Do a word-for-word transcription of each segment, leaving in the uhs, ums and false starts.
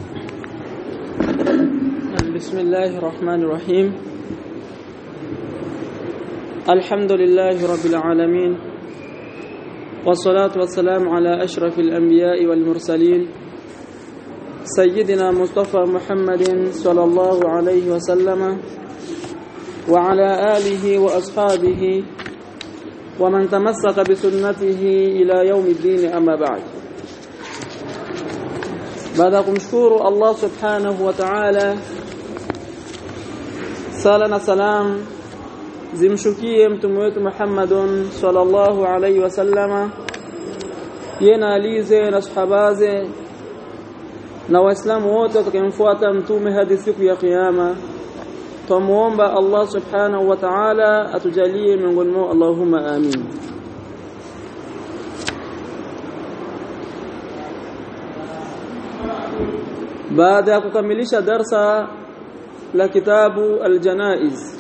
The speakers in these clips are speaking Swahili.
بسم الله الرحمن الرحيم الحمد لله رب العالمين والصلاة والسلام على أشرف الأنبياء والمرسلين سيدنا مصطفى محمد صلى الله عليه وسلم وعلى آله وأصحابه ومن تمسك بسنته إلى يوم الدين أما بعد. بعد kumshukuru Allah subhanahu wa ta'ala, sala na salam zimshukie mtume wetu Muhammadun sallallahu alayhi wasallama, yena alize na sahabaze na waislamu wote watakayemfuata mtume hadi siku ya kiyama. Tumuomba Allah subhanahu wa ta'ala atujalie miongoni mwao, Allahumma amin. Baada ya kukamilisha darsa la kitabu al-Janaiz,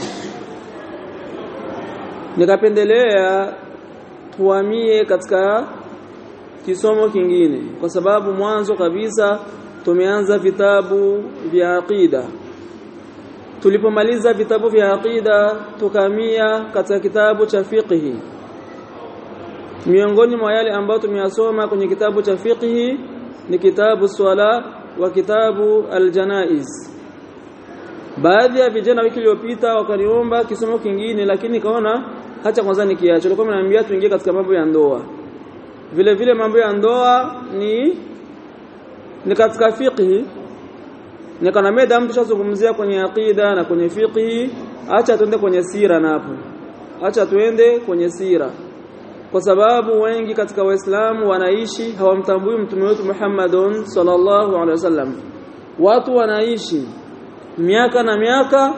nikapendelea tuhamie katika kisomo kingine, kwa sababu mwanzo kabisa tumeanza vitabu vya aqida. Tulipomaliza vitabu vya aqida tukamia katika kitabu cha fiqh. Miongoni mwa yale ambayo tumeyasoma kwenye kitabu cha fiqh ni kitabu swala wa kitabu al-Janaiz. Baadhi ya vijana wiki iliyopita wakaniomba kisomo kingine, lakini kaona acha kwanza nikiache. Nilikuwa nimeambia tuingie katika mambo ya ndoa. Vile vile mambo ya ndoa ni ni katika fiqh. Nikana madam tushazungumzia kwenye aqida na kwenye fiqh, acha tuende kwenye sira napo. Acha tuende kwenye sira. Kwa sababu wengi katika waislamu wanaishi hawamtambui mtume wetu Muhammadun sallallahu alaihi wasallam. Watu wanaishi miaka na miaka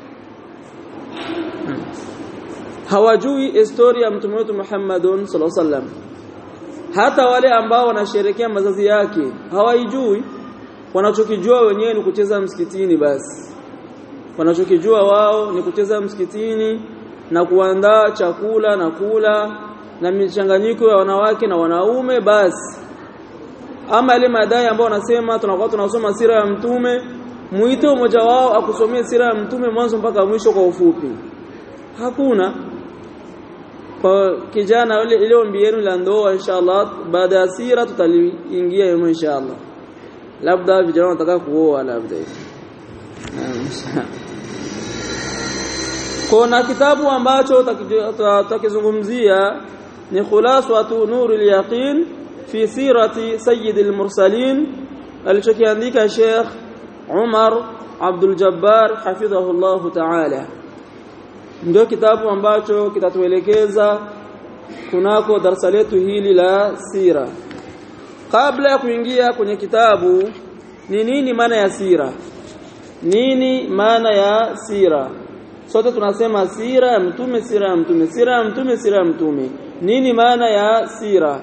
hawajui historia ya mtume wetu Muhammadun sallallahu alaihi wasallam. Hata wale ambao wanasherehekea mazazi yake hawaijui. Wanachokijua wenyewe ni kucheza msikitini basi. Wanachokijua wao ni kucheza msikitini na kuandaa chakula na kula na michanganyiko ya wanawake na wanaume basi. Ama ile madai ambao wanasema tunakuwa tunasoma sira ya mtume, muite mmoja wao akusomee sira ya mtume mwanzo mpaka mwisho kwa ufupi. Hakuna. Kwa kijana ile ile ombi yenu la ndoa, inshallah baada ya sira tutaliingia yemo inshallah. Labda vijana wanataka kuoa labda. Kuna kitabu ambacho tutakizungumzia ni Khulasatu Nurul Yaqin fi sirati Sayyidil Mursalin, alichokiandika Sheikh Umar Abdul Jabbar hafidhahullah ta'ala. Ndio kitabu ambacho kitatuelekeza kunako darasa letu hili la sira. Kabla ya kuingia kwenye kitabu, ni nini maana ya sira? Nini maana ya sira? Sote tunasema sira ya mtume, sira ya mtume, sira ya mtume, sira ya mtume. Nini maana ya sira?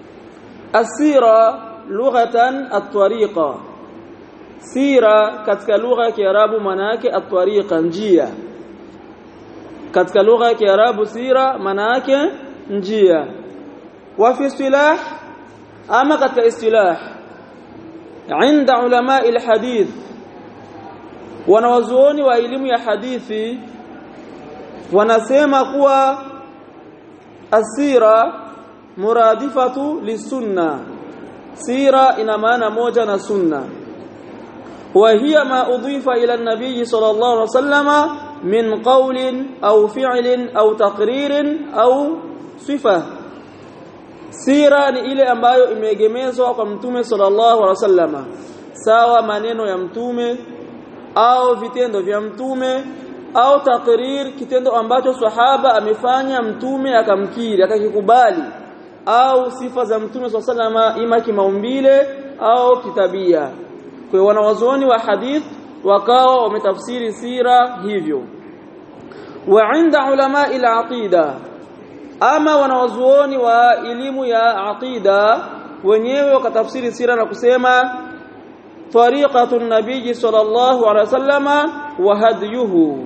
Asira lughatan at-tariqa. Sira katika lugha ya Kiarabu maana yake at-tariqa, njia. Katika lugha ya Kiarabu sira maana yake njia. Wa fi istilah, ama katika istilah inda ulama al-hadith, wanawazuoni wa elimu ya hadithi wanasema kuwa asira muradifatu lisunna. Sira ina maana moja na sunna. Wa hiya ma udhifa ila an-nabiy sallallahu alaihi wasallama min qawlin au fi'lin au taqririn au sifa. Sira ni ile ambayo imeegemezwa kwa mtume sallallahu alaihi wasallama, sawa maneno ya mtume au vitendo vya mtume au taqrir, kitendo ambacho sahaba amefanya mtume akamkiri akakikubali, au sifa za mtume sallallahu alaihi wasallama ima kimaumbile au kitabia. Kwa wanawazuoni wa hadith wakawa wametafsiri sira hivyo. Wa inda ulama al-aqida, ama wanawazuoni wa elimu ya aqida wenyewe wakatafsiri sira na kusema tariqatun nabiy sallallahu alaihi wasallama wa hadiyuhu.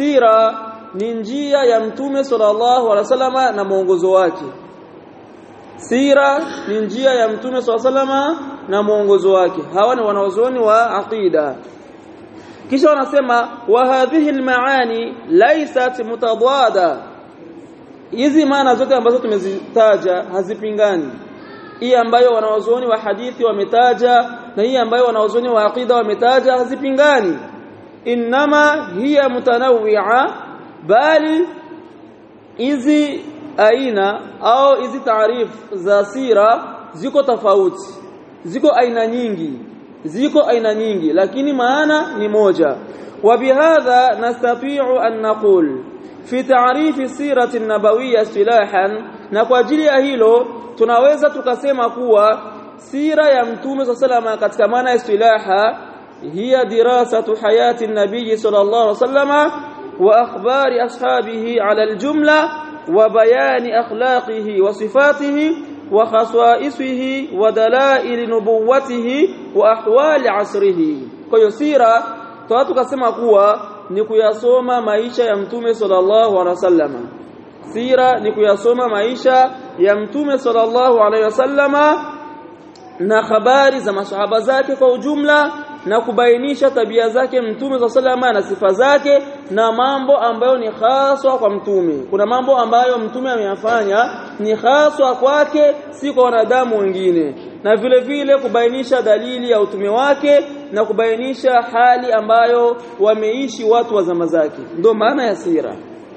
Sira ni njia ya mtume sallallahu alaihi wasallama na mwongozo wake. sira ni njia ya mtume sallallahu na mwongozo wake. Hawa ni wanawazuoni wa aqida. Kisha wanasema wa hadhihi almaani laysat mutadada, hizi maana zote ambazo tumezitaja hazipingani. Hii ambayo wanawazuoni wa hadithi wametaja na hii ambayo wanawazuoni wa aqida wametaja hazipingani. Inma hiya mutanawwi'a, bali hizi aina au hizi taarifu za sira ziko tofauti, ziko aina nyingi, ziko aina nyingi lakini maana ni moja. Wa bihadha nastati'u an naqul fi ta'rif sirati an-nabawiyya istilahan, na kwa ajili ya hilo tunaweza tukasema kuwa sira ya mtume sallallahu katika maana ya istilaha hiya dirasatu hayati an-nabiy sallallahu alaihi wasallam wa akhbari ashabihi ala al-jumla wa bayani akhlaqihi wa sifatihi wa khaswaisihi wa dalail nubuwwatihi wa ahwali asrihi. Kwa hiyo sira watu kasema kuwa ni kuyasoma maisha ya mtume sallallahu alaihi wasallam. Sira ni kuyasoma maisha ya mtume sallallahu alaihi wasallama na habari za masahaba zake kwa ujumla, na kubainisha tabia zake mtume sallallahu alaihi na sifa zake na mambo ambayo ni haswa kwa mtume. Kuna mambo ambayo mtume ameyafanya ni haswa kwake, si kwa wanadamu wengine, na vile vile kubainisha dalili ya utume wake na kubainisha hali ambayo wameishi watu wa zama zake. Ndio maana ya sira.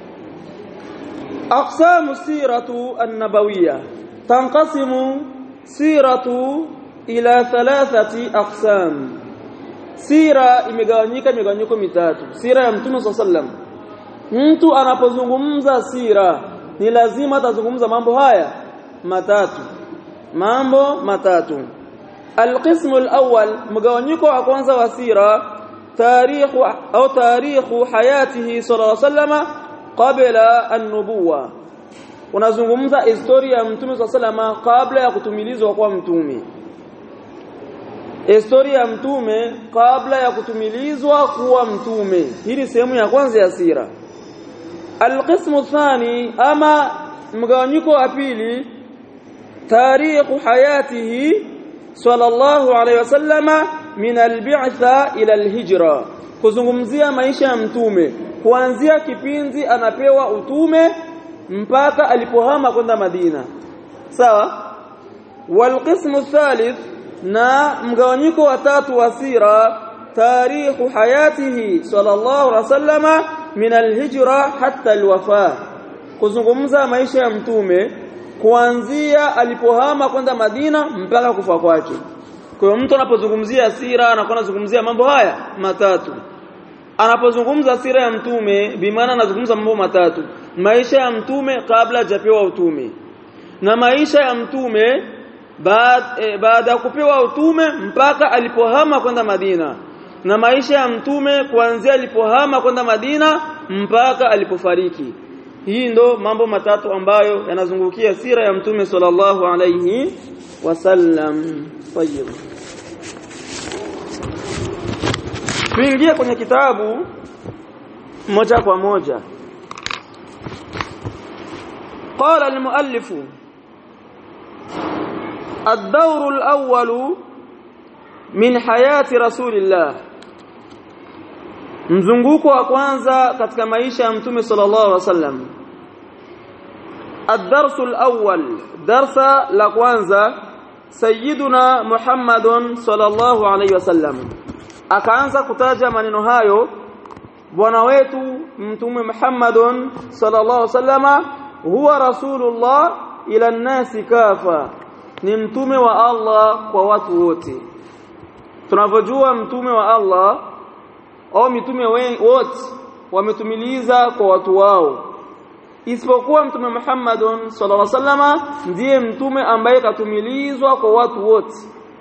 أقسام السيرة النبوية تنقسم سيرة إلى ثلاثة أقسام. سيرة imegawanyika migawanyiko mitatu. Sira ya Mtume صلى الله عليه وسلم, mtu anapozungumza sira ni lazima atazungumza mambo haya matatu, mambo matatu. القسم الأول, mgawanyiko wa kwanza wa sira, tarikhu au tarikhu hayatihi sallallahu alaihi wasallam qabla an-nubuwa, unazungumza historia ya mtume sallallahu kabla ya kutumilizwa kwa mtume. Historia ya mtume kabla ya kutumilizwa kuwa mtume, hii ni sehemu ya kwanza ya sira. Al-qismu thani, ama mgawanyiko wa pili, tarikhu hayatihi sallallahu alayhi wasallama min al-bi'tha ila al-hijra, kuzungumzia maisha ya mtume kuanzia kipindi anapewa utume mpaka alipohama kwenda Madina. Sawa? Wal qismu thalith, na mgawanyiko wa tatu wa sira, tarikhu hayatihi sallallahu alaihi wasallama min alhijra hatta alwafa, kuzungumza maisha ya mtume kuanzia alipohama kwenda Madina mpaka kufa kwake. Kwa hiyo mtu anapozungumzia sira anakuwa anazungumzia mambo haya matatu. Anapozungumza sira ya mtume bimaana anazungumza mambo matatu: maisha ya mtume kabla hajapewa utume, na maisha ya mtume baada ya kupewa utume mpaka alipohama kwenda Madina, na maisha ya mtume kuanzia alipohama kwenda Madina mpaka alipofariki. Hii ndo mambo matatu ambayo yanazungukia sira ya mtume sallallahu alayhi wasallam. Tayyib, tuingie kwenye kitabu moja kwa moja. قال المؤلف: الدور الأول من حياة رسول الله, mzunguko wa kwanza katika maisha ya mtume sallallahu alaihi wasallam. الدرس الأول, darsa la kwanza, sayyiduna Muhammadun sallallahu alaihi wasallam. Akaanza kutaja maneno hayo bwana wetu mtume Muhammadun sallallahu alaihi wasallama, huwa rasulullah ila an-nasi kafa, ni mtume wa Allah kwa watu wote. Tunavyojua mtume wa Allah au mitume wote wametumiliza kwa watu wao, isipokuwa mtume Muhammadun sallallahu alaihi wasallama ndiye mtume ambaye katumilizwa kwa watu wote.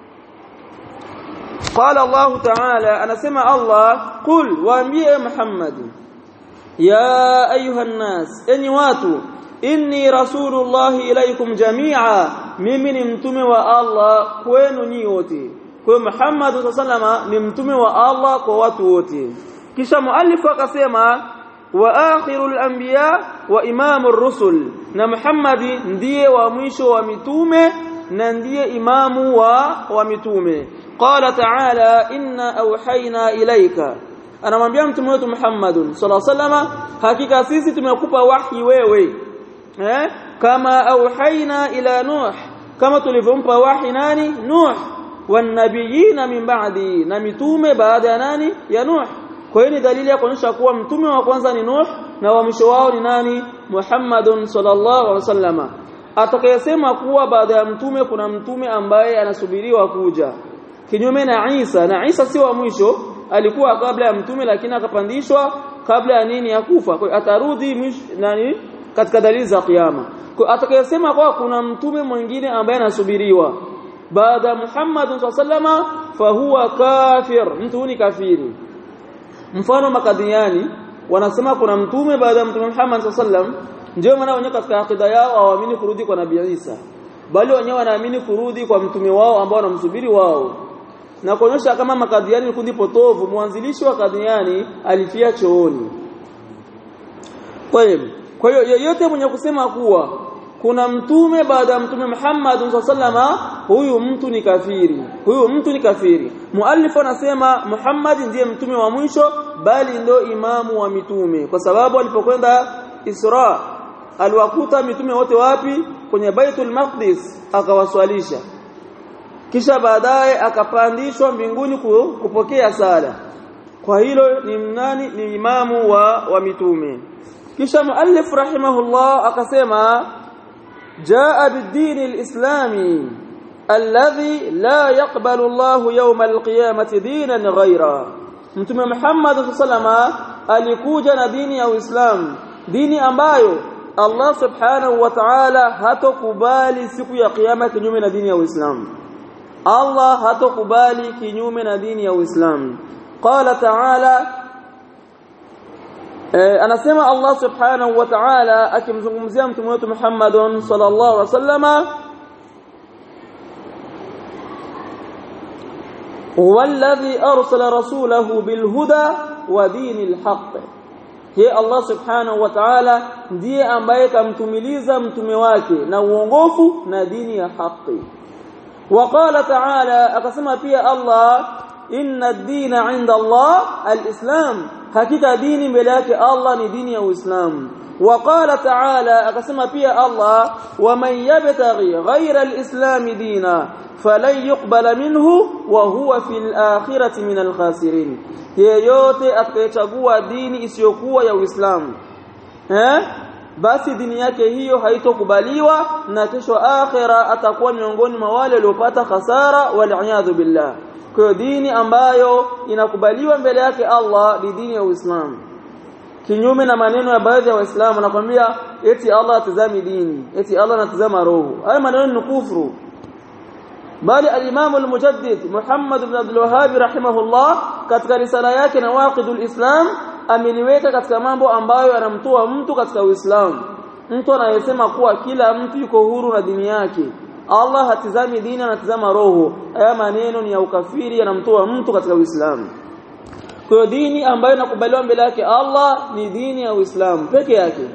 قال الله تعالى, anasema Allah, qul, waambie Muhammad, ya ayuha nas, enyi watu, inni rasulullahi ilaykum jami'a, mimi ni mtume wa Allah kwenu nyinyi wote. Kwa Muhammad sallallahu alaihi ni mtume wa Allah kwa watu wote. Kisha muallif akasema wa akhirul anbiya wa imamur rusul na Muhammadi ndiye wa mwisho wa mitume na ndiye imamu wa wa mitume qala ta'ala inna awhayna ilayka anamwambia mtume wetu Muhammadun sallallahu alaihi wasallam hakika sisi tumekupa wahi wewe eh kama awhayna ila nuh kama tulivyompa wahi nani nuh wan nabiyina min ba'di na mitume baada ya nani ya nuh kwa hiyo ni dalili ya kuonyesha kuwa mtume wa kwanza ni nuh na wa mwisho wao ni nani Muhammadun sallallahu alaihi wasallam atakayesema kuwa baada ya mtume kuna mtume ambaye anasubiriwa kuja kinyume na Isa na Isa si wa mwisho alikuwa kabla ya mtume lakini akapandishwa kabla ya nini ya kufa kwa atarudi nani katika dalili za kiyama kwa atakayesema kwa kuna mtume mwingine ambaye anasubiriwa baada Muhammad sallallahu fa huwa kafir mtu ni kafiri mfano makadhiani wanasema kuna mtume baada ya mtume Muhammad sallallahu ndio maana wenyewe katika akida yao hawaamini kurudi kwa nabii Isa bali wenyewe wanaamini kurudi kwa mtume wao ambao wanamsubiri wao na kuonyesha kama makadhiani ni kundi potovu mwanzilishi wa kadhiani alifia chooni kwa hiyo kwa hiyo yeyote mwenye kusema kuwa kuna mtume baada ya mtume Muhammad sallallahu huyu mtu ni kafiri huyu mtu ni kafiri muallif anasema Muhammad ndiye mtume wa mwisho bali ndio imamu wa mitume kwa sababu alipokwenda Isra aliwakuta mitume wote wapi kwenye Baitul Maqdis akawaswalisha kisha baadaye akapandishwa mbinguni kupokea sala kwa hilo ni nani ni imamu wa wa mitume kisha muallif rahimahullah akasema jaa bid-din al-islami alladhi la yaqbalu Allah yawm al-qiyamati dinan ghayra mtume Muhammad sallallahu alikuja na dini ya Uislamu dini ambayo Allah subhanahu wa ta'ala hatokubali siku ya kiyama kinyume na dini ya Uislamu Allah hatokubali kinyume na dini ya Uislamu qala ta'ala eh, anasema Allah subhanahu wa ta'ala akimzungumzia mtume wetu Muhammadun sallallahu alaihi wasallama walladhi arsala rasulahu bilhuda wa dinil haqq ye Allah subhanahu wa ta'ala ndiye ambaye kamtumiliza mtume wake na uongofu na dini ya haki وقال تعالى akasema pia Allah inna ad-dina 'inda Allah al-islam hakika dini mbele yake Allah ni dini ya Uislamu وقال تعالى akasema pia Allah wa man yabtaghi ghayra al-islam dina falan yuqbala minhu wa huwa fil akhirati min al-khasirin yeyote atakayechagua dini isiyokuwa ya Uislamu eh basi dini yake hiyo haitokubaliwa na kesho akhira atakuwa miongoni mwa wale waliopata hasara wal billah kwa dini ambayo inakubaliwa mbele yake Allah ni dini ya Uislamu kinyume na maneno ya baadhi ya waislamu wanakuambia eti Allah atazami dini eti Allah anatazama roho haya maneno ni kufuru bali al-Imam al-Mujaddid Muhammad ibn Abdul Wahhab rahimahullah katika risala yake Nawaqidul Islam ameliweka katika mambo ambayo yanamtoa mtu katika Uislamu mtu anayesema kuwa kila mtu yuko huru na dini yake Allah hatizami dini anatazama roho haya maneno ni ya ukafiri yanamtoa mtu katika Uislamu kwa dini ambayo inakubaliwa mbele yake Allah ni dini ya Uislamu peke yake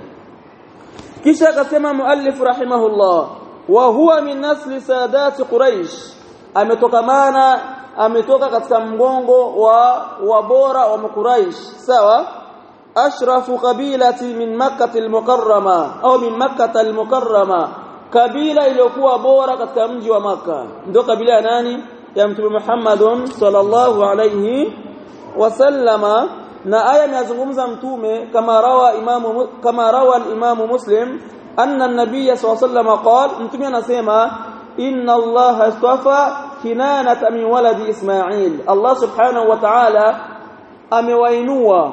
kisha akasema muallif rahimahullah wa huwa min nasli sadat quraish ametokamana ametoka katika mgongo wa wabora wa Quraysh sawa ashrafu qabilati min makkah al-mukarrama au min makkah al-mukarrama kabila iliyokuwa bora katika mji wa Makkah ndio kabila ya nani ya mtume Muhammadun sallallahu alayhi wasallama na aya inazungumza mtume kama rawa imamu kama rawa al-imamu Muslim anna an-nabiy sallallahu alayhi wasallam qala mtume anasema inna Allah istafa kinana min waladi Ismail Allah subhanahu wa ta'ala amewainua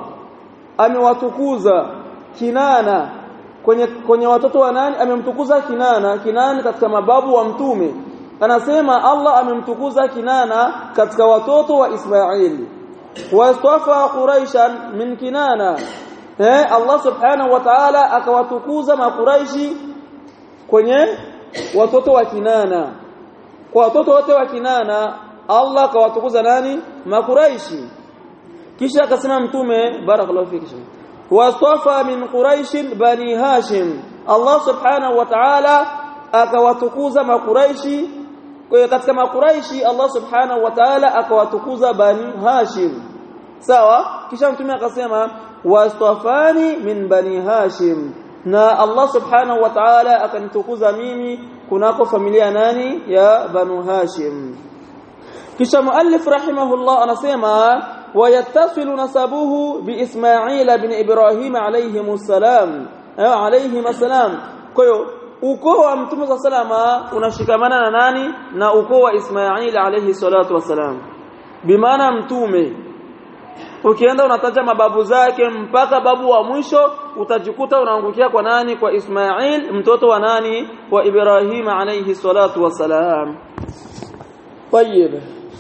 amewatukuza Kinana kwenye kwenye watoto wa nani amemtukuza Kinana Kinana katika mababu wa mtume anasema Allah amemtukuza Kinana katika watoto wa Ismail wa istafa Quraishan min Kinana eh Allah subhanahu wa ta'ala akawatukuza makuraishi kwenye watoto wa Kinana kwa watoto wote wa Kinana Allah akawatukuza nani makuraishi kisha akasema mtume barakallahu fiki wasafa min quraish bani hashim Allah subhanahu wa ta'ala akawatukuza makuraishi katika makuraishi Allah subhanahu wa ta'ala akawatukuza bani hashim sawa kisha mtume akasema wastafani min bani hashim na Allah subhanahu wa ta'ala akanitukuza mimi kunako familia nani ya banu hashim kisha muallif rahimahullah anasema wayattasilu nasabuhu bi isma'il ibn ibrahim alayhi salam alayhi salam kwa hiyo ukoo wa mtume salama unashikamana na nani na ukoo wa isma'il alayhi salatu wasalam bimaana mtume ukienda unataja mababu zake mpaka babu wa mwisho utajikuta unaangukia kwa nani kwa Ismail mtoto wa nani wa Ibrahim alayhi salatu wasalam طيب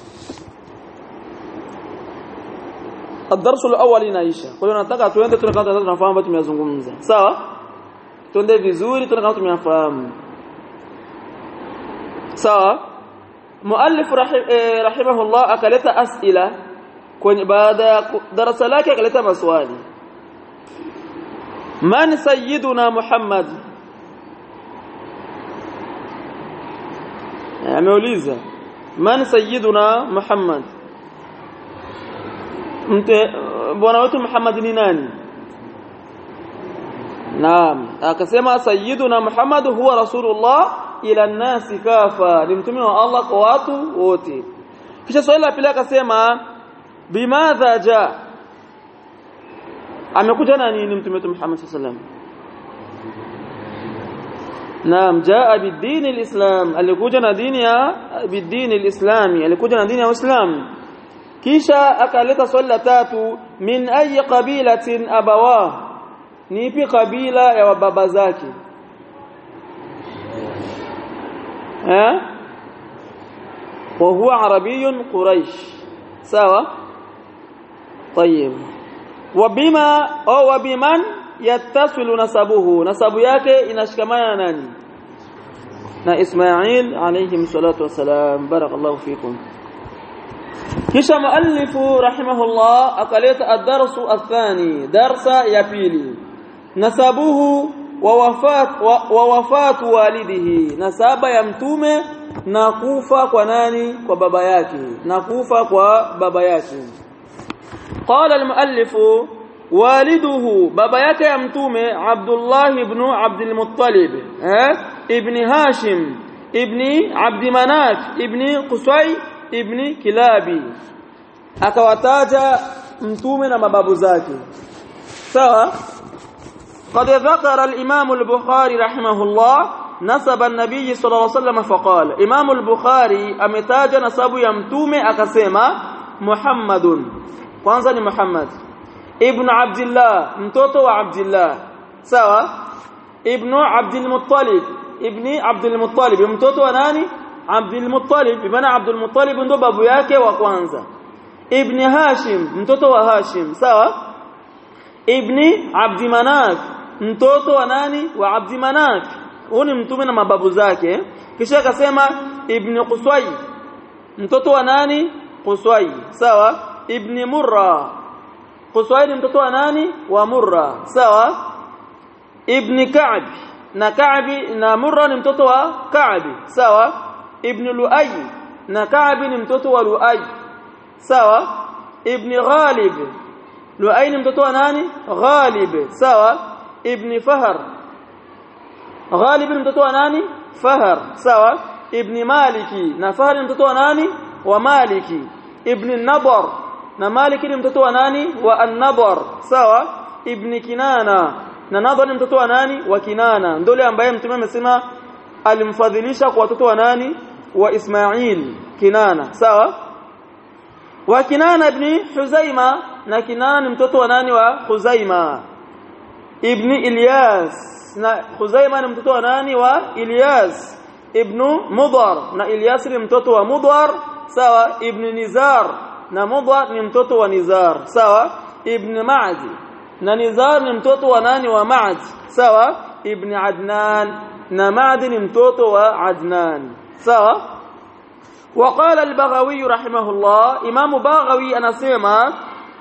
الدرس الاول inaisha kwa hiyo nataka tuende tunakata tunafahamu tumeyazungumza sawa tuende vizuri tunakata tumeyafahamu sawa muallif rahimahullah akaleta asila kwenye baada ya darasa lake akaleta maswali man sayyiduna muhammad ameuliza man sayyiduna muhammad mte bwana wetu muhammad ni nani naam akasema sayyiduna muhammad huwa rasulullah ila an-nasi kafa ni mtume wa Allah kwa watu wote kisha swali la pili akasema bimadha jaa amekuja na nini mtume wetu Muhammad sallallahu alaihi wasallam naam jaa bid-din al-islam alikuja na dini ya bid-din al-islami alikuja na dini ya Uislamu kisha akaleta swali la tatu min ayi qabilatin abawa ni ipi kabila ya baba zake eh wa huwa arabiyyun quraish sawa طيب وبما او وبمن يتصل نسبه نسبه yake inashikamana na nani na Ismail alayhi salatu wasalam barakallahu fikum kisha muallifu rahimahullah akaleta ad-darsu athani darsa ya pili nasabuhu wa wafat wa wafat walidihi nasaba ya mtume na kufa kwa nani kwa baba yake na kufa kwa baba yake قال المؤلف والده بابا yake ya mtume Abdullah ibn Abdul Muttalib eh ibn Hashim ibn Abd Manaf ibn Qusay ibn Kilabi akawataja mtume na mababu zake sawa قد ذكر الامام البخاري رحمه الله نسب النبي صلى الله عليه وسلم فقال امام البخاري ametaja nasabu ya mtume akasema Muhammadun kwanza ni Muhammad ibn Abdullah mtoto wa Abdullah sawa ibn Abdul Muttalib ibn Abdul Muttalib mtoto wa nani Abdul Muttalib ibn Abdul Muttalib ndo babu yake wa kwanza ibn Hashim mtoto wa Hashim sawa ibn Abd Manaf mtoto wa nani wa Abd Manaf huyu ni mtume na mababu zake kisha akasema ibn Qusay mtoto wa nani Qusay sawa ibn Murra Qusay ni mtoto wa nani wa Murra sawa ibn Ka'b na Ka'b na Murra ni mtoto wa Ka'b sawa ibn Lu'ay na Ka'b ni mtoto wa Lu'ay sawa ibn Ghalib Lu'ay ni mtoto wa nani Ghalib sawa ibn Fahr Ghalib ni mtoto wa nani Fahr sawa ibn Maliki na Fahr ni mtoto wa nani wa Maliki ibn Nabar na Maliki ni mtoto wa nani wa An-Nabar sawa ibn Kinana na Nabar ni mtoto wa nani wa Kinana ndio yule ambaye mtume amesema alimfadhilisha kwa watoto wa nani wa Ismail Kinana sawa wa Kinana ibn Huzaima na Kinana ni mtoto wa nani wa Huzaima ibn Ilyas na Huzaima ni mtoto wa nani wa Ilyas ibn Mudar na Ilyas ni mtoto wa Mudar sawa ibn Nizar na Mudar ni mtoto wa Nizar sawa ibn Ma'di na Nizar ni mtoto wa nani wa Ma'di sawa ibn Adnan na Ma'di ni mtoto wa Adnan sawa وقال البغوي رحمه الله امام بغوي anasema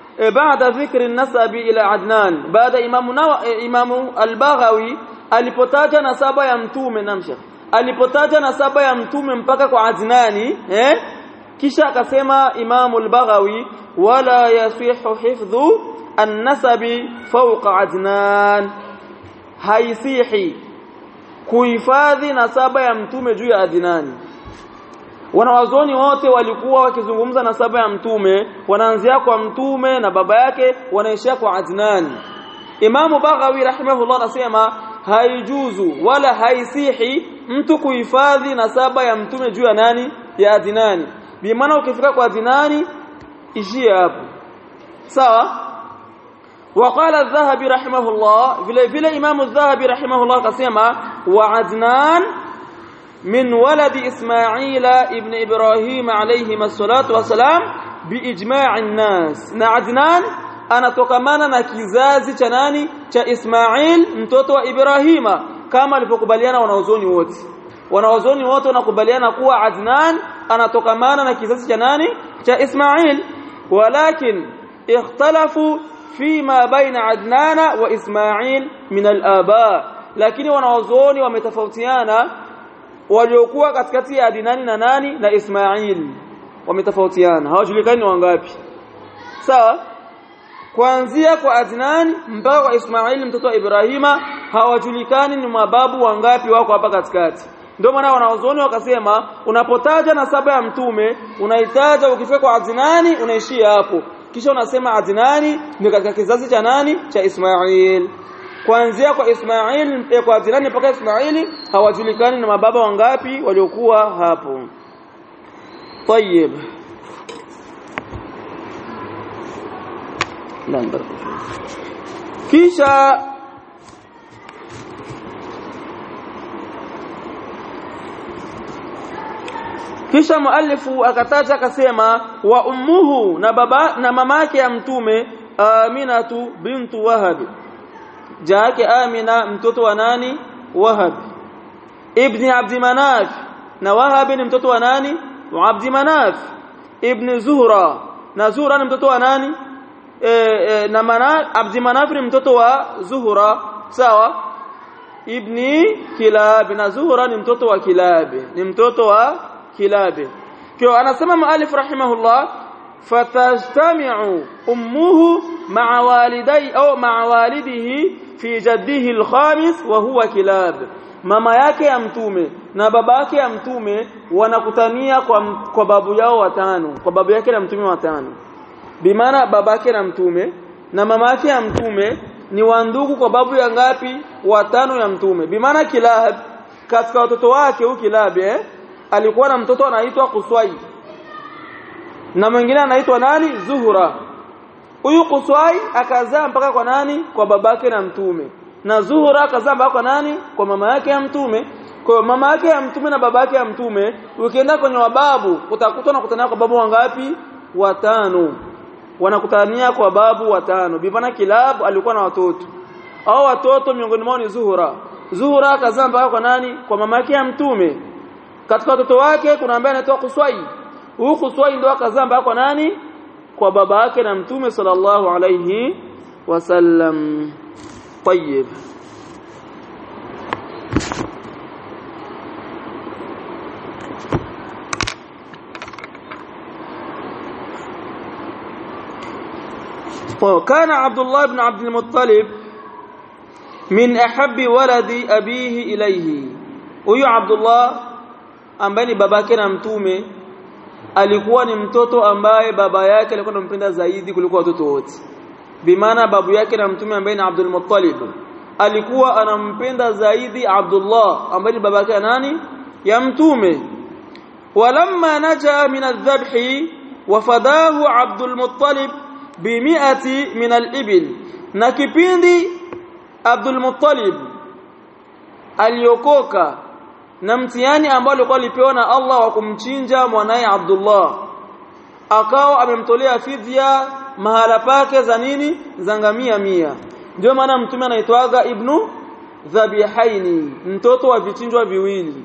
baada dhikri an-nasabi ila Adnan, baada imamu na imamu al-Baghawi alipotaja nasaba ya mtume namsha alipotaja nasaba ya mtume mpaka kwa Adnani eh kisha akasema imamu al-Baghawi wala yasihu hifdhu an-nasabi fawqa Adnan, haisihi kuhifadhi nasaba ya mtume juu ya Adnani. Wanawazoni wote walikuwa wakizungumza nasaba ya mtume, wanaanzia kwa mtume na baba yake wanaishia kwa Adnan. Imamu Baghawi rahimahullah anasema haijuzu wala haisihi mtu kuhifadhi nasaba ya mtume juu ya nani? Ya Adnani. Bi maana ukifika kwa Adnani ishia hapo. Sawa? وقال الذهبي رحمه الله vile vile Imam الذهبي رحمه الله akasema wa Adnan min waladi Ismail ibn Ibrahim alayhi as-salatu wassalam biijma' an-nas, na Adnan anatokamana na kizazi cha nani? Cha Ismail mtoto wa Ibrahima, kama alipokubaliana wanaozoni wote. Wanaozoni wote wanakubaliana kuwa Adnan anatokamana na kizazi cha nani? Cha Ismail. Walakin ikhtalafu fima baina Adnana wa Ismail min al-aba, lakini wanaozoni wametofautiana waliokuwa katikati ya Adnani na nani? Na Ismail. Wametofautiana, hawajulikani wangapi. Sawa? Kuanzia kwa Adnan mpaka kwa Ismail mtoto wa Ibrahima hawajulikani ni mababu wangapi wako hapa katikati. Ndio maana wanaozoni wakasema unapotaja nasaba ya mtume unahitaja ukifika kwa Adnani unaishia hapo, kisha unasema Adnani ni katika kizazi cha nani? Cha Ismail. Kuanzia kwa Ismail eh, kwa Adnani mpaka Ismaili hawajulikani na mababa wangapi waliokuwa hapo. Tayyib. Namba. Kisha Kisha muallifu akataja akasema wa ummuhu, na baba na mamake ya mtume Aminatu bintu Wahab, jaake Amina mtoto wa nani? Wahab ibn Abd Manaf, na Wahab ni mtoto wa nani? Wa Abd Manaf ibn Zuhra, na Zuhra ni mtoto wa nani? E, e, na Manaf Abd Manaf ni mtoto wa Zuhra. Sawa? ibn Kilab, na Zuhra ni mtoto wa Kilab, ni mtoto wa Kilab. Kwa anasema muallif rahimahullah fatajtami'u ummuhu ma'a walidai au ma'a walidihi fi jaddihi al-khamis wa huwa Kilab, mama yake ya mtume na baba yake ya mtume wanakutania kwa, kwa babu yao watano, kwa babu yake na mtume watano. Bimaana baba yake na mtume na mama yake ya mtume ni wandugu kwa babu ya ngapi? Watano ya mtume. Bimaana Kilab katika watoto wake huyu Kilab eh alikuwa na mtoto anaitwa Qusay na mwingine anaitwa nani? Zuhra. Huyu Qusay akazaa mpaka kwa nani? Kwa babake na mtume, na Zuhra akazaa mpaka kwa nani? Kwa mama yake ya mtume. Kwa mama yake ya mtume na babake ya mtume ukienda kwenye wababu utakuta nakutania kwa babu wangapi? Watano. Wanakutania kwa babu watano. Bibana Kilab alikuwa na watoto, hao watoto miongoni mwao ni Zuhra. Zuhra akazaa mpaka kwa nani? Kwa mama yake ya mtume. Katika watoto wake kuna ambaye anaitwa Qusay. Huyu Qusay ndio akazaa mpaka kwa nani? Kwa baba yake na mtume sallallahu alayhi wasallam. Tayyib. وكان عبد الله بن عبد المطلب من أحب ولد أبيه إليه. huyu Abdullah ambaye ni babake na mtume alikuwa ni mtoto ambaye baba yake alikuwa anampenda zaidi kuliko watoto wote. Bimaana babu yake na mtume ambaye ni Abdul Muttalib alikuwa anampenda zaidi Abdullah ambaye ni babake ya nani? Ya mtume. Walamma naja min adh-dhabhi wafadahu Abdul Muttalib bimiati min al-ibil, na kipindi Abdul Muttalib aliokoka na mtihani ambao alikuwa alipewa na Allah wa kumchinja mwanae Abdullah, akawa amemtolea fidya mahala pake za nini? Za ngamia mia. Ndio maana mtume anaitwaga Ibnu Dhabihaini, mtoto wa vichinjwa viwili.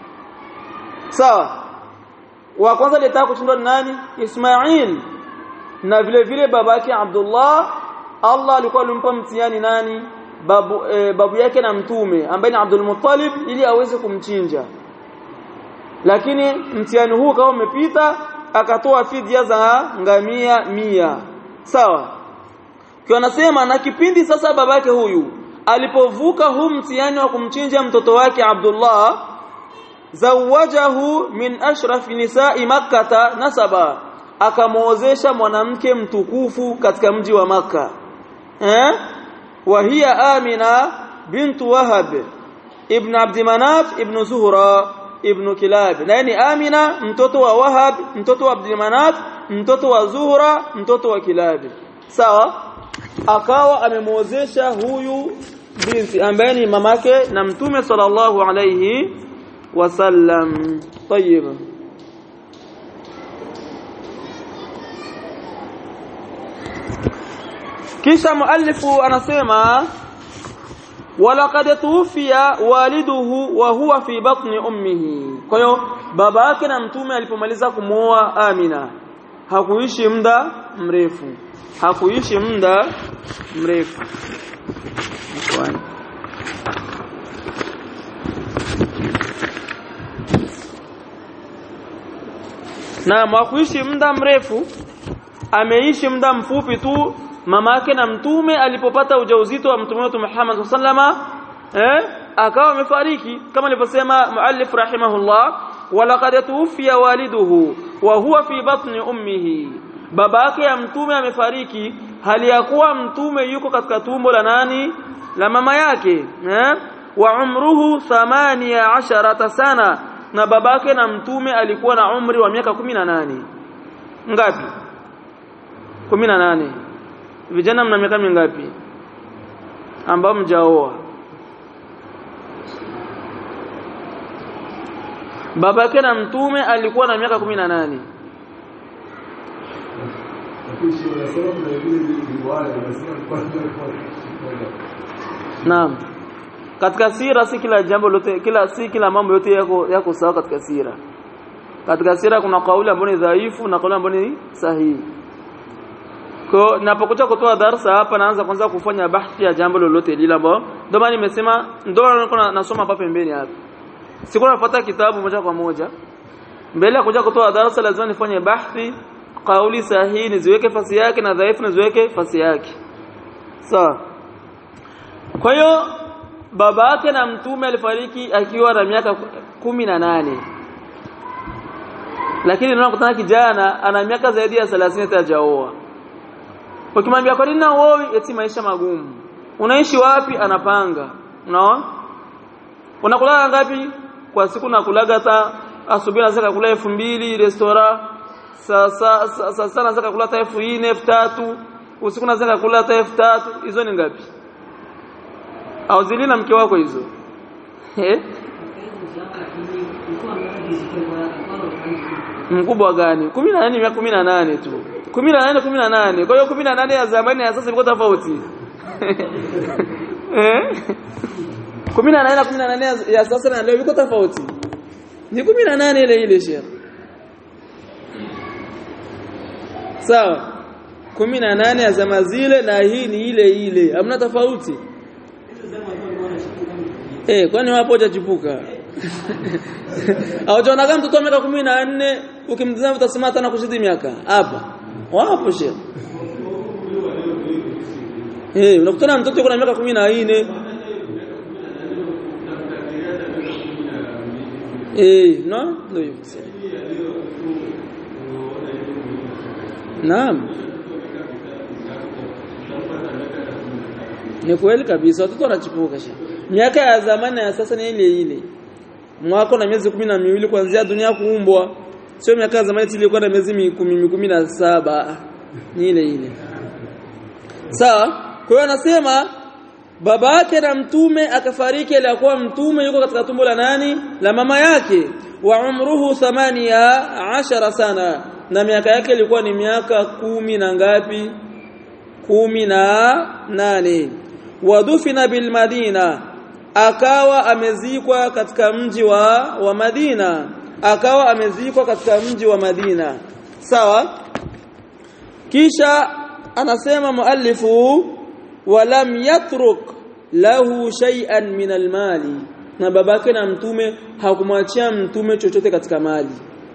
Sawa? Wa kwanza alitaka kuchinjwa nani? Ismail. na vile vile babake Abdullah Allah alikuwa alimpa mtihani nani babu e, babu yake na mtume ambaye ni Abdul Muttalib ili aweze kumchinja lakini mtihani huu kama umepita akatoa fidia za ngamia mia sawa kwa anasema na kipindi sasa babake huyu alipovuka huu mtihani wa kumchinja mtoto wake Abdullah zawajahu min ashraf nisa'i makkah nasaba akamuozesha mwanamke mtukufu katika mji wa Makka eh wa hiya Amina bint Wahab ibn Abd Manaf ibn Zuhra ibn Kilab na yani Amina mtoto wa Wahab mtoto wa Abd Manaf mtoto wa Zuhra mtoto wa Kilab sawa akawa amemuozesha huyu binti ambaye ni mamake na mtume sallallahu alayhi wasallam طيب kisha muallifu anasema walaqad tufiya waliduhu wa huwa fi batni ummihi kwa hiyo baba yake na mtume alipomaliza kumuoa Amina hakuishi muda mrefu hakuishi muda mrefu na hakuishi muda mrefu ameishi muda mfupi tu mamake na mtume alipopata ujauzito wa mtume wetu Muhammad sallama eh akawa amefariki kama alivyosema muallif rahimahullah walaqad tufiya waliduhu wa huwa fi batni ummihi babake ya mtume amefariki hali ya kuwa mtume yuko katika tumbo la nani la mama yake eh wa umruhu thamania asharata sana na babake na mtume alikuwa na umri wa miaka kumi na nane ngapi kumi na nane vijana mna miaka mingapi ambao mjaoa babake na mtume alikuwa na miaka kumi na nane Naam katika sira si kila jambo lote kila si kila mambo yote yako yako sawa katika sira katika sira kuna kauli ambayo ni dhaifu na kauli ambayo ni sahihi kwa napokuja kutoa darasa hapa naanza kwanza kufanya bahthi ya jambo lolote lile ambalo ndio maana nimesema ndio nilikuwa nasoma hapa pembeni hapa sikuwa napata kitabu moja kwa moja mbele ya kuja kutoa darasa lazima nifanye bahthi kauli sahihi niziweke fasi yake na dhaifu niziweke fasi yake sawa so, kwa hiyo baba yake na mtume alifariki akiwa na miaka kumi na nane lakini tunakutana kijana ana miaka zaidi ya thelathini hajaoa ukimwambia kwa nini naoa eti maisha magumu unaishi wapi anapanga unaona unakula ngapi kwa siku nakulaga hata asubuhi nataka kula elfu mbili restaurant sasa sasa nataka kula elfu nne elfu tatu usiku nataka kula hata elfu tatu hizo ni ngapi au zili na mke wako hizo eh mkubwa gani kumi na nane miaka kumi na nane tu kumi na nane kumi na nane kwa hiyo kumi na nane ya zamani ya sasa iko tofauti eh kumi na nane na kumi na nane ya sasa na leo iko tofauti ni kumi na nane ile ile shehe sawa kumi na nane ya zama zile na hii ni ile ile hamna tofauti eh kwani wapo hajachipuka au jana kama mtoto wa miaka kumi na nne ukimtazama utasema hata na kuzidi miaka hapa wapo shehe eh unakutana mtoto yuko na miaka kumi na nne eh no ndio hivyo naam ni kweli kabisa watoto wanachipuka shehe miaka ya zamani na ya sasa ni ile ile mwaka na miezi kumi na miwili kuanzia dunia kuumbwa sio miaka ya zamani ilikuwa na miezi kumi na saba ni ile ile sawa kwa hiyo anasema baba yake na mtume akafariki alikuwa mtume yuko katika tumbo la nani la mama yake wa umruhu thamania ashara sana na miaka yake ilikuwa ni miaka kumi na ngapi kumi na nane wadufina bil Madina akawa amezikwa katika mji wa wa Madina akawa amezikwa katika mji wa Madina sawa kisha anasema muallifu walam yatruk lahu shay'an min almali, na babake na mtume hakumwachia mtume chochote katika mali.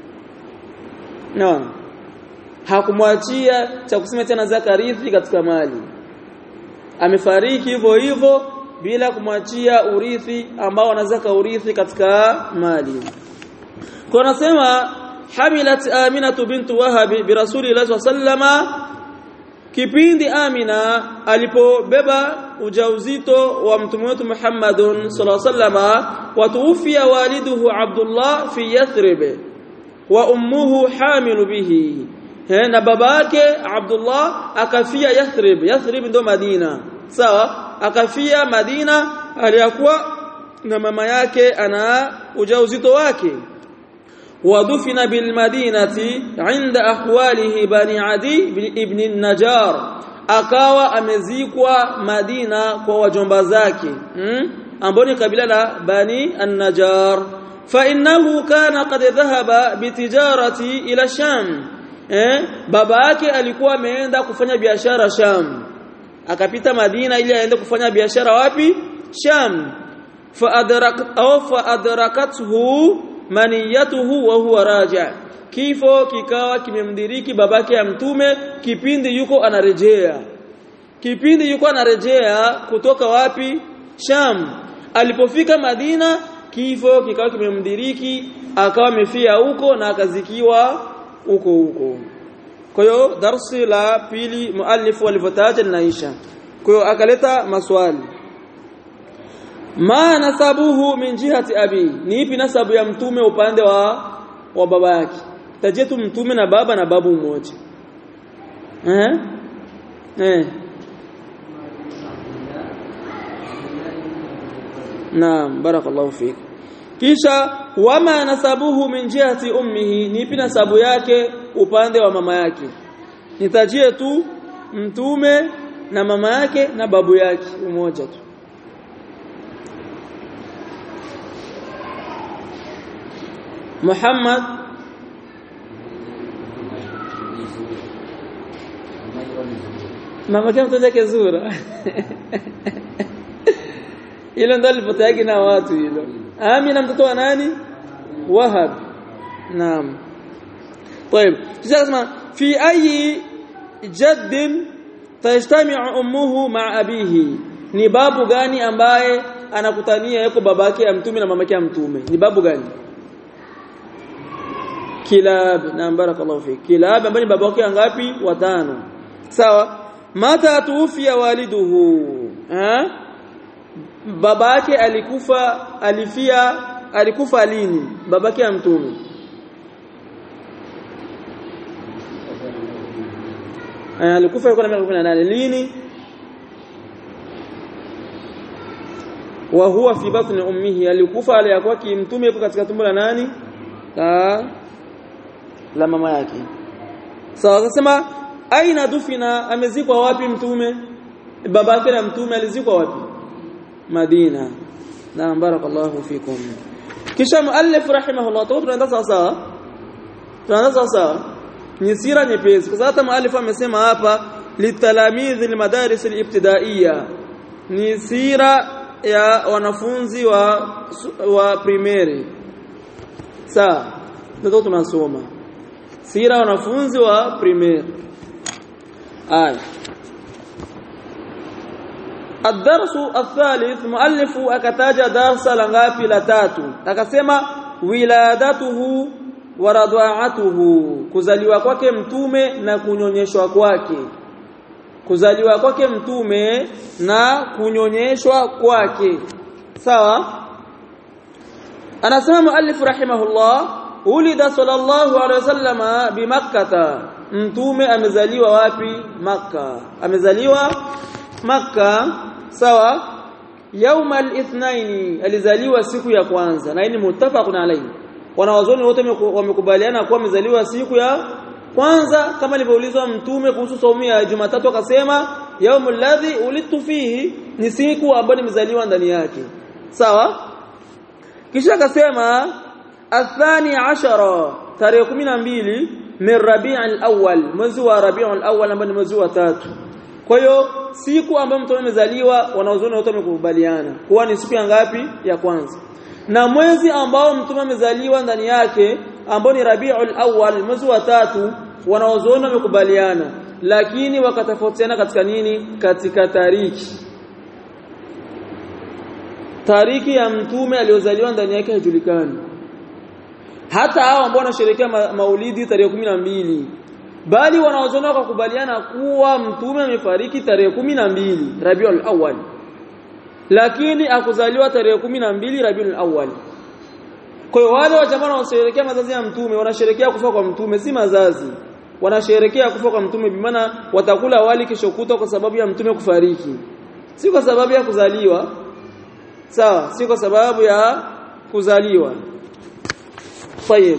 No. Hakumwachia cha kusema tena zakarithi katika mali. Amefariki hivyo hivyo bila kumwachia urithi ambao anazaka urithi katika mali. Kwa nasema hamilat Aminatu bintu Wahab bi Rasulillah sallama, kipindi Amina alipobeba ujauzito wa mtume wetu Muhammadun sallallahu alaihi wasallama, watuufia waliduhu Abdullah fi Yathrib wa ummuhu hamilu bihi, na babake Abdullah akafia Yathrib. Yathrib ndo Madina, sawa? Akafia Madina aliyakuwa na mama yake ana ujauzito wake. ودفن بالمدينة عند أخواله بني عدي ابن النجار, akawa amezikwa Madina kwa wajomba zake hmm? ambao ni kabila la Bani an-Najar. fa innahu kana qad dhahaba bitijarati ila Sham, eh baba yake alikuwa ameenda kufanya biashara Sham, akapita Madina ili aende kufanya biashara wapi? Sham. fa adrak aw fa adrakathu maniyatuhu wa huwa raja, kifo kikawa kimemdiriki babake ya mtume kipindi yuko anarejea. Kipindi yuko anarejea kutoka wapi? Sham. Alipofika Madina kifo kikawa kimemdiriki, akawa amefia huko na akazikiwa huko huko. Kwa hiyo darsi la pili muallifu alivyotaja linaisha. Kwa hiyo akaleta maswali. Ma nasabuhu min jihati abi, ni ipi nasabu ya mtume upande wa wa baba yake? Tajetu mtume na baba na babu mmoja. Eh? Eh. Naam, barakallahu fik. Kisha wama nasabuhu min jihati ummihi, ni ipi nasabu yake upande wa mama yake? Nitajie tu mtume na mama yake na babu yake mmoja tu. Muhammad mama yake mtoto wake Zura. Hilo ndo alipotaji na watu hilo. Amina mtoto wa nani? Wahab. Naam. طيب tuseme fi ayi jadd tajtami'u ummuhu ma'a abihi, ni babu gani ambaye anakutania yuko babake ya mtume na mamake ya mtume? Ni babu gani? Kilab. Na barakallahu fi Kilab ambaye babake ngapi? Watano, sawa. Mata tuufia waliduhu, eh babake alikufa, alifia alikufa lini babake ya mtume? eh alikufa yuko na miaka kumi na nane. Lini? wa huwa fi batni ummihi, alikufa aliyakuwa kimtume yuko katika tumbo la nani? La la mama yake. Sawa. So, akasema aina dufina, amezikwa wapi mtume? Babake na mtume alizikwa wapi? Madina. Na barakallahu fikum. Kisha muallif rahimahullah, tunaanza sawa sawa, tunaanza sawa sawa, ni sira nyepesi, kwa sababu muallif amesema hapa litalamidh almadaris alibtidaiya, ni sira ya wanafunzi wa wa primary. Sawa, ndio tunasoma sira wanafunzi wa primary. Aya الدرس الثالث, muallifu akataja darsa la ngapi? La tatu. Akasema wiladatuhu wa radha'atuhu, kuzaliwa kwake mtume na kunyonyeshwa kwake. Kuzaliwa kwake mtume na kunyonyeshwa kwake, sawa. Anasema muallifu rahimahullah, ulida sallallahu alaihi wasallama bi Makkah, mtume amezaliwa wapi? Makkah. Amezaliwa Makkah, sawa. Yauma al-ithnain, alizaliwa siku ya kwanza, na hii ni muttafaqun alayhi. Wanawazoni wote wamekubaliana kuwa amezaliwa siku ya kwanza, kama ilivyoulizwa mtume kuhusu saumu ya Jumatatu akasema yaumul ladhi ulidtu fihi, ni siku ambayo nimezaliwa ndani yake, sawa. Kisha akasema athani ashara, tarehe kumi na mbili min Rabi'ul Awwal, mwezi wa Rabi'ul Awwal ambao ni mwezi wa tatu. Kwa hiyo siku ambayo mtume amezaliwa wanaozoni wote wamekubaliana kuwa ni siku ya ngapi? Ya kwanza. Na mwezi ambao mtume amezaliwa ndani yake ambao ni Rabi'ul Awwal, mwezi wa tatu, wanaozoni wamekubaliana, lakini wakatofautiana katika nini? Katika tariki. Tariki ya mtume aliozaliwa ndani yake haijulikani. Hata hao ambao wanasherehekea ma Maulidi tarehe kumi na mbili, bali wanaozona wakakubaliana kuwa mtume amefariki tarehe kumi na mbili Rabiul Awwal, lakini akuzaliwa tarehe kumi na mbili Rabiul Awwal. Kwa hiyo wale wa jamaa wanaosherehekea mazazi ya mtume wanasherehekea kufa kwa mtume, si mazazi. Wanasherehekea kufa kwa mtume bi maana watakula wali kesho kutwa kwa sababu ya mtume kufariki, si kwa sababu ya kuzaliwa. Sawa, si kwa sababu ya kuzaliwa. طيب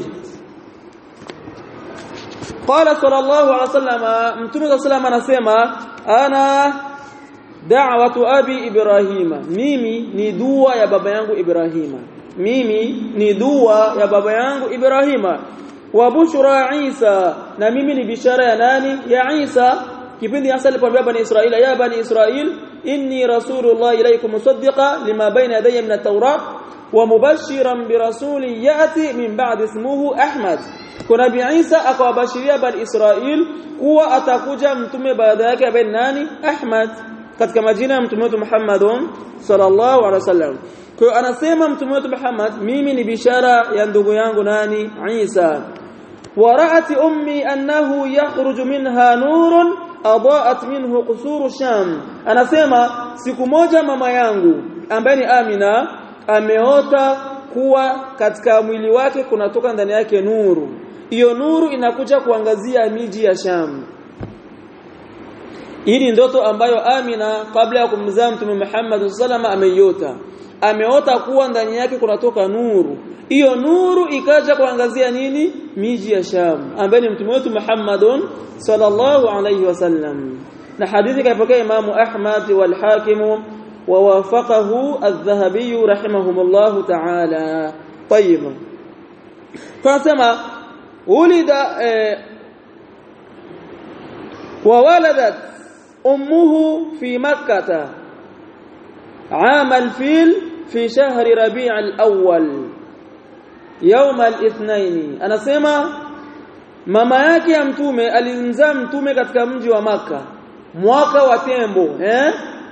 قال صلى الله عليه وسلم mtume صلى الله عليه وسلم anasema ana da'watu abi ibrahima, mimi ni dua ya baba yangu Ibrahima, mimi ni dua ya baba yangu Ibrahima. Wa bushra Isa, na mimi ni bishara ya nani? Ya Isa. Kipindi hasa alipoambia bani Israila, ya bani Israil inni rasulullah ilaykum musaddiqan lima bayna yadayya min at-taurat wa mubashiran bi rasulin yati min ba'di ismuhu Ahmad. Kuna Nabii Isa akawabashiria bani Israil kuwa atakuja mtume baada yake ambaye nani? Ahmad, katika majina ya mtume wetu Muhammadun sallallahu alaihi wasallam. Kwa hiyo anasema mtume wetu Muhammad, mimi ni bishara ya ndugu yangu nani? Isa. ورأت أمي أنه يخرج منها نور أضاءت منه قصور الشام. anasema siku moja mama yangu ambaye ni Amina ameota kuwa katika mwili wake kunatoka ndani yake nuru. Hiyo nuru inakuja kuangazia miji ya Sham. Hii ndoto ambayo Amina kabla ya kumzaa mtume Muhammad sallallahu ameiota. Ameota kuwa ndani yake kunatoka nuru. Hiyo nuru ikaja kuangazia nini? Miji ya Sham, ambaye ni mtume wetu Muhammadun sallallahu alayhi wasallam. Na hadithi kaipokea Imam Ahmad wal Hakim wa wafaqahu adh-Dhahabi rahimahumullah ta'ala. Tayyib. Fasema ulida eh, wa waladat ummuhu fi Makkah عام الفيل في شهر ربيع الأول يوم الاثنين. anasema mama yake ya mtume alimzaa mtume katika mji wa Maka mwaka wa tembo eh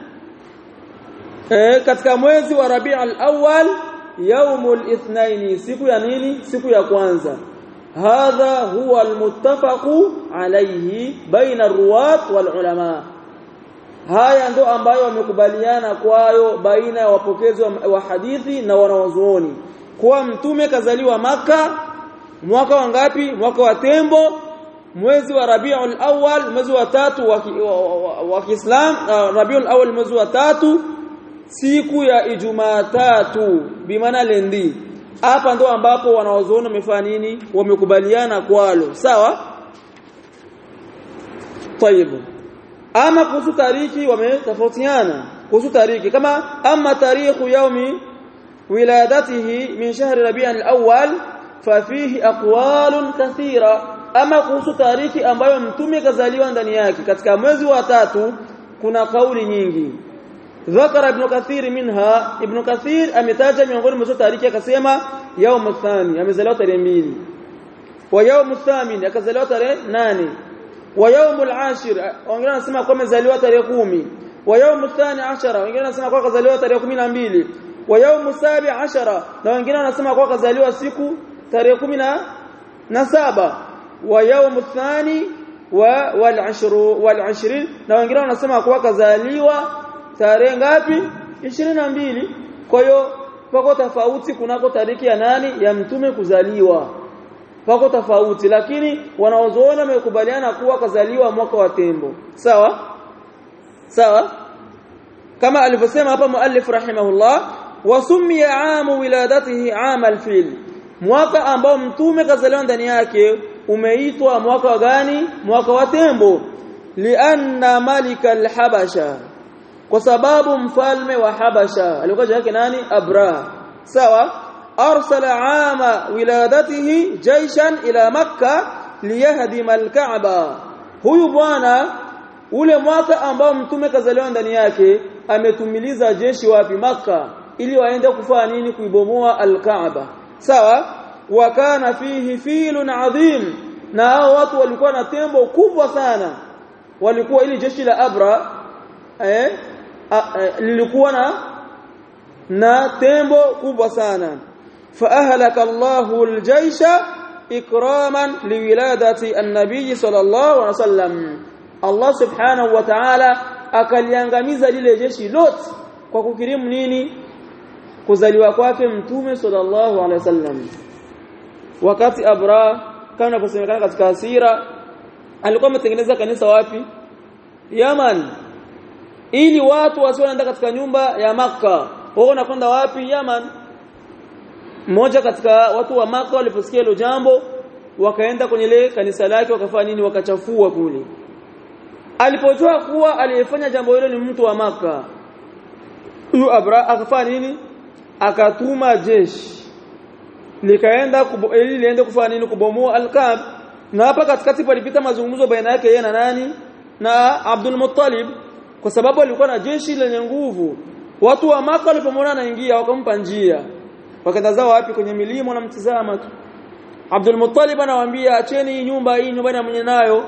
eh katika mwezi wa Rabiul Awwal yaumul ithnain, siku ya nini? Siku ya kwanza. Hadha huwa almuttafaqu alayhi baina ar-ruwat wal ulama. Haya ndo ambayo wamekubaliana kwayo baina ya wapokezi wa hadithi na wanawazuoni, kwa mtume kazaliwa Maka mwaka wa ngapi? Mwaka wa tembo, mwezi wa Rabiul Awwal, mwezi wa tatu wa, wa, wa, wa Kiislam. Uh, Rabiul Awwal mwezi wa tatu, siku ya Ijumaa tatu, bi maana lendi. Hapa ndo ambapo wanawazuoni wamefanya nini? Wamekubaliana kwalo. Sawa? Tayeb. Ama kuhusu tariki wametofautiana kuhusu tariki, kama ama tarikhu yaumi wiladatihi min shahri Rabi'ul Awwal fa fihi aqwalun kathira. Ama kuhusu tariki ambayo mtume kazaliwa ndani yake katika mwezi wa tatu kuna kauli nyingi. Dhakara Ibn Kathir minha, Ibn Kathir ametaja miongoni mwa tariki akasema yaum athani, amezaliwa tarehe mbili, wa yaum athamin akazaliwa tarehe nane, wa yaumul ashir wengine wanasema kwa amezaliwa tarehe kumi, wa yaumul thani ashara wengine wanasema kwa kazaliwa tarehe kumi na mbili, wa yaumus sabi ashara na wengine wanasema kwa kazaliwa siku tarehe kumi na saba, wa yaumul thani wa wal ashru wal ashrin na wengine wanasema kwa kazaliwa tarehe ngapi? ishirini na mbili. Kwa hiyo pako tofauti kunako tariki ya nani? Ya mtume kuzaliwa. Pako tofauti, lakini wanaozoona wamekubaliana kuwa kazaliwa mwaka wa tembo. Sawa? Sawa? Kama alivyosema hapa muallif rahimahullah, wasummiya amu wiladatihi aam al-fil. Mwaka ambao mtume kazaliwa ndani yake umeitwa mwaka gani? Mwaka wa tembo. Lianna malika al-habasha, kwa sababu mfalme wa Habasha alikuwa jina lake nani? Abraha. Sawa? arsala ama wiladatihi jaishan ila Makkah liyahdima al-Ka'ba. Huyu bwana ule mwaka ambao mtume kazaliwa ndani yake ametumiliza jeshi wapi? Makka, ili waende kufanya nini? Kuibomoa al-Ka'ba. Sawa? Wa kana fihi filun adhim, na hao watu walikuwa na tembo kubwa sana. Walikuwa ili jeshi la Abra eh lilikuwa na na tembo kubwa sana. Fa ahlaka Allahu al-jaysha ikraman liwiladati an-nabiy sallallahu alaihi wasallam. Allah subhanahu wa ta'ala akaliangamiza lile jeshi lote kwa kukirimu nini? Kuzaliwa kwake mtume sallallahu alaihi wasallam. Wakati Abra kama kusemekana katika sira alikuwa ametengeneza kanisa wapi? Yaman, ili watu wasioenda katika nyumba ya Makka. Wao wanakwenda wapi? Yaman. Mmoja katika watu wa Makka waliposikia hilo jambo wakaenda kwenye ile kanisa lake wakafanya nini? Wakachafua kule. Alipojua kuwa aliyefanya jambo hilo ni mtu wa Makka, huyu Abra akafanya nini? Akatuma jeshi likaenda ili liende kufanya nini? Kubomoa al-Kaaba. Na hapa katikati palipita mazungumzo baina yake yeye na nani? Na Abdul Muttalib, kwa sababu alikuwa na jeshi lenye nguvu. Watu wa Makka walipomwona anaingia wakampa njia, wakaenda zao wapi? Kwenye milima na mtizama tu. Abdul Muttalib anawaambia acheni nyumba hii, nyumba ina mwenye nayo.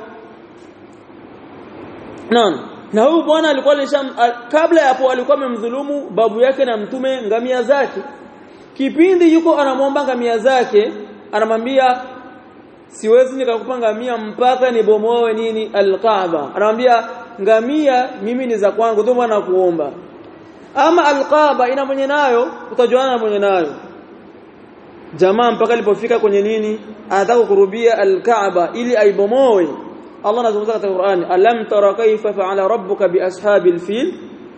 Naam. Na huyu bwana alikuwa alisham, kabla ya hapo alikuwa amemdhulumu babu yake na mtume ngamia zake. Kipindi yuko anamwomba ngamia zake, anamwambia siwezi nikakupa ngamia mpaka nibomoe nini? Al-Kaaba. Anamwambia ngamia mimi ni za kwangu, ndio maana nakuomba. Ama Al-Kaaba ina mwenye nayo, utajuana na mwenye nayo. Jamaa mpaka alipofika kwenye nini? Anataka kurubia Al-Kaaba ili aibomoe. Allah anazungumza katika Qur'ani, alam tara kayfa fa'ala rabbuka bi ashabil fil?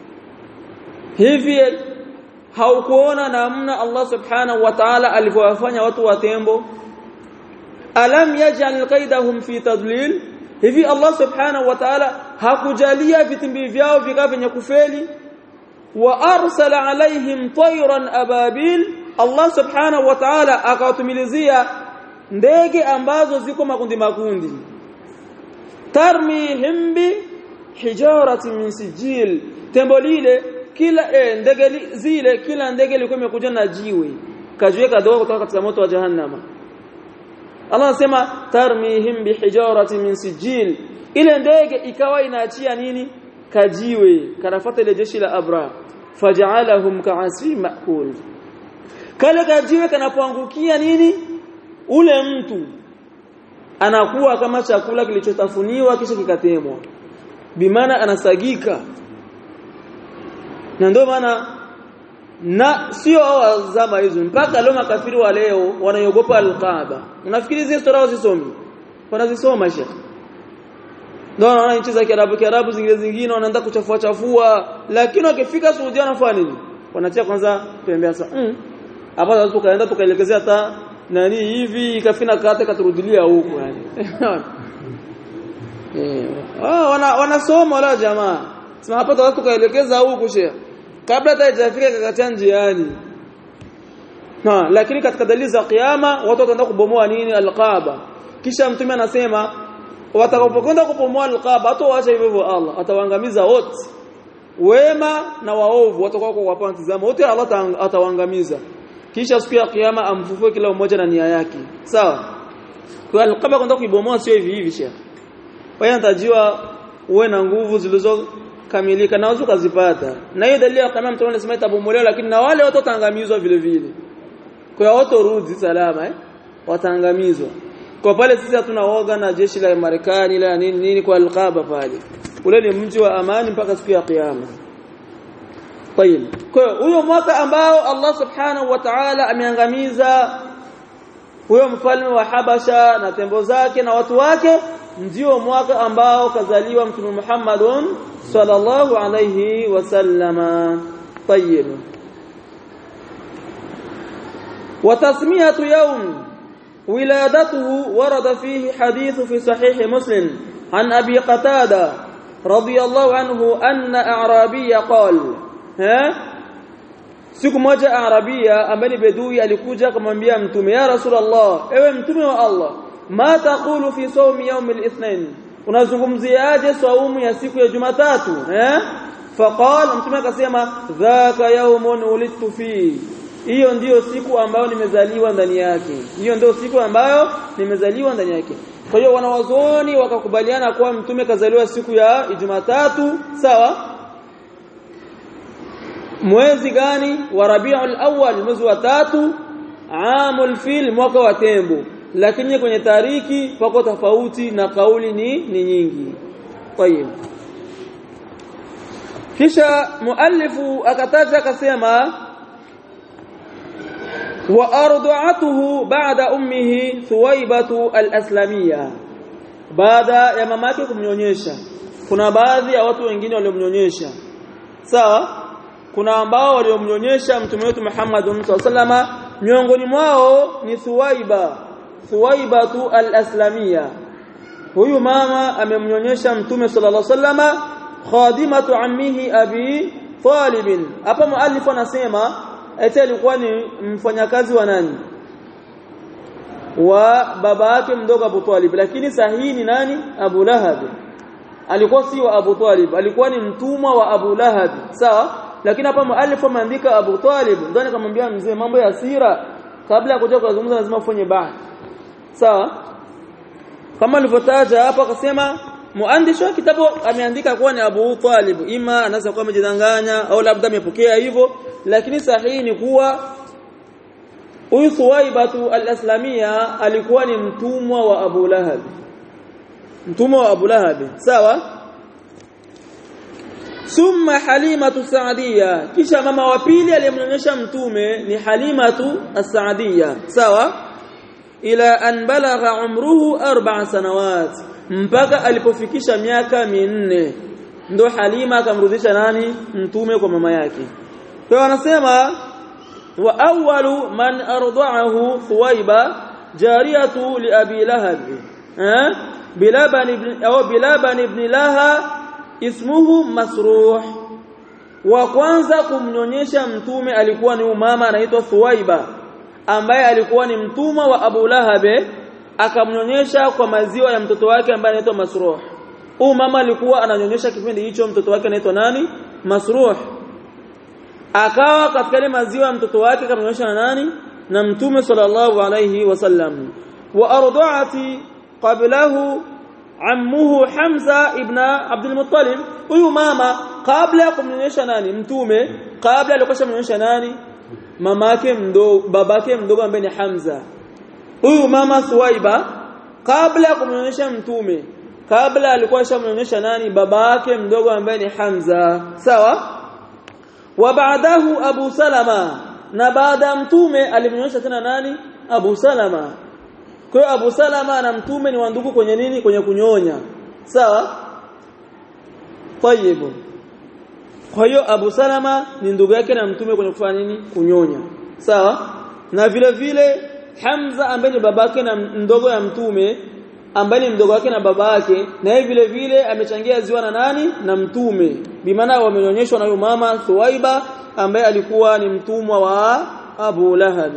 Hivi haukuona namna Allah subhanahu wa ta'ala alivyowafanya watu wa tembo? Alam yaj'al qaidahum fi tadlil? Hivi Allah subhanahu wa ta'ala hakujalia vitimbi vyao vikawa vyenye kufeli? Wa arsala alaihim tayran ababil, Allah subhanahu wa ta'ala akawatumilizia ndege ambazo ziko makundi makundi. Tarmihim bi hijarati min sijil, tembo lile kila eh, ndege zile kila ndege ilikuwa imekuja na jiwe kajiwe kadogo kutoka katika moto wa jahannama. Allah anasema tarmihim bi hijarati min sijil, ile ndege ikawa inaachia nini? Kajiwe kanafuata ile jeshi la Abra. Faj'alahum ka'asfin ma'kul, kale kajiwe kanapoangukia nini? Ule mtu anakuwa kama chakula kilichotafuniwa kisha kikatemwa, bimaana anasagika. Na ndio maana na sio hao zama hizo, mpaka leo makafiri wa leo wanaogopa al-Kaaba. Unafikiri hizo sura wazisomi? Wanazisoma shekhi. Ndio wanaona nchi za Kiarabu Kiarabu zingine zingine wanaanza kuchafua chafua, lakini wakifika Saudi wanafanya nini? Wanatia kwanza tembea sasa. Mm. Hapa sasa tukaenda tukaelekezea hata nani hivi ikafina kata katurudilia huko yani. Eh. Ah wana wanasoma wala jamaa. Sema hapa watu kaelekeza huko shehe. Kabla hata haijafika kakatia njiani. Na lakini katika dalili za kiyama watu wataenda kubomoa nini? Al-Kaaba. Kisha mtume anasema watakapokwenda kubomoa Al-Kaaba hata waache hivyo Allah atawaangamiza wote. Wema na waovu watakuwa kwa hapa mtazamo wote Allah atawaangamiza. Kisha siku ya kiyama amfufue kila mmoja na nia yake. Sawa? Kwa Al-Kaaba kwenda kuibomoa sio hivi hivi shehe. Wewe unatajiwa uwe na nguvu zilizokamilika na uzikazipata. Na hiyo dalili kama mtume anasema itabomolewa, lakini na wale watu wataangamizwa vile vile. Kwa hiyo watu rudi salama eh? Wataangamizwa. Kwa pale sisi hatuna woga na jeshi la Marekani la nini nini kwa Al-Kaaba pale. Ule ni mji wa amani mpaka siku ya kiyama. Tayeb. Kwa hiyo huyo mwaka ambao Allah Subhanahu wa Ta'ala ameangamiza huyo mfalme wa Habasha na tembo zake na watu wake, ndio mwaka ambao kazaliwa Mtume Muhammadun sallallahu alayhi wasallama. Tayeb. وتسميه يوم ولادته ورد فيه حديث في صحيح مسلم عن أبي قتادة رضي الله عنه أن أعرابي قال ها siku moja Arabia ambaye bedui alikuja kumwambia mtume, ya Rasulullah, ewe mtume wa Allah, ma taqulu fi sawmi yawm al-ithnain unazungumziaje saumu ya siku ya Jumatatu eh faqala mtume akasema dhaka yawmun ulidtu fi hiyo ndiyo siku ambayo nimezaliwa ndani yake hiyo ndio siku ambayo nimezaliwa ndani yake kwa hiyo wanawazuoni wakakubaliana kuwa mtume kazaliwa siku ya Jumatatu sawa mwezi gani wa Rabiul Awwal mwezi wa tatu amul fil mwaka wa tembo lakini kwenye tariki pako tofauti na kauli ni, ni nyingi tayeb kisha muallifu akataja akasema wa arda'atuhu ba'da ummihi Thuwaibatu al-Aslamiyya baada ya mamake kumnyonyesha kuna baadhi ya watu wengine waliomnyonyesha sawa kuna ambao waliomnyonyesha mtume wetu Muhammad sallallahu alaihi wasallam miongoni mwao ni Thuwaiba Thuwaibatu al-Aslamiyya huyu mama amemnyonyesha mtume sallallahu alaihi wasallam khadimatu ammihi Abi Talib hapa muallif anasema eti alikuwa ni mfanyakazi wa nani wa baba yake mdogo Abu Talib lakini sahihi ni nani Abu Lahab alikuwa si wa Abu Talib alikuwa ni mtumwa wa Abu Lahab sawa lakini hapa muallif ameandika Abu Talib ndio nikamwambia mzee mambo ya sira kabla ya kuja kuzungumza lazima ufanye bahthi sawa kama alivyotaja hapa akasema muandishi wa kitabu ameandika kuwa ni Abu Talib ima anaweza kuwa amejidanganya au labda amepokea hivyo lakini sahihi ni kuwa huyu Thuwaibatu al-Aslamiyya alikuwa ni mtumwa wa Abu Lahab mtumwa wa Abu Lahab sawa thumma Halimatu Saadiyya kisha mama wa pili aliyemnyonyesha mtume ni Halimatu as-Saadiyya sawa ila an balagha umruhu arba'a sanawat mpaka alipofikisha miaka minne ndo Halima akamrudisha nani mtume kwa mama yake kwa anasema wa awwalu man arda'ahu Thuwaiba jariyatu li Abi Lahab eh bilaban ibn au bilaban ibn Laha ismuhu Masruh wa kwanza kumnyonyesha mtume alikuwa ni mama anaitwa Thuwaiba ambaye alikuwa ni mtumwa wa Abu Lahab akamnyonyesha kwa maziwa ya mtoto wake ambaye anaitwa Masruh huyu mama alikuwa ananyonyesha kipindi hicho mtoto wake anaitwa nani Masruh akawa katika ile maziwa ya mtoto wake akamnyonyesha na nani na mtume sallallahu alayhi wasallam wa arda'ati qablahu ammuhu Hamza ibn Abdul Muttalib huyu mama kabla ya kumnyonyesha nani mtume kabla alikuwa kumnyonyesha nani mamake mdogo babake mdogo ambaye ni Hamza huyu mama Thuwaiba kabla ya kumnyonyesha mtume kabla alikuwa shamnyonyesha nani babake mdogo ambaye ni Hamza sawa wa baadahu Abu Salama na baada mtume alimnyonyesha tena nani Abu Salama kwa hiyo Abu Salama na mtume ni wandugu kwenye nini kwenye kunyonya sawa tayeb kwa hiyo Abu Salama ni ndugu yake na mtume kwenye kufanya nini kunyonya sawa na vile vile Hamza ambaye ni babake na mdogo ya mtume ambaye ni mdogo wake na babake na yeye vile vile amechangia ziwa na nani na mtume bimaana wamenyonyeshwa na huyo mama Thuwaiba ambaye alikuwa ni mtumwa wa Abu Lahab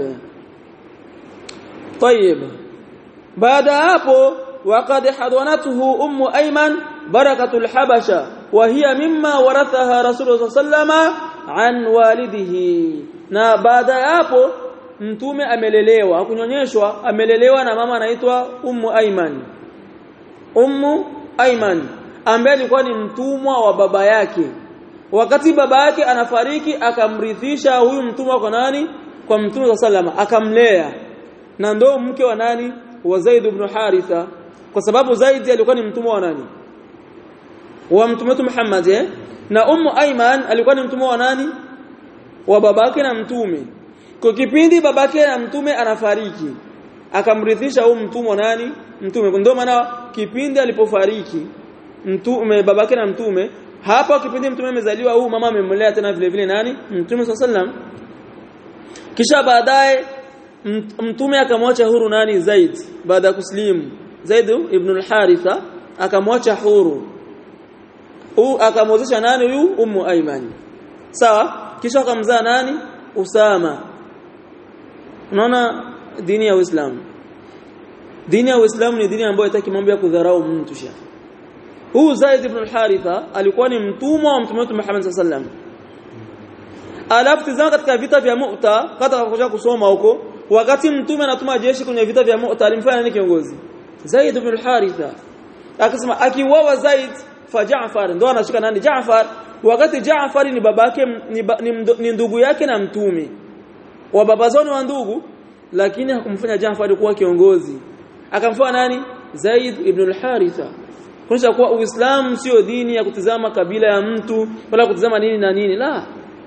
طيب baada hapo waqad hadwanatuhu ummu Ayman barakatul habasha wa hiya mimma warathaha rasulullah sallama an walidihi na baada hapo mtume amelelewa hakunyonyeshwa amelelewa na mama anaitwa ummu Ayman ummu Ayman ambaye alikuwa ni mtumwa wa baba yake wakati baba yake anafariki akamrithisha huyu mtumwa kwa nani kwa mtume sallama akamlea na ndo mke wa nani wa Zaid ibn Haritha kwa sababu Zaid alikuwa ni mtumwa wa nani wa mtume wetu Muhammad eh na ummu Ayman alikuwa ni mtumwa wa nani wa babake na mtume kwa kipindi babake na mtume anafariki akamrithisha huyu mtumwa nani mtume ndio maana kipindi alipofariki mtume babake na mtume hapa kipindi mtume amezaliwa huyu mama amemlea tena vile vile nani mtume sallam kisha baadaye mtume akamwacha huru nani Zaid baada ya kuslimu Zaid ibn al-Haritha akamwacha huru u akamwozesha nani huyu ummu Ayman sawa kisha akamzaa nani Usama unaona dini ya Uislamu dini ya Uislamu ni dini ambayo haitaki mambo ya kudharau mtu shekhi. Huu Zaid ibn al-Haritha alikuwa ni mtumwa wa Mtume Muhammad sallallahu alaihi wasallam. Alafu tazama katika vita vya Mu'ta, kata kuja kusoma huko, wakati mtume anatuma jeshi kwenye vita vya Mu'ta alimfanya nini kiongozi? Zaid ibn al-Haritha. Akasema akiuawa Zaid fa Jaafar ndo anashika nani? Jaafar. Wakati Jaafar ni babake ni, ni, ni ndugu yake na mtume. Wa baba zao ni wa ndugu, lakini hakumfanya Jaafar kuwa kiongozi. Akamfanya nani? Zaid ibn al-Haritha. Kuonyesha kuwa Uislamu sio dini ya kutizama kabila ya mtu wala kutizama nini na nini, la.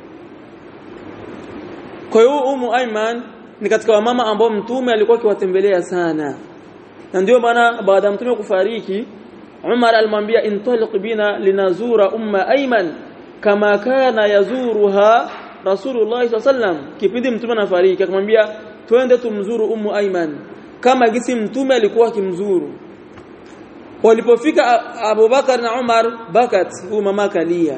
Kwa hiyo Ummu Ayman ni katika wamama ambao mtume alikuwa akiwatembelea sana. Na ndio maana baada ya mtume kufariki, Umar alimwambia intaliq bina linazura Umma Ayman kama kana yazuruha Rasulullah sallallahu alaihi wasallam. Kipindi mtume anafariki akamwambia twende tumzuru Ummu Ayman kama gisi mtume alikuwa akimzuru. Walipofika Abu Bakar na Umar, bakat huyu mama kalia.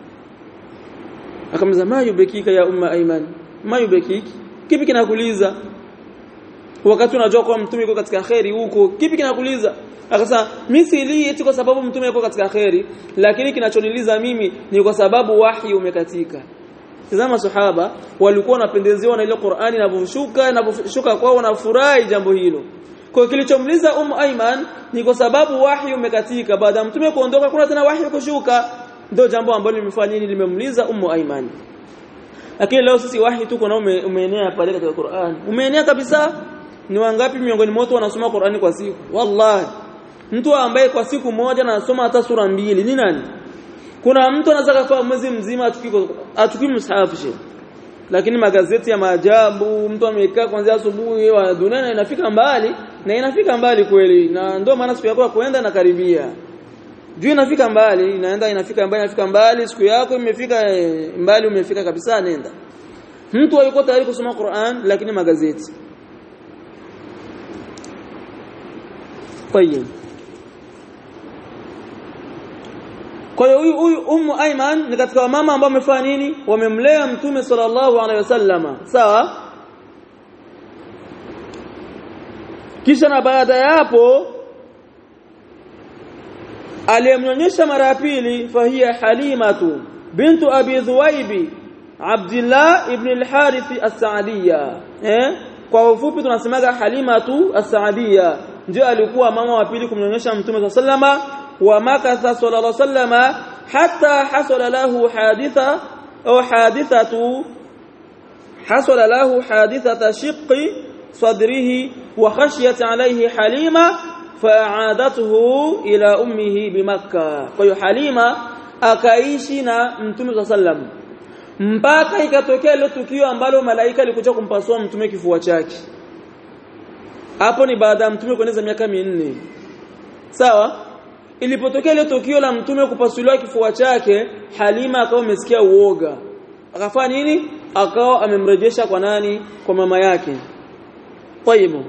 Akamza ma yubekika ya Umma Ayman, ma yubekiki, kipi kinakuliza? Wakati unajua kwa mtume yuko katika khairi huko, kipi kinakuliza? Akasema mimi sili eti kwa sababu mtume yuko katika khairi, lakini kinachoniliza mimi ni kwa sababu wahi umekatika. Tazama sahaba walikuwa wanapendezewa na ile Qur'ani inavyoshuka, inavyoshuka kwao wanafurahi jambo hilo. Kwa kilichomliza Ummu Ayman ni kwa sababu wahi umekatika, baada ya mtume kuondoka kuna tena wahi kushuka, ndio jambo ambalo limefanya nini, limemliza Ummu Ayman. Lakini leo sisi wahi tuko na ume, umeenea pale katika Qur'an. Umeenea kabisa. Ni wangapi miongoni mwetu wanasoma Qur'ani kwa siku? Wallahi. Mtu ambaye kwa siku moja anasoma hata sura mbili ni nani? Kuna mtu anaweza kufa mwezi mzima atukiko atukii msahafu. Lakini magazeti ya maajabu, mtu amekaa kuanzia asubuhi wa dunia inafika mbali na inafika mbali kweli. Na ndio maana siku yako kwenda na karibia. Juu inafika mbali, inaenda inafika mbali, inafika mbali, siku yako imefika mbali, umefika kabisa, nenda. Mtu yuko tayari kusoma Qur'an lakini magazeti. Tayeb. Kwa hiyo huyu huyu Ummu Ayman ni katika mama ambao wamefanya nini? Wamemlea Mtume sallallahu alaihi wasallama. Sawa? Kisha na baada ya hapo aliyemnyonyesha mara ya pili fahiya Halimatu bintu Abi Dhuwaibi Abdullah ibn al-Harith as-Saadiyya. Eh? Kwa ufupi tunasemaga Halimatu as-Saadiyya ndio alikuwa mama wa pili kumnyonyesha Mtume sallama, wa makatha sallallahu sallama hatta hasala lahu haditha au hadithatu hasala lahu hadithata shiqqi sadrihi wa khashiyat alayhi Halima fa'adathu ila ummihi bimakkah. Kwa hiyo Halima akaishi na Mtume sallam mpaka ikatokea ile tukio ambalo malaika alikuja kumpasua Mtume kifua chake. Hapo ni baada ya Mtume kueneza miaka minne. Sawa? Ilipotokea ile tukio la Mtume kupasuliwa kifua chake, Halima akawa amesikia uoga. Akafanya nini? Akawa amemrejesha kwa nani? Kwa mama yake. Tayyibu.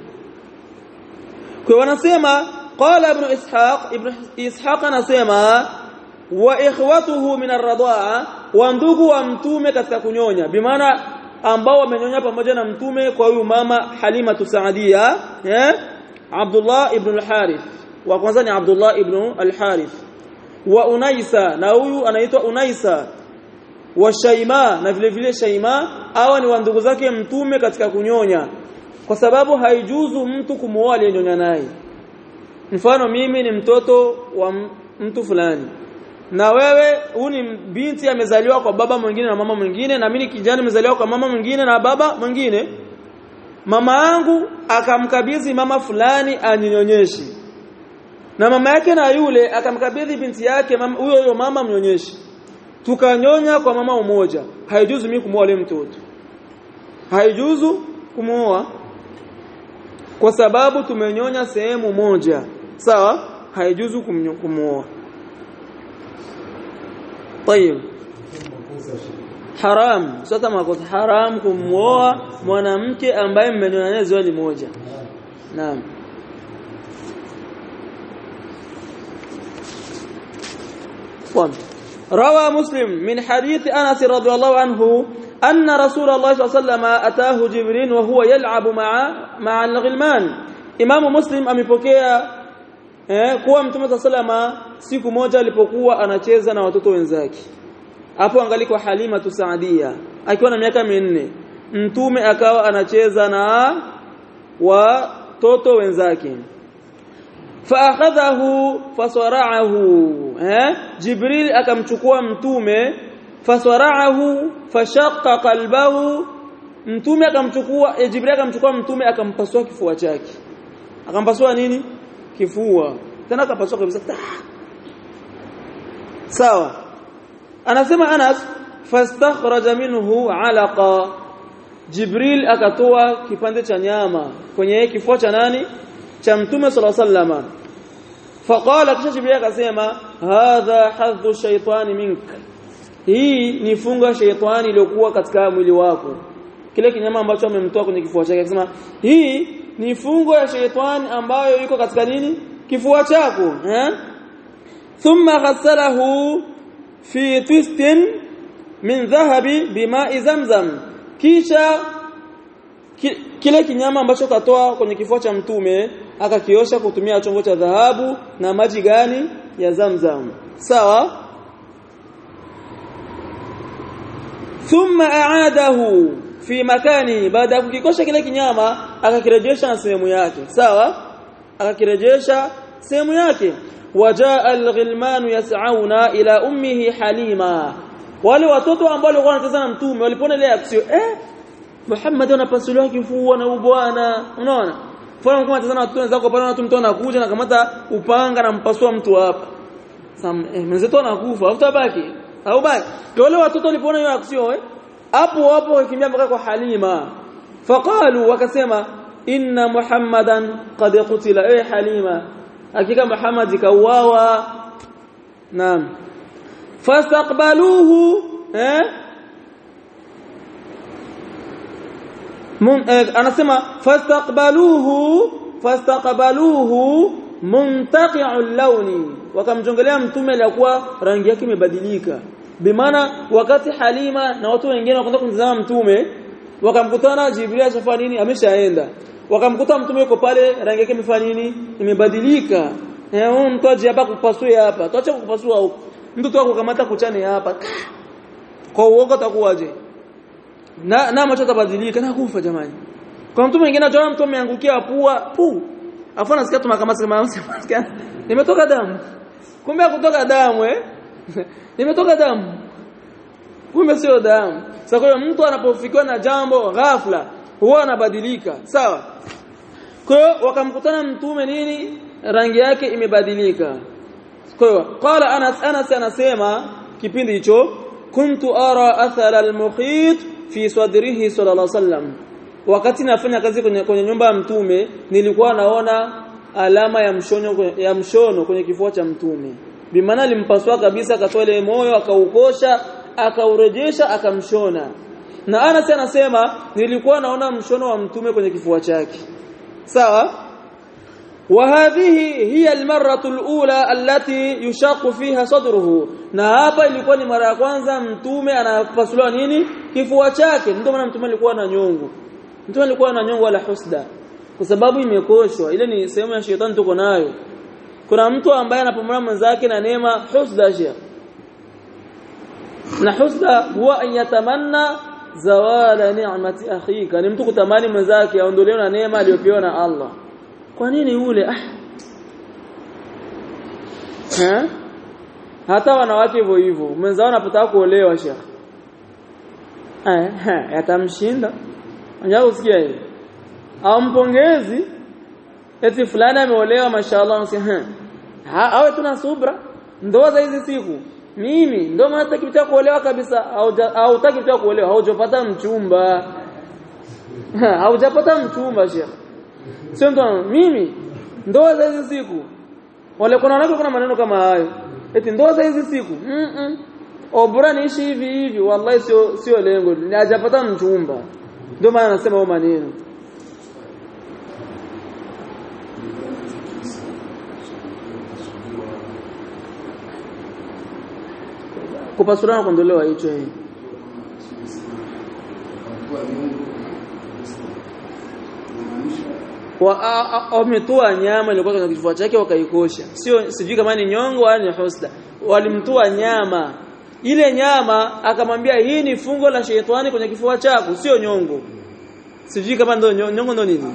Kwa wanasema qala ibn Ishaq, ibn Ishaq anasema wa ikhwatuhu min ar-radha'a, wa ndugu wa Mtume katika kunyonya, bimaana ambao wamenyonya pamoja na Mtume kwa huyu mama Halima Saadiyya, eh? Abdullah ibn al-Harith. Wa kwanza ni Abdullah ibn al-Harith. Wa Unaisa, na huyu anaitwa Unaisa. Wa Shaima, na vile vile Shaima, hawa ni ndugu zake Mtume katika kunyonya. Kwa sababu haijuzu mtu kumuoa aliyenyonya naye. Mfano mimi ni mtoto wa mtu fulani, na wewe huu ni binti amezaliwa kwa baba mwingine na mama mwingine, na mimi kijana nimezaliwa kwa mama mwingine na baba mwingine. Mama yangu akamkabidhi mama fulani anyonyeshe, na mama yake na yule akamkabidhi binti yake huyo huyo mama mnyonyeshe. Tukanyonya kwa mama mmoja. Haijuzu mimi kumuoa yule mtoto. Haijuzu kumuoa kwa sababu tumenyonya sehemu moja. Sawa? Haijuzu kumuoa. Tayeb. Haram, sasa makosa haram kumuoa mwanamke ambaye mmenyonya naye ziwali moja. Naam. Qam. Rawa Muslim min hadith Anas radhiyallahu anhu anna Rasulullah sallallahu alayhi wasallam ataahu Jibril wa huwa yal'abu ma'a ma'a al-ghilman Imamu Muslim amepokea eh kuwa Mtume sallama siku moja alipokuwa anacheza na watoto wenzake. Hapo angaliko Halima Tusaadia akiwa na miaka minne, Mtume akawa anacheza na watoto wenzake. Fa akhadhahu fasara'ahu, eh Jibril akamchukua Mtume, fasara'ahu fashaqqa qalbahu, Mtume akamchukua eh, Jibril akamchukua Mtume akampasua kifua chake. Akampasua nini? Kifua. Tena akapasua kabisa. Sawa. Anasema Anas, fastakhraja minhu alaqa, Jibril akatoa kipande cha nyama kwenye kifua cha nani? Cha Mtume sallallahu alaihi wasallam. Faqala, kisha Jibril akasema, hadha hadhu shaytani mink, hii ni funga ya shaytani iliyokuwa katika mwili wako. Kile kinyama ambacho amemtoa kwenye kifua chake, akasema hii ni fungo ya shaytani ambayo iko katika nini? Kifua chako. Eh? Thumma ghassalahu fi twistin min dhahabi bima'i zamzam, kisha ki, kile kinyama ambacho katoa kwenye kifua cha Mtume akakiosha kutumia chombo cha dhahabu na maji gani? Ya Zamzam. Sawa. Thumma a'adahu fi makani, baada ya kukikosha kile kinyama akakirejesha na sehemu yake. Sawa, akakirejesha sehemu yake. Wajaa alghilman yas'auna ila ummihi Halima, wale watoto ambao walikuwa wanacheza na Mtume walipoona ile aksio, eh Muhammad anapasuliwa kifua na ubwana. Unaona, fanya kama tazama watoto wenzako pale, na mtu anakuja na kamata upanga na mpasua mtu hapa, sam eh mwenzetu anakufa au tabaki au baki. Wale watoto walipoona hiyo aksio, eh hapo hapo wakimbia mpaka kwa Halima. Faqalu, wakasema, inna Muhammadan qad qutila, eh Halima, hakika Muhammad kauawa. Naam. Fastaqbaluhu, eh Mun, eh, anasema fastaqbaluhu fastaqbaluhu muntaqi'ul lawni, wakamjongelea Mtume alikuwa rangi yake imebadilika. Bimaana wakati Halima na watu wengine wakaenda kumtazama Mtume, wakamkutana Jibril ashafa nini, ameshaenda. Wakamkuta Mtume yuko pale, rangi yake imefanya nini, imebadilika. Eh, huyu mtu aje hapa kupasua hapa, tuache kupasua huko. Mtu tu akukamata kuchane hapa. Kwa uoga takuwaje? Na na macho tabadilika na kufa jamani. Kwa mtu mwingine anaona mtu ameangukia pua, pu. Afu anasikia tu kama sema sema nimetoka damu. Kumbe kutoka damu eh? Nimetoka damu. Kumbe sio damu. Sasa kwa hiyo mtu anapofikiwa na jambo ghafla huwa anabadilika. Sawa? Kwa hiyo wakamkutana Mtume nini? Rangi yake imebadilika. Kwa hiyo qala Anas, Anas anasema kipindi hicho, kuntu ara athara al-mukhit fi sadrihi sallallahu alaihi wasallam, wakati nafanya kazi kwenye, kwenye nyumba ya Mtume nilikuwa naona alama ya mshono ya mshono kwenye kifua cha Mtume. Bimaana alimpasua kabisa, akatoa ile moyo akaukosha, akaurejesha, akamshona. Na Anas anasema nilikuwa naona mshono wa Mtume kwenye kifua chake. Sawa? Wa hadhihi hiya almarratu alula allati yushaqu fiha sadruhu, na hapa ilikuwa ni mara ya kwanza Mtume anapasuliwa nini, kifua chake. Ndio maana Mtume alikuwa na nyongo, Mtume alikuwa na nyongo wala husda, kwa sababu imekoshwa. Ile ni sehemu ya shetani tuko nayo. Kuna mtu ambaye anapomwona mwenzake na neema, husda shia, na husda huwa an yatamanna zawala ni'mati akhika, ni mtu kutamani mwenzake aondolewe na neema aliyopewa na Allah. Kwa nini yule ah ha? Hata wanawake hivyo hivyo, mwenzao anapotaka kuolewa shekhi, eh yatamshinda. Unajua usikia hiyo, au mpongezi eti fulani ameolewa mashaallah, unasema ha awe tuna subra, ndoa za hizi siku mimi ndio maana nataka kuolewa kabisa, au au nataka kuolewa, haujapata mchumba haujapata mchumba shekhi. Sio ndo mimi ndoa za hizi siku, wale kuna wanako kuna maneno kama hayo eti ndoa za hizi siku mm -mm. Obora niishi hivi hivi, wallahi sio sio lengo, ni hajapata mchumba, ndio maana nasema hayo maneno. Kupasura kuondolewa hicho hii wametoa nyama ilikuwa kwenye kifua chake wakaikosha, sio sijui kama ni nyongo au ni husda, walimtoa nyama. Ile nyama akamwambia hii ni fungo la shetani kwenye kifua chako, sio nyongo. Sijui kama ndo nyongo ndo nini.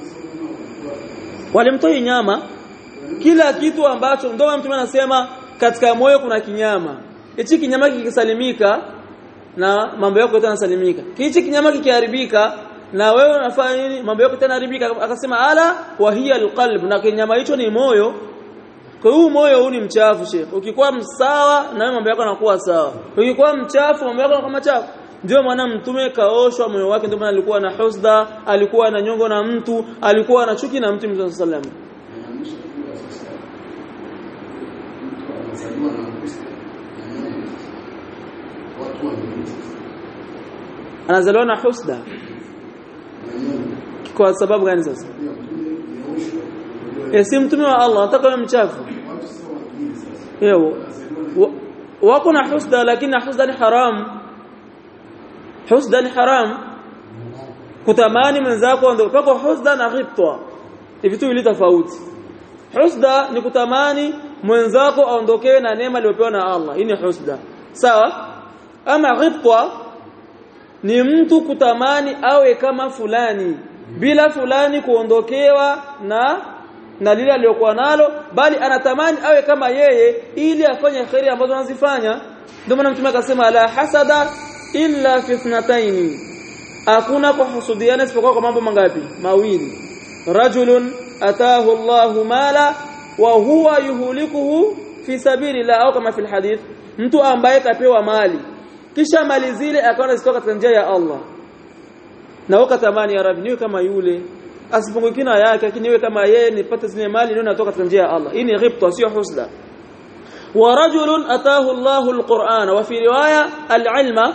Walimtoa nyama, kila kitu ambacho ndio mtume anasema katika moyo kuna kinyama. Hichi kinyama kikisalimika na mambo yako yote yanasalimika. Hichi kinyama kikiharibika na wewe unafanya nini? Mambo yako tena haribika. Akasema ala wa hiya alqalb, na kinyama hicho ni moyo. Kwa hiyo moyo huu ni mchafu Sheikh. Ukikuwa msawa na wewe mambo yako yanakuwa sawa. Ukikuwa mchafu mambo yako yanakuwa machafu. Ndio maana mtume kaoshwa moyo wake, ndio maana alikuwa na husda, alikuwa na nyongo na mtu, alikuwa na chuki na mtu Mtume sallallahu alaihi wasallam. Anazaliwa na husda. Kwa sababu gani sasa? Si mtume wa Allah atakaye mchafu. Yeye wako na husda, lakini husda ni haram. Husda ni haram. Kutamani mwenzako ndio pako husda na ghibta. Ni vitu viwili tofauti. Husda ni kutamani mwenzako aondokee na neema aliyopewa na Allah. Hii ni husda. Sawa? Ama ghibta ni mtu kutamani awe kama fulani bila fulani kuondokewa na na lile aliyokuwa nalo, bali anatamani awe kama yeye ili afanye khairi ambazo anazifanya. Ndio maana mtume akasema la hasada illa fi ithnatayn, hakuna kuhusudiana isipokuwa kwa mambo mangapi? Mawili. Rajulun ataahu Allahu mala wa huwa yuhlikuhu fi sabilillah, au kama fil hadith, mtu ambaye kapewa mali kisha mali zile akaona zitoka katika njia ya Allah, na wakatamani ya Rabbi niwe kama yule, asipungukie na yake, lakini niwe kama yeye, nipate zile mali ndio natoka katika njia ya Allah. Hii ni ghibta, sio husda. Wa rajulun ataahu Allahu alqur'ana wa fi riwaya al-ilma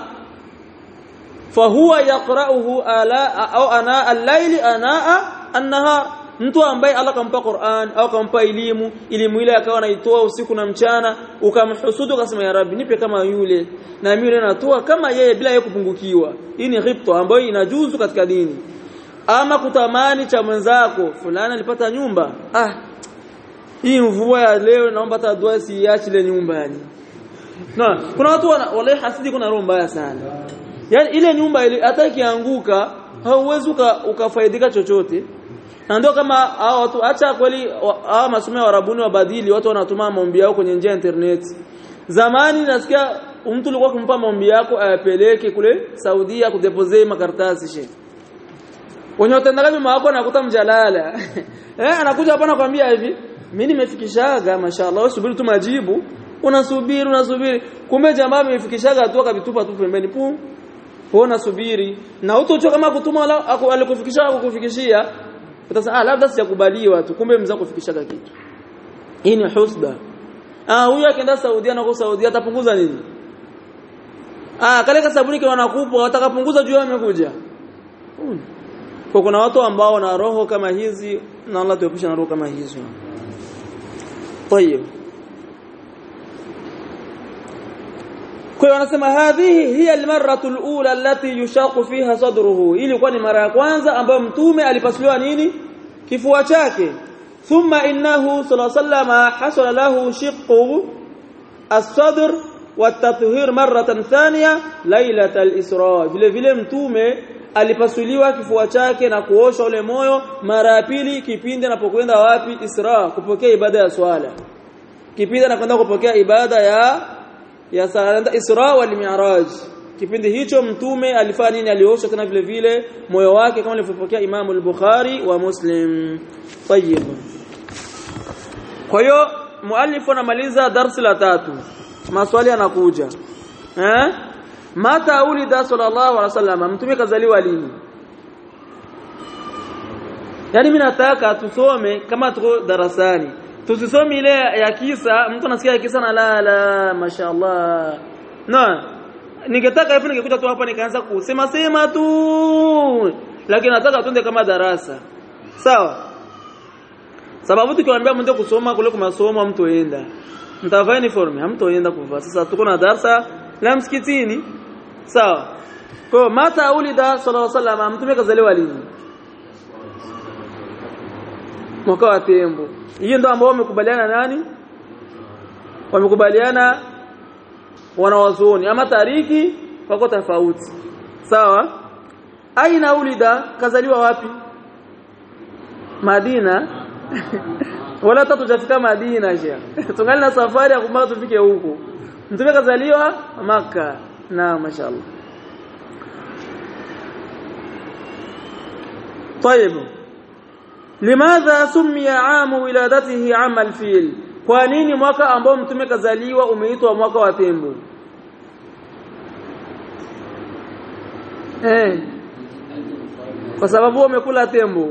fa huwa yaqra'uhu ala au ana al-layli ana an-nahar, mtu ambaye Allah kampa Qur'an au kampa elimu, elimu ile akawa anaitoa usiku na mchana, ukamhusudu ukasema ya Rabbi nipe kama yule, na mimi natoa kama yeye bila yeye kupungukiwa. Hii ni ghibta ambayo inajuzu katika dini. Ama kutamani cha mwenzako, fulani alipata nyumba, ah hii mvua ya leo naomba hata dua siiache ile nyumba yani. Na kuna watu wallahi hasidi, kuna roho mbaya sana. Yaani ile nyumba ile hata ikianguka hauwezi ukafaidika chochote. Na ndio kama hao watu acha kweli hao masomo ya Arabuni wabadili, watu wanatuma maombi yao kwenye njia ya internet. Zamani nasikia mtu alikuwa kumpa maombi yako ayapeleke kule Saudia kudeposit makaratasi shehe. Wenye utendaka mama wako anakuta mjalala. Eh, anakuja hapa anakuambia hivi, mimi nimefikishaga mashaallah, wewe subiri tu majibu. Unasubiri unasubiri. Kumbe jamaa amefikishaga tu akavitupa tu pembeni pu. Uona subiri. Na utocho kama kutuma alikufikisha akukufikishia. Utasema ah labda sijakubaliwa tu, kumbe mzako kufikishaga kitu. Hii ni husda. Ah huyu akaenda Saudia na kwa Saudia atapunguza nini? Ah kale kasabuni kwa wanakupa watakapunguza juu amekuja. Hmm. Kwa kuna watu ambao wana roho kama hizi, na Allah tuepushe na roho kama hizo. Tayeb. Kwa hiyo wanasema hadhihi hiya almarratu alula allati yushaqu fiha sadruhu, ili kwa ni mara ya kwanza ambayo mtume alipasuliwa nini? Kifua chake. Thumma innahu sallallahu alayhi wasallam hasala lahu shiqqu as-sadr wa tathhir marratan thaniya lailat al-isra. Vile vile mtume alipasuliwa kifua chake na kuosha ule moyo mara ya pili kipindi anapokwenda wapi? Isra, kupokea ibada ya swala. Kipindi anakwenda kupokea ibada ya ya sala Isra wal Mi'raj. Kipindi hicho mtume alifanya nini? Aliosha tena vile vile moyo wake kama alivyopokea Imam al-Bukhari wa Muslim. Tayyib. Kwa hiyo muallif anamaliza darsi la tatu. Maswali yanakuja. Eh? Mata ulida sallallahu alaihi wasallam, mtume kazaliwa lini? Yaani mimi nataka tusome kama tuko darasani. Tusisome ile ya kisa, mtu anasikia kisa na la la mashaallah. Na ningetaka hivi ningekuja tu hapa nikaanza kusema sema tu. Lakini nataka tuende kama darasa. Sawa? Sababu tukiwaambia mtu kusoma kule kwa masomo mtoenda. Mtavaa uniform, hamtoenda kuvaa. Sasa tuko na darasa la msikitini. Sawa. Kwa mata ulida sallallahu alaihi wasallam, mtume kazaliwa lini? mwaka wa tembo. Hiyo ndio ambao wamekubaliana nani? Wamekubaliana wanawazuoni. Ama tariki wako tofauti. Sawa? Aina ulida kazaliwa wapi? Madina. Wala hata tujafika Madina je. Tungali na safari ya kumaka tufike huko. Mtume kazaliwa Makka. Na mashaallah. طيب لماذا سمي عام ولادته عام الفيل kwa nini mwaka ambao mtume kazaliwa umeitwa mwaka wa tembo eh kwa sababu wamekula tembo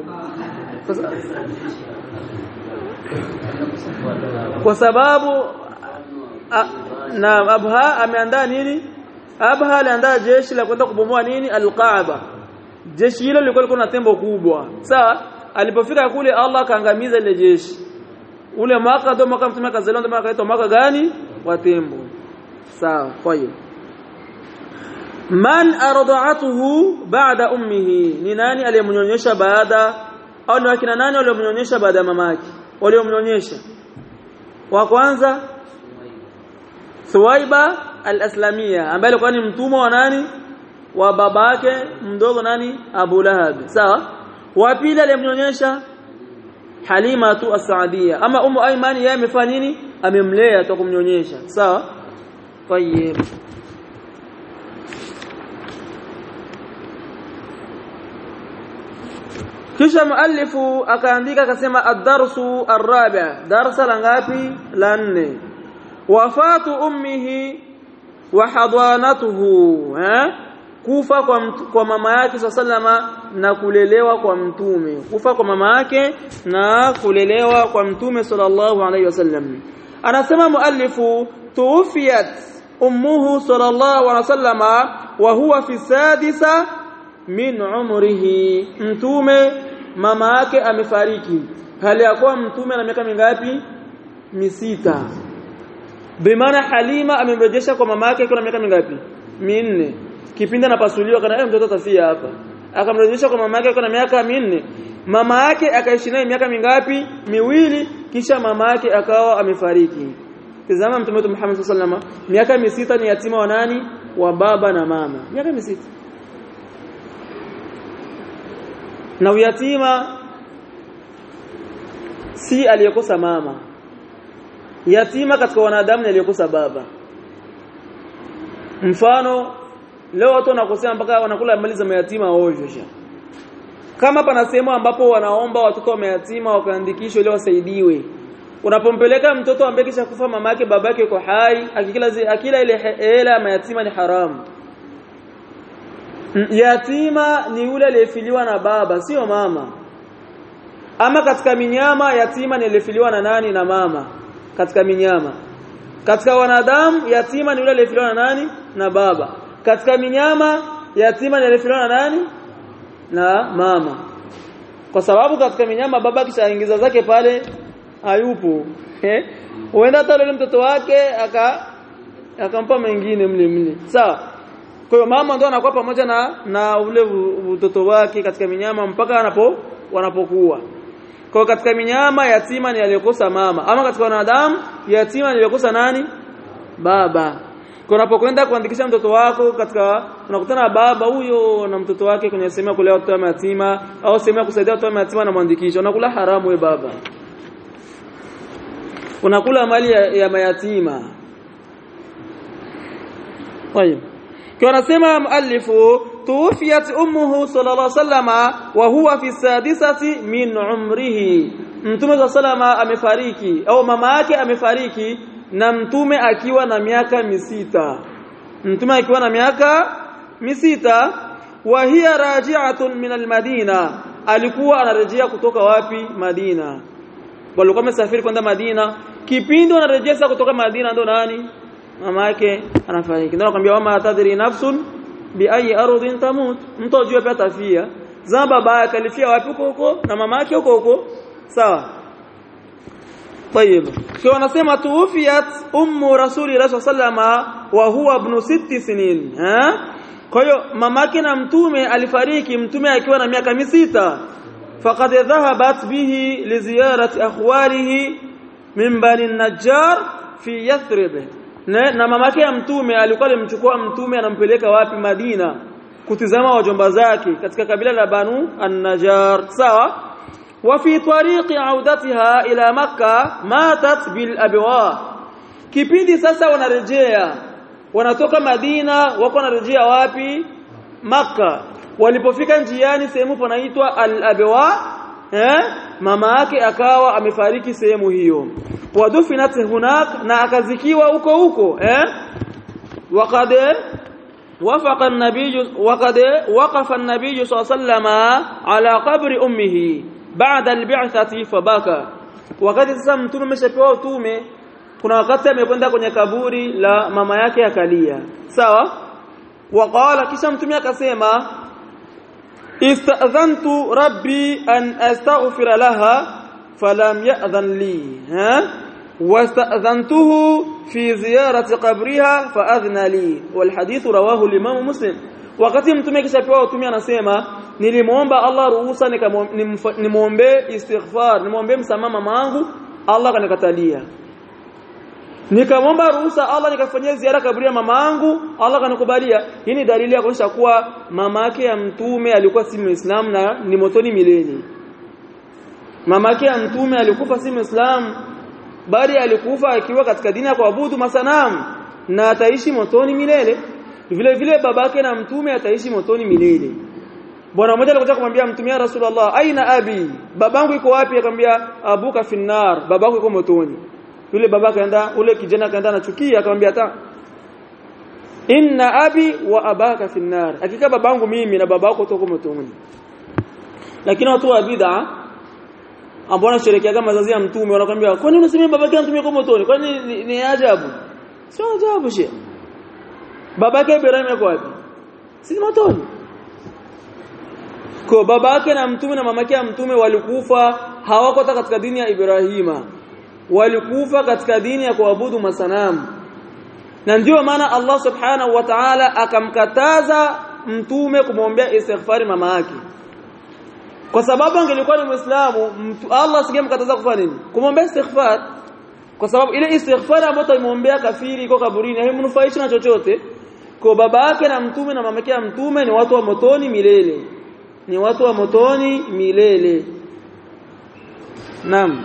kwa sababu a, na Abha ameandaa nini Abha aliandaa jeshi la kwenda kubomoa nini al-Kaaba jeshi hilo lilikuwa liko na tembo kubwa sawa alipofika kule Allah kaangamiza ile jeshi ule mwaka ndio mwaka mtume kazaliwa ndio mwaka kaitwa mwaka gani wa tembo sawa kwa hiyo man arda'atuhu ba'da ummihi ni nani aliyemnyonyesha baada au ni wakina nani waliomnyonyesha baada ya mamake waliomnyonyesha wa kwanza Thuwaiba al-Aslamia ambaye alikuwa ni mtumwa wa nani wa babake mdogo nani Abu Lahab sawa wa pili aliyemnyonyesha Halima tu as-Saadia ama Ummu Ayman yeye amefanya nini amemlea tu kumnyonyesha sawa tayeb kisha muallifu akaandika akasema ad-darsu ar-rabi' darasa la ngapi la nne wafatu ummihi wa hadwanatuhu eh kufa kwa, kwa mama yake sallama na kulelewa kwa mtume kufa kwa mama yake na kulelewa kwa mtume sallallahu alayhi wasallam anasema muallifu tuwfiyat ummuhu sallallahu alayhi wasallama wa huwa fi sadisa min umrihi mtume mama yake amefariki hali yakuwa mtume na miaka mingapi misita bimaana Halima amemrejesha kwa mama yake kwa miaka mingapi minne kipindi anapasuliwa kana mtoto tafia hapa akamrejesha kwa mama yake kwa miaka minne mama yake akaishi naye miaka mingapi miwili kisha mama yake akawa amefariki tazama mtume wetu Muhammad sallallahu alaihi wasallam miaka misita ni yatima wa nani wa baba na mama miaka misita na uyatima si aliyekosa mama yatima katika wanadamu ni aliyekosa baba mfano leo watu wanakosea mpaka wanakula mali za mayatima ovyo kama pana sehemu ambapo wanaomba watoto wa mayatima wakaandikishwe ili wasaidiwe unapompeleka mtoto ambaye kisha kufa mamake babake yuko hai akikila akila ile hela mayatima ni haramu yatima ni yule aliyefiliwa na baba sio mama ama katika minyama yatima ni aliyefiliwa na nani na mama katika minyama katika wanadamu yatima ni yule aliyefiliwa na nani na baba katika minyama yatima ni aliyefiliwa na nani na mama kwa sababu katika minyama baba kishaingiza zake pale hayupo eh huenda hata yule mtoto wake aka akampa mengine mle mle sawa kwa hiyo mama ndo anakuwa pamoja na na ule mtoto wake katika minyama mpaka anapo wanapokuwa kwa katika minyama yatima ni aliyekosa mama ama katika wanadamu yatima ni aliyekosa nani baba kwa unapokwenda kuandikisha mtoto wako katika unakutana baba huyo na mtoto wake kwenye sehemu kulea watoto yatima au sehemu kusaidia watoto yatima na muandikisha unakula haramu wewe baba unakula mali ya, ya mayatima طيب kwa anasema muallifu tuwfiyat ummuhu sallallahu alayhi wasallama wa huwa fi sadisati min umrihi mtume sallama amefariki au mama yake amefariki na mtume akiwa na miaka misita mtume akiwa na miaka misita wa hiya raji'atun min almadina alikuwa anarejea kutoka wapi Madina walikuwa wamesafiri kwenda Madina kipindi anarejea kutoka Madina ndo nani mama yake anafariki ndio nakwambia wama tadri nafsun bi ayi ardhin tamut mtu ajue pia tafia za baba yake alifia wapi huko huko na mama yake huko huko sawa طيب kwa wanasema tuwfiyat ummu rasuli sallama wa huwa ibn sitti sinin eh kwa hiyo mamake na mtume alifariki mtume akiwa na miaka misita faqad dhahabat bihi li ziyarati akhwalihi min bani an-Najjar fi Yathrib. Na mamake ya mtume alikuwa alimchukua mtume anampeleka wapi? Madina, kutizama wajomba zake katika kabila la Banu an-Najjar. Sawa. Wa fi tariqi audatiha ila Makkah matat bil abwa. Kipindi sasa wanarejea, wanatoka Madina wako wanarejea wapi? Makkah. Walipofika njiani sehemu panaitwa al-Abwa, eh mama yake akawa amefariki sehemu hiyo. Wadufinat hunak, na akazikiwa huko huko, eh waqad wafaqa an-nabiy waqad waqafa an-nabiy sallallahu alayhi wasallam ala qabri ummihi ba'da al-bi'thati fabaka. Wakati sasa mtume ameshapewa utume, kuna wakati amekwenda kwenye kaburi la mama yake akalia. Sawa. Waqala, kisha mtume akasema ista'dhantu rabbi an astaghfira laha falam ya'dhan li, ha wasta'dhantuhu fi ziyarati qabriha fa'adhna li. Wal hadith rawahu al-Imam Muslim. Wakati mtume kishapewa utume anasema nilimuomba Allah ruhusa nimuombe istighfar, nimuombe msamaha mama yangu, Allah kanikatalia. Nikamwomba ruhusa Allah nikafanyia ziara kaburi ya mama yangu, Allah kanikubalia. Hii ni dalili ya kuonyesha kuwa mama yake ya mtume alikuwa si Muislamu na ni motoni milele. Mama yake ya mtume alikufa si Muislamu, bali alikufa akiwa katika dini ya kuabudu masanamu na ataishi motoni milele. Vile vile babake na mtume ataishi motoni milele. Bwana mmoja alikuja kumwambia mtume, ya Rasulullah, aina abi, babangu yuko wapi? Akamwambia abuka finnar, babako yuko motoni. Yule baba kaenda, ule kijana kaenda anachukia, akamwambia hata inna abi wa abaka finnar, hakika babangu mimi na babako tuko motoni. Lakini watu wa bid'a ambao wanasherehekea kama mazazi ya mtume wanakuambia, kwani unasema babake na mtume yuko motoni? Kwani ni, ni ajabu? Sio ajabu she. Babake Ibrahim yuko wapi? Si motoni. Kwa babake na mtume na mamake ya mtume walikufa, hawako katika dini ya Ibrahima, walikufa katika dini ya kuabudu masanamu. Na ndio maana Allah subhanahu wa ta'ala akamkataza mtume kumwombea istighfari mama yake, kwa sababu angelikuwa ni Muislamu Allah singemkataza kufanya nini? Kumwombea istighfar, kwa sababu ile istighfar ambayo tuimwombea kafiri iko kaburini haimnufaishi na chochote. Kwa baba yake na mtume na mamake ya mtume ni watu wa motoni milele, ni watu wa motoni milele. Naam.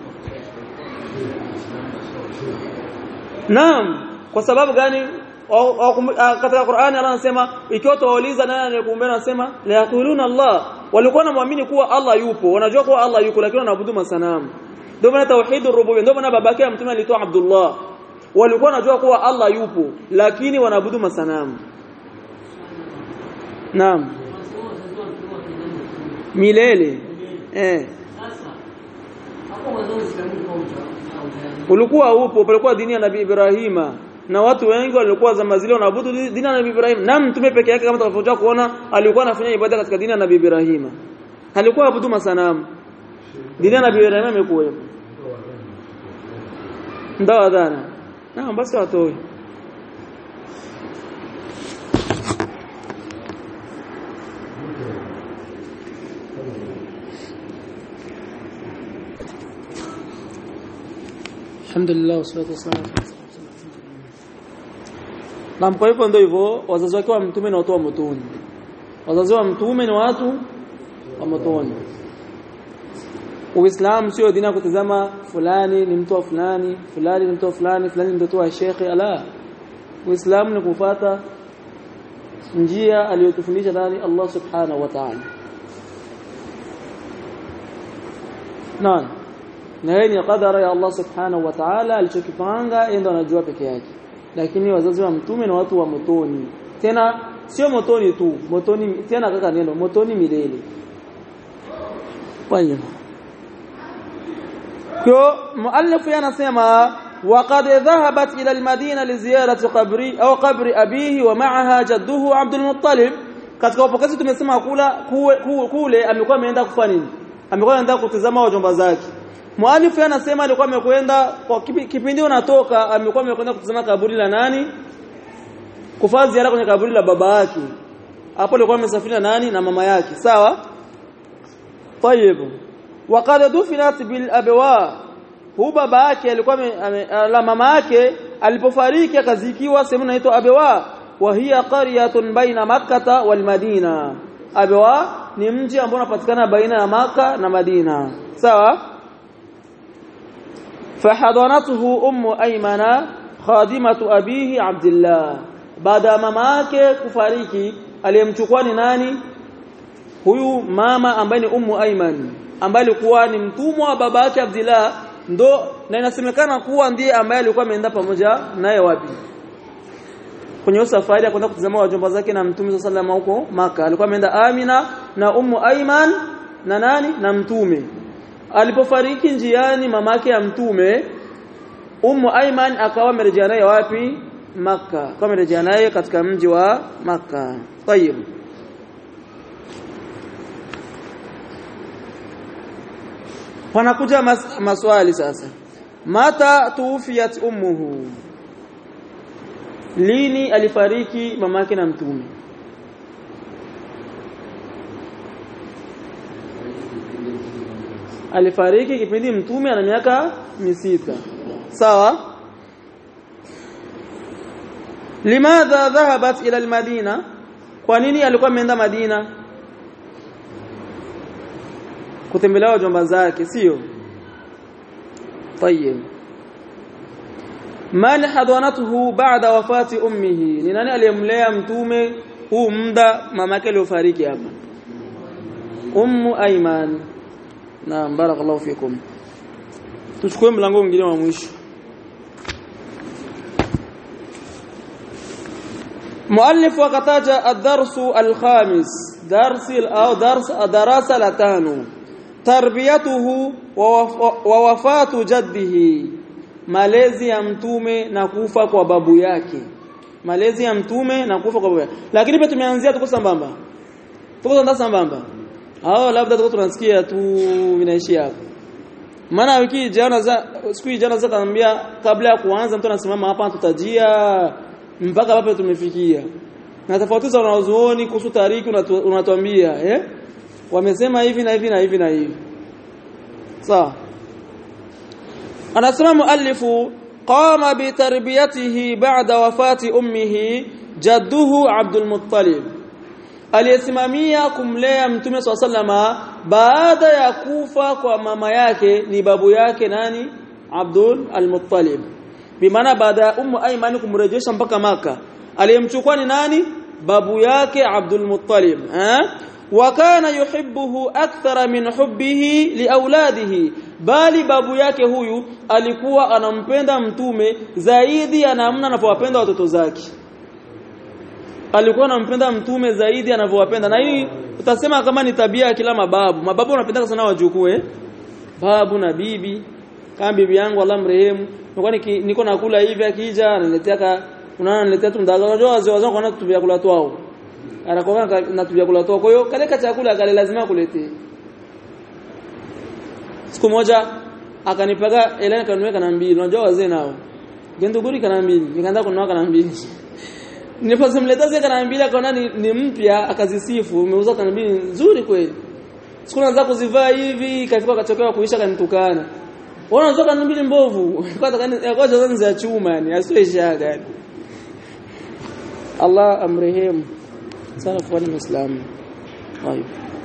Naam, kwa sababu gani? Katika Qur'ani Allah anasema ikiwa tuwauliza nani anayekuombea, anasema la yaquluna Allah. Walikuwa wanaamini kuwa Allah yupo, wanajua kuwa Allah yupo, lakini wanaabudu masanamu. Ndio maana tauhidur rububiyya, ndio maana babake ya mtume alitoa Abdullah. Walikuwa wanajua kuwa Allah yupo, lakini wanaabudu masanamu. Naam. Milele. Eh. Ulikuwa upo, palikuwa dini ya Nabii Ibrahima, na watu wengi walikuwa zama zile wanaabudu dini ya Nabii Ibrahim. Na mtume peke yake kama tutakapokuja kuona alikuwa anafanya ibada katika dini ya Nabii Ibrahima, alikuwa abudu masanamu. Dini ya Nabii Ibrahima imekuwa ndio adhana. Na basi watoe. Alhamdulillah wassalatu wassalamu. Na kwa hivyo ndio hivyo, wazazi wake wa mtume ni watu wa motoni. Wazazi wa mtume ni watu wa motoni. Uislamu sio dini ya kutazama fulani ni mtu wa fulani, fulani ni mtu wa fulani, fulani ni mtu wa shekhi. Ala, Uislamu ni kufuata njia aliyotufundisha ndani Allah subhanahu wa ta'ala. Naam. Na hii ni qadara ya Allah subhanahu wa ta'ala, alichokipanga yeye ndo anajua peke yake. Lakini wazazi wa mtume na watu wa motoni. Tena sio motoni tu, motoni tena kaka neno motoni milele. Kwa hiyo kwa muallif anasema waqad dhahabat ila al-Madina li ziyarati qabri au qabri abihi wa ma'aha jadduhu Abdul Muttalib. Katika upokezi tumesema kula kule amekuwa ameenda kufanya nini? Amekuwa anaenda kutazama wajomba zake. Mualifu anasema alikuwa amekwenda kwa kipindi unatoka, amekuwa amekwenda kutazama kaburi la nani? Kufanya ziara kwenye kaburi la baba yake. Hapo alikuwa amesafiri na nani? Na mama yake. Sawa? طيب وقد دفنت بالابواء hu baba yake alikuwa la mama yake alipofariki akazikiwa sehemu inaitwa Abwa wa hiya qaryatun baina makkah wal madina. Abwa ni mji ambao unapatikana baina ya Maka na Madina, sawa. fahadanatuhu ummu aymana khadimatu abihi Abdullah, baada mama yake kufariki aliyemchukua ni nani? Huyu mama ambaye ni Ummu Ayman ambaye alikuwa ni mtumwa wa baba yake Abdullah, ndo na inasemekana kuwa ndiye ambaye alikuwa ameenda pamoja naye wapi? Kwenye safari ya kwenda kutazama wajomba zake na Mtume sallallahu alayhi wasallam huko Maka. Alikuwa ameenda Amina na Ummu Ayman na nani? Na Mtume. Alipofariki njiani mamake ya Mtume, Ummu Ayman akawa amerejea naye wapi? Maka. Akawa amerejea naye katika mji wa Maka. Tayeb. Panakuja mas, maswali sasa. Mata tuufiyat ummuhu, lini alifariki mamake na Mtume? Alifariki kipindi Mtume ana miaka misita, sawa. Limadha dhahabat ila almadina, kwa nini alikuwa ameenda Madina kutembelea wajomba zake, sio? Tayeb. Man hadanatuhu ba'da wafati ummihi, ni nani aliyemlea Mtume huu muda mamake aliyofariki hapa? Ummu Ayman. Naam, barakallahu fikum. Tuchukue mlango mwingine wa mwisho. Muallif wakataja ad-darsu al-khamis, darsi au dars darasa la tano, tarbiyatuhu wa wafatu jaddihi, malezi ya Mtume na kufa kwa babu yake. Malezi ya Mtume na kufa kwa babu yake. Lakini pia tumeanzia tuko sambamba. Tuko ndo sambamba. Hao labda tuko tunasikia tu vinaishia hapo. Maana wiki jana za siku jana za kaambia kabla ya kuanza mtu anasimama hapa tutajia mpaka hapo tumefikia. Na tofauti za wanazuoni kuhusu tariki unatuambia eh? Wamesema hivi na hivi na hivi na hivi. Sawa. Anasema muallifu qama bi tarbiyatihi ba'da wafati ummihi jadduhu Abdul Muttalib, aliyesimamia kumlea Mtume swalla baada ya kufa kwa mama yake ni babu yake nani? Abdul al-Muttalib. Bimaana baada ya Ummu Ayman kumrejesha mpaka Maka, aliyemchukua ni nani? Babu yake Abdul Muttalib. eh wa kana yuhibbuhu akthara min hubbihi liauladihi, bali babu yake huyu alikuwa anampenda Mtume zaidi ya namna anavyowapenda watoto zake. Alikuwa anampenda Mtume zaidi anavyowapenda, na hii utasema kama ni tabia ya kila mababu. Mababu wanapenda sana wajukuu, eh babu na bibi. Kama bibi yangu Allah mrehemu, nilikuwa niko nakula hivi, akija ananiletea ka unaona ananiletea tu mdaga. Unajua wazee wazao kwa nini tubia kula twao, anakuwa na tubia kula twao, kwa hiyo kale ka chakula kale lazima kuletee. Siku moja akanipaga elena kanunua kana mbili. Unajua wazee nao gendo guri kana mbili, nikaanza kununua kana mbili. Nilipozimleta zile kana mbili akaona ni, ni mpya, akazisifu, umeuza kana mbili nzuri kweli. Siku naanza kuzivaa hivi kafika kachokea kuisha kanitukana. Ona unatoka kana mbili mbovu. Kwanza kani kwa zanzi za chuma yani, asiisha gani. Allah amrehemu sana kwa Muislamu. Hayo.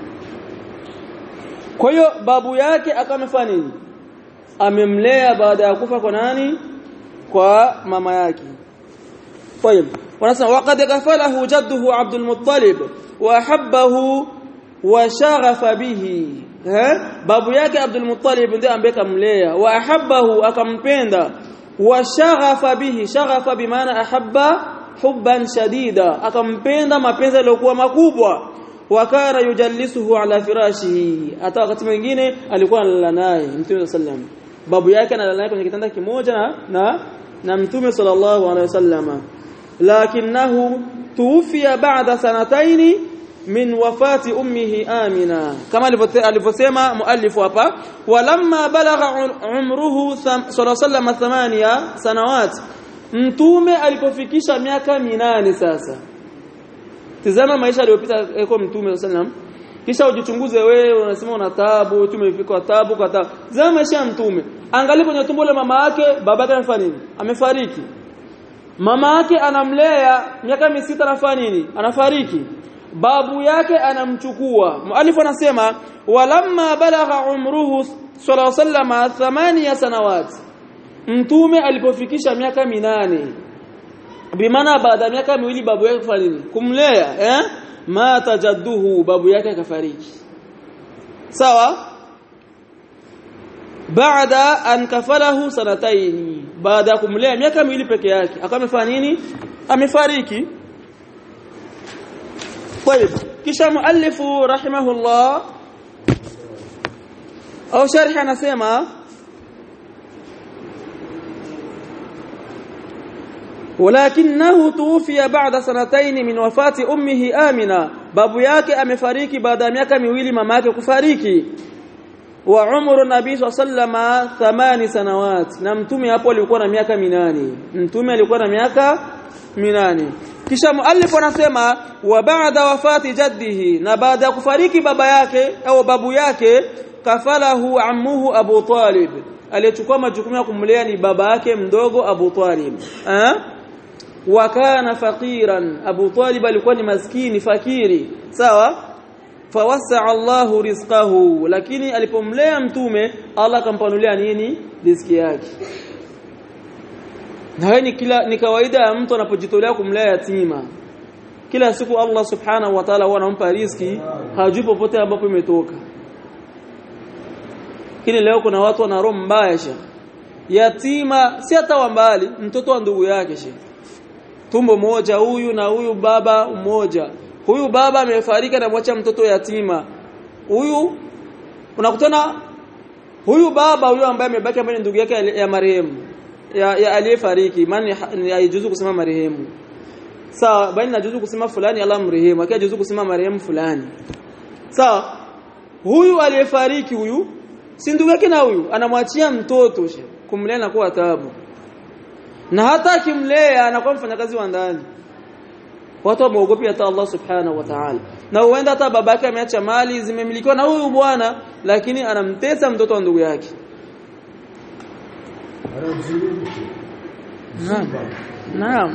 Kwa hiyo babu yake akamfanya nini? Amemlea baada ya kufa kwa nani? Kwa mama yake. Tayeb. Wanasema waqad kafalahu jadduhu Abdul Muttalib wa habbahu wa shaghafa bihi. Eh? Babu yake Abdul Muttalib ndiye ambaye kamlea, wa ahabbahu akampenda, wa shaghafa bihi, shaghafa bimaana ahabba hubban shadida, akampenda mapenzi yaliokuwa makubwa. Wa kana yujallisuhu ala firashihi, hata wakati mwingine alikuwa analala naye Mtume sallam. Babu yake analala naye kwenye kitanda kimoja na na, na Mtume sallallahu alaihi wasallam. Lakinahu tuufia ba'da sanataini min wafati ummihi Amina, kama alivyosema muallifu hapa. Walamma balagha umruhu sallallahu alaihi wasallam thamania sanawat, Mtume alipofikisha miaka minane. Sasa tazama maisha aliyopita kwa Mtume sallam. kisha ujichunguze wewe, unasema una taabu, tumefika taabu kwa taabu. Zama maisha mtume, angalia kwenye tumbo la mama yake, baba yake anafanya nini? Amefariki. Mama yake anamlea miaka misita, anafanya nini? Anafariki. Babu yake anamchukua. Mualifu anasema walamma balagha umruhu sallallahu alayhi wasallam thamania sanawat, mtume alipofikisha miaka minane, bimaana baada ya miaka miwili babu yake kufanya nini? Kumlea. eh mata jadduhu, babu yake akafariki. Sawa. Baada an kafalahu sanataini, baada kumlea miaka miwili peke yake akamefanya nini? Amefariki. طيب kisha muallifu rahimahullah au sharh anasema ولكنه توفي بعد سنتين من وفاة امه آمنة, babu yake amefariki baada ya miaka miwili mama yake kufariki. Wa umru nabii sallama thamani sanawat, na mtume hapo alikuwa na miaka minane. Mtume alikuwa na miaka minane. Kisha muallif anasema wa baada wafati jaddihi, na baada ya kufariki baba yake au babu yake, kafalahu ammuhu Abu Talib, aliyechukua majukumu ya kumlea ni baba yake mdogo Abu Talib. eh wa kana faqiran, Abu Talib alikuwa ni maskini fakiri. Sawa. Fawassa'a Allahu rizqahu, lakini alipomlea mtume Allah akampanulia nini? Riziki yake. Na ni kila ni kawaida ya mtu anapojitolea kumlea yatima, kila siku Allah subhanahu wa ta'ala anampa riziki, hajui popote ambapo imetoka. Kile leo kuna watu wana roho mbaya sha. Yatima si hata wa mbali, mtoto wa ndugu yake sha. Tumbo moja huyu na huyu baba mmoja. Huyu baba amefariki na mwacha mtoto yatima. Huyu unakutana huyu baba huyu ambaye amebaki ambaye ndugu yake ya marehemu ya, ya aliyefariki, maana haijuzu kusema marehemu. Sawa, bali najuzu kusema fulani Allah mrehemu, akijuzu kusema marehemu fulani. Sawa. Huyu aliyefariki huyu si ndugu yake, na huyu anamwachia mtoto she kumlea na kuwa taabu, na hata akimlea anakuwa mfanyakazi wa ndani. Watu wameogopi hata Allah subhanahu wa ta'ala, na huenda hata babake ameacha mali zimemilikiwa na huyu bwana, lakini anamtesa mtoto wa ndugu yake. Naam. Naam.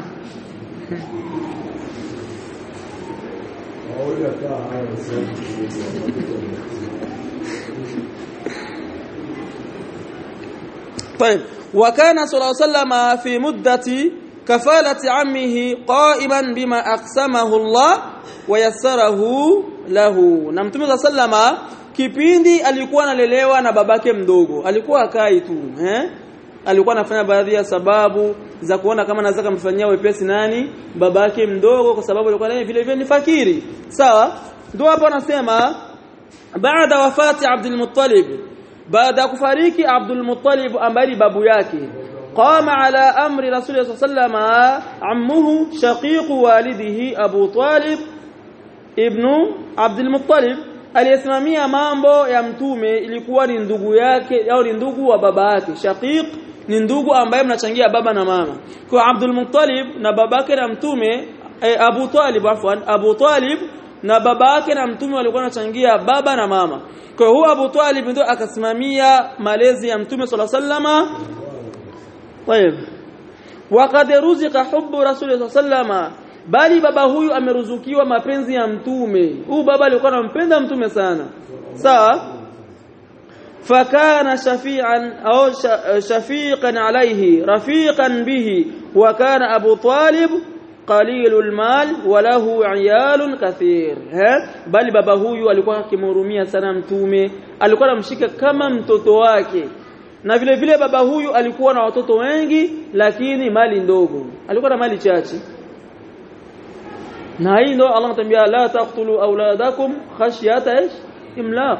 طيب وكان صلى الله عليه وسلم في مدة كفالة عمه قائما بما أقسمه الله ويسره له. Na Mtume sallama kipindi alikuwa analelewa na babake mdogo, alikuwa akai tu eh alikuwa anafanya baadhi ya sababu za kuona kama anaweza kumfanyia wepesi nani? Babake mdogo, kwa sababu alikuwa naye vile vile ni fakiri. Sawa. Ndio hapo anasema baada wafati Abdul Muttalib, baada kufariki Abdul Muttalib ambaye babu yake, قام على أمر رسول الله صلى الله عليه وسلم عمه شقيق والده أبو طالب ابن عبد المطلب, aliyesimamia mambo ya mtume ilikuwa ni ndugu yake au ni ndugu wa baba yake. Shaqiq ni ndugu ambaye mnachangia baba na mama. Kwa Abdul Muttalib na babake na mtume eh, Abu Talib afwan Abu Talib na babake na mtume walikuwa wanachangia baba na mama. Kwa hiyo Abu Talib ndio akasimamia malezi ya mtume sallallahu alaihi wasallam. طيب وقد رزق حب رسول الله صلى الله عليه وسلم, bali baba huyu ameruzukiwa mapenzi ya mtume. Huyu baba alikuwa anampenda mtume sana. Sawa. fakana shafi'an au shafiqan alayhi rafiqan bihi, wa kana Abu Talib qalilul mal wa lahu 'iyalun kathir. Bali baba huyu alikuwa akimhurumia sana mtume, alikuwa anamshika kama mtoto wake. Na vile vile baba huyu alikuwa na watoto wengi lakini mali ndogo, alikuwa na mali chache. Na hii ndio Allah anatambia la taqtulu auladakum khashyata imlaq,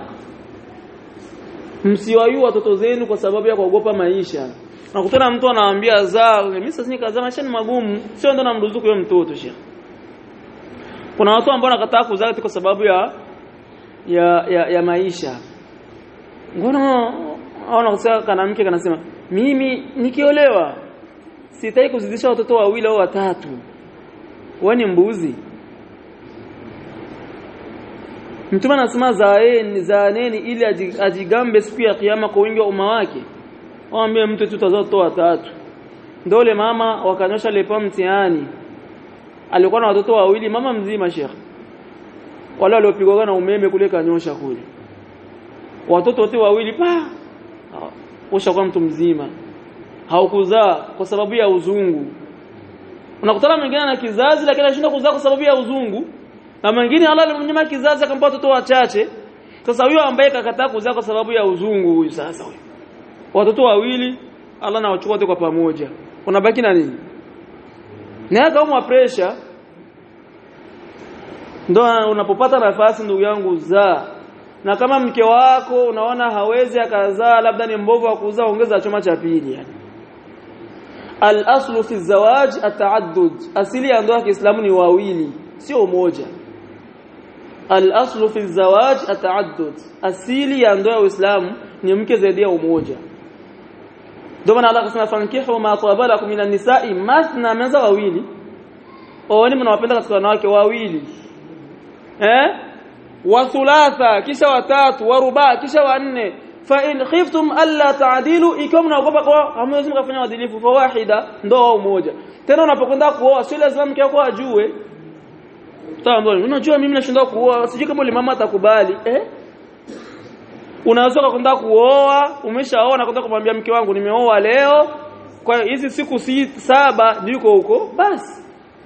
msiwayu watoto zenu kwa sababu ya kuogopa maisha. Na kutana mtu anawaambia zaa, mimi sasa nikaza maisha ni magumu, sio ndo namruzuku yule mtoto shia. Kuna watu ambao wanakataa kuzaa kwa sababu ya ya ya, ya maisha. Ngono au kusema kana mke kanasema mimi nikiolewa sitaki kuzidisha watoto wawili au watatu. Wewe ni mbuzi. Mtume anasema zaeni zaaneni ili ajigambe siku ya kiyama kwa wingi wa umma wake. Waambie mtu tutazatoa tatu. Ndio ile mama wakanyosha lepa mtihani. Alikuwa na watoto wawili, mama mzima Sheikh. Wale waliopigwa na umeme kule kanyosha kule. Watoto wote wawili pa ushakuwa mtu mzima. Haukuzaa kwa sababu ya uzungu. Unakutana mwingine na kizazi lakini anashinda kuzaa kwa sababu ya uzungu. Na mwingine Allah alimnyima kizazi akampa watoto wachache. Sasa huyo ambaye kakataa kuzaa kwa sababu ya uzungu huyu sasa huyo. Watoto wawili Allah anawachukua wote kwa pamoja. Unabaki na nini? Na kama pressure ndio unapopata nafasi ndugu yangu zaa. Na kama mke wako unaona hawezi akazaa labda ni mbovu wa kuzaa ongeza choma cha pili yani. Al-aslu fi zawaj at-ta'addud. Asili ya ndoa ya Kiislamu ni wawili, sio moja. Al-aslu fi zawaj at-ta'addud. Asili ya ndoa ya Uislamu ni mke zaidi ya mmoja. Ndio maana Allah akasema fankihu ma tabalakum minan nisa'i mathna, meza wawili. Ooni mnawapenda katika wanawake wawili. Eh? Wa thulatha kisha watatu, wa ruba kisha wanne. Fa in khiftum alla ta'dilu, ikiwa mnaogopa kwa hamwezi mkafanya uadilifu fa wahida, ndoa moja. Tena unapokwenda kuoa sio lazima mke wako ajue. Sawa, unajua mimi nashinda kuoa, sijui kama mama atakubali. Eh? Unaweza kwenda kuoa, umeshaoa na kwenda kumwambia mke wangu nimeoa leo, kwa hizi siku si saba niko huko, basi.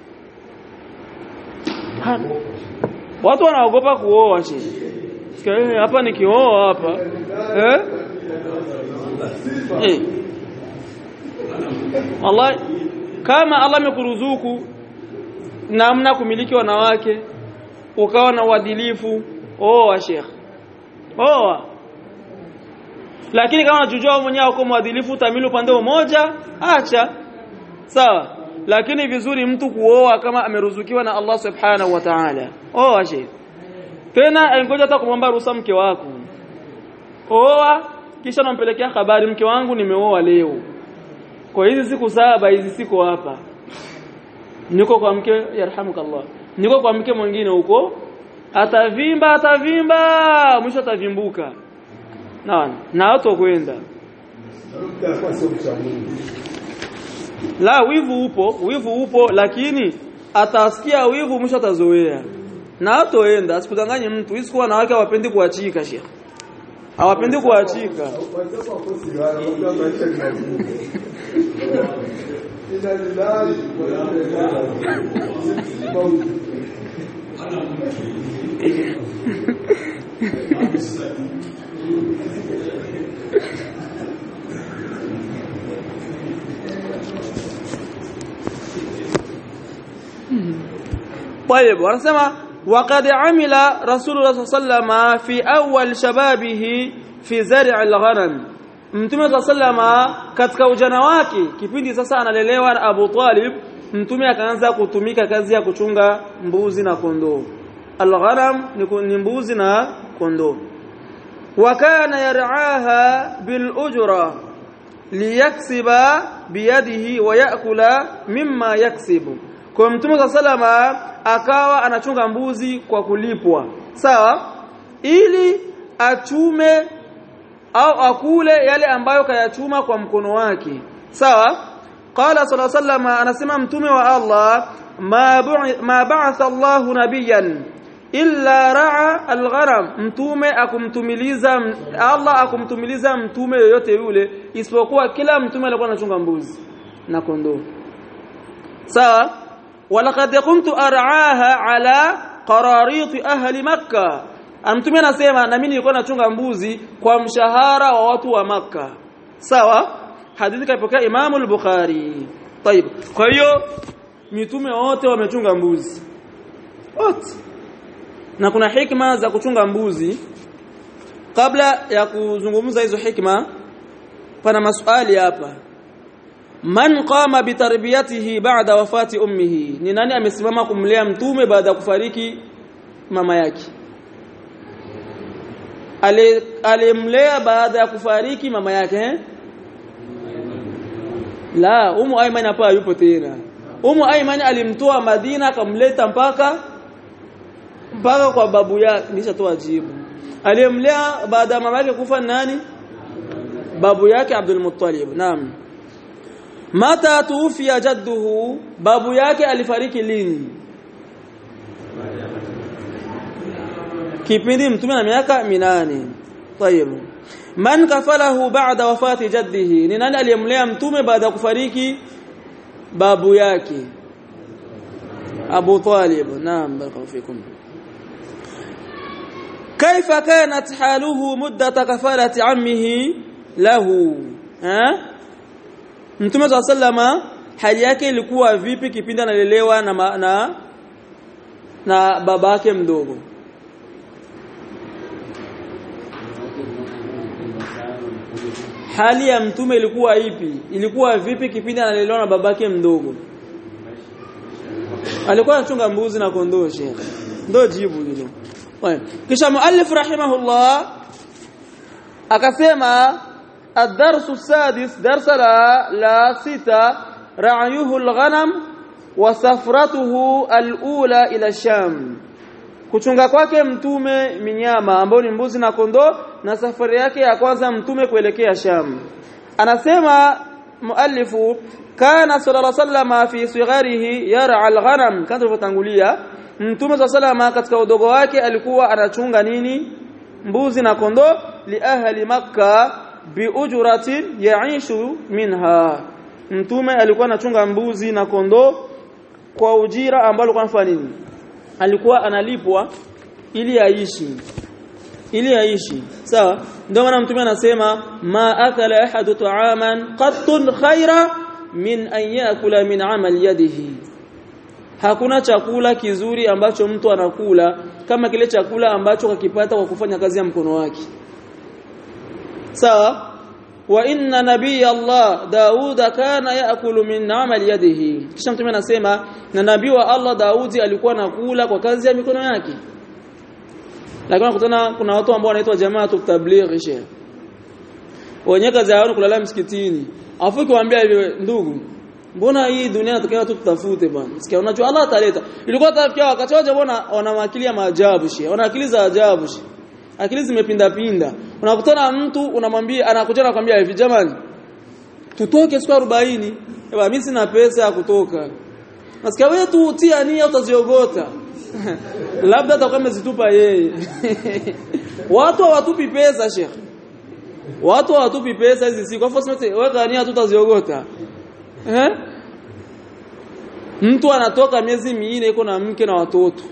Watu wanaogopa kuoa chini. Sikia hapa nikioa hapa. Eh? Eh. Allah kama Allah amekuruzuku namna kumiliki wanawake, ukawa na uadilifu, oa Sheikh. Oa. Lakini kama unajua mwenyewe uko mwadilifu utamili upande mmoja, acha. Sawa. Lakini vizuri mtu kuoa kama ameruzukiwa na Allah Subhanahu wa Ta'ala. Oa Sheikh. Tena ngoja hata kumwomba ruhusa mke wako. Oa kisha unampelekea habari mke wangu nimeoa leo. Kwa hizi siku saba hizi siku hapa. Niko kwa mke yarhamukallah. Niko kwa mke mwingine huko. Atavimba atavimba mwisho atavimbuka. Naona na watu kwenda. La wivu upo, wivu upo lakini atasikia wivu mwisho atazoea. Na hatoenda, asikudanganye mtu. Hizi kwa wanawake hawapendi kuachika Sheikh. Hawapendi kuachika. طيب wanasema وقد عمل رسول الله صلى الله عليه وسلم في اول شبابه في زرع الغنم. Mtume sallama katika ujana wake kipindi sasa analelewa na Abu Talib, mtume akaanza kutumika kazi ya kuchunga mbuzi na kondoo. Al-ghanam ni mbuzi na kondoo. Wa kana yar'aha bil ujra liyaksiba biyadihi wa ya'kula mimma yaksibu. Kwa mtume sallama akawa anachunga mbuzi kwa kulipwa. Sawa? Ili achume au akule yale ambayo kayachuma kwa mkono wake. Sawa? Qala sallallahu alayhi wasallam, anasema mtume wa Allah, ma ma ba'atha Allah nabiyan illa ra'a al-gharam. Mtume akumtumiliza Allah akumtumiliza mtume yoyote yule isipokuwa kila mtume alikuwa anachunga mbuzi na kondoo. Sawa? Walaqad kuntu ar'aha ala qararit ahli Makkah. Mtume anasema na mimi nilikuwa nachunga mbuzi kwa mshahara wa watu wa Makkah. Sawa? Hadithi kaipokea Imam al-Bukhari. Tayeb. Kwa hiyo mitume wote wamechunga mbuzi. Wote. Na kuna hikma za kuchunga mbuzi. Kabla ya kuzungumza hizo hikma, pana maswali hapa. Man qama bitarbiyatihi ba'da wafati ummihi? Ni nani amesimama kumlea mtume baada ya kufariki mama yake? Ale alimlea baada ya kufariki mama yake eh? La, Umu Ayman hapa yupo tena. Umu Ayman alimtoa Madina akamleta mpaka mpaka kwa babu yake. Nishatoa jibu. Aliyemlea baada ya mama yake kufa nani? Babu yake Abdul Muttalib. Naam. Mata tufiya jadduhu, babu yake alifariki lini? Kipindi mtume na miaka minane. Tayeb. Man kafalahu ba'da wafati jaddihi, ni nani aliyemlea mtume baada ya kufariki babu yake? Abu Talib. Naam, barakallahu fikum. Kaifa kanat haluhu muddat kafalati ammihi lahu? Ha? Mtume sallama hali yake ilikuwa vipi kipindi analelewa na na na babake mdogo? Hali ya mtume ilikuwa ipi? Ilikuwa vipi kipindi analelewa na babake mdogo? Alikuwa anachunga mbuzi na kondoo, Sheikh. Ndio jibu hilo. Kisha muallif rahimahullah akasema ad-darsu as-sadis, darsa la, la sita, ra'yuhu al-ghanam wa safratuhu al-ula ila Sham. Kuchunga kwake mtume minyama ambao ni mbuzi na kondoo, na safari yake ya kwanza mtume kuelekea Sham. Anasema muallifu kana sallallahu alayhi wasallam fi sigharihi yar'a al-ghanam, kama tulivyotangulia mtume sallallahu katika udogo wake alikuwa anachunga nini? Mbuzi na kondoo, li ahli Makkah bi ujratin yaishu minha. Mtume alikuwa anachunga mbuzi na kondoo kwa ujira ambao alikuwa anafanya nini? Alikuwa analipwa ili aishi, ili aishi. Sawa? Ndio maana mtume anasema ma akala ahadu ta'aman qattun khaira min an yakula min amal yadihi. Hakuna chakula kizuri ambacho mtu anakula kama kile chakula ambacho kakipata kwa kufanya kazi ya mkono wake. Sawa? Wa inna nabiy Allah Daud kana yaakulu min amal yadihi. Kisha mtume anasema na nabii wa Allah Daudi alikuwa anakula kwa kazi ya mikono yake. Lakini unakutana kuna watu ambao wanaitwa jamaatu tabligh, sheikh. Wenye kazi yao kulala msikitini. Afu kiwaambia hivi, ndugu, mbona hii dunia nataka tu tutafute bwana. Sikia unajua Allah ataleta. Ilikuwa tafikia wakati wote mbona wana akili ya maajabu, sheikh. Wana akili za ajabu, sheikh. Akili zimepinda pinda. Unakutana mtu unamwambia, anakuja na kwambia hivi, jamani tutoke siku arobaini. Ewa mimi sina pesa ya kutoka. Nasikia wewe tu utia nia utaziogota. Labda atakuwa amezitupa yeye. Watu hawatupi pesa, sheikh. Watu hawatupi pesa hizi siku. Kwa sababu weka nia tutaziogota. Eh? Mtu anatoka miezi minne yuko na mke na watoto.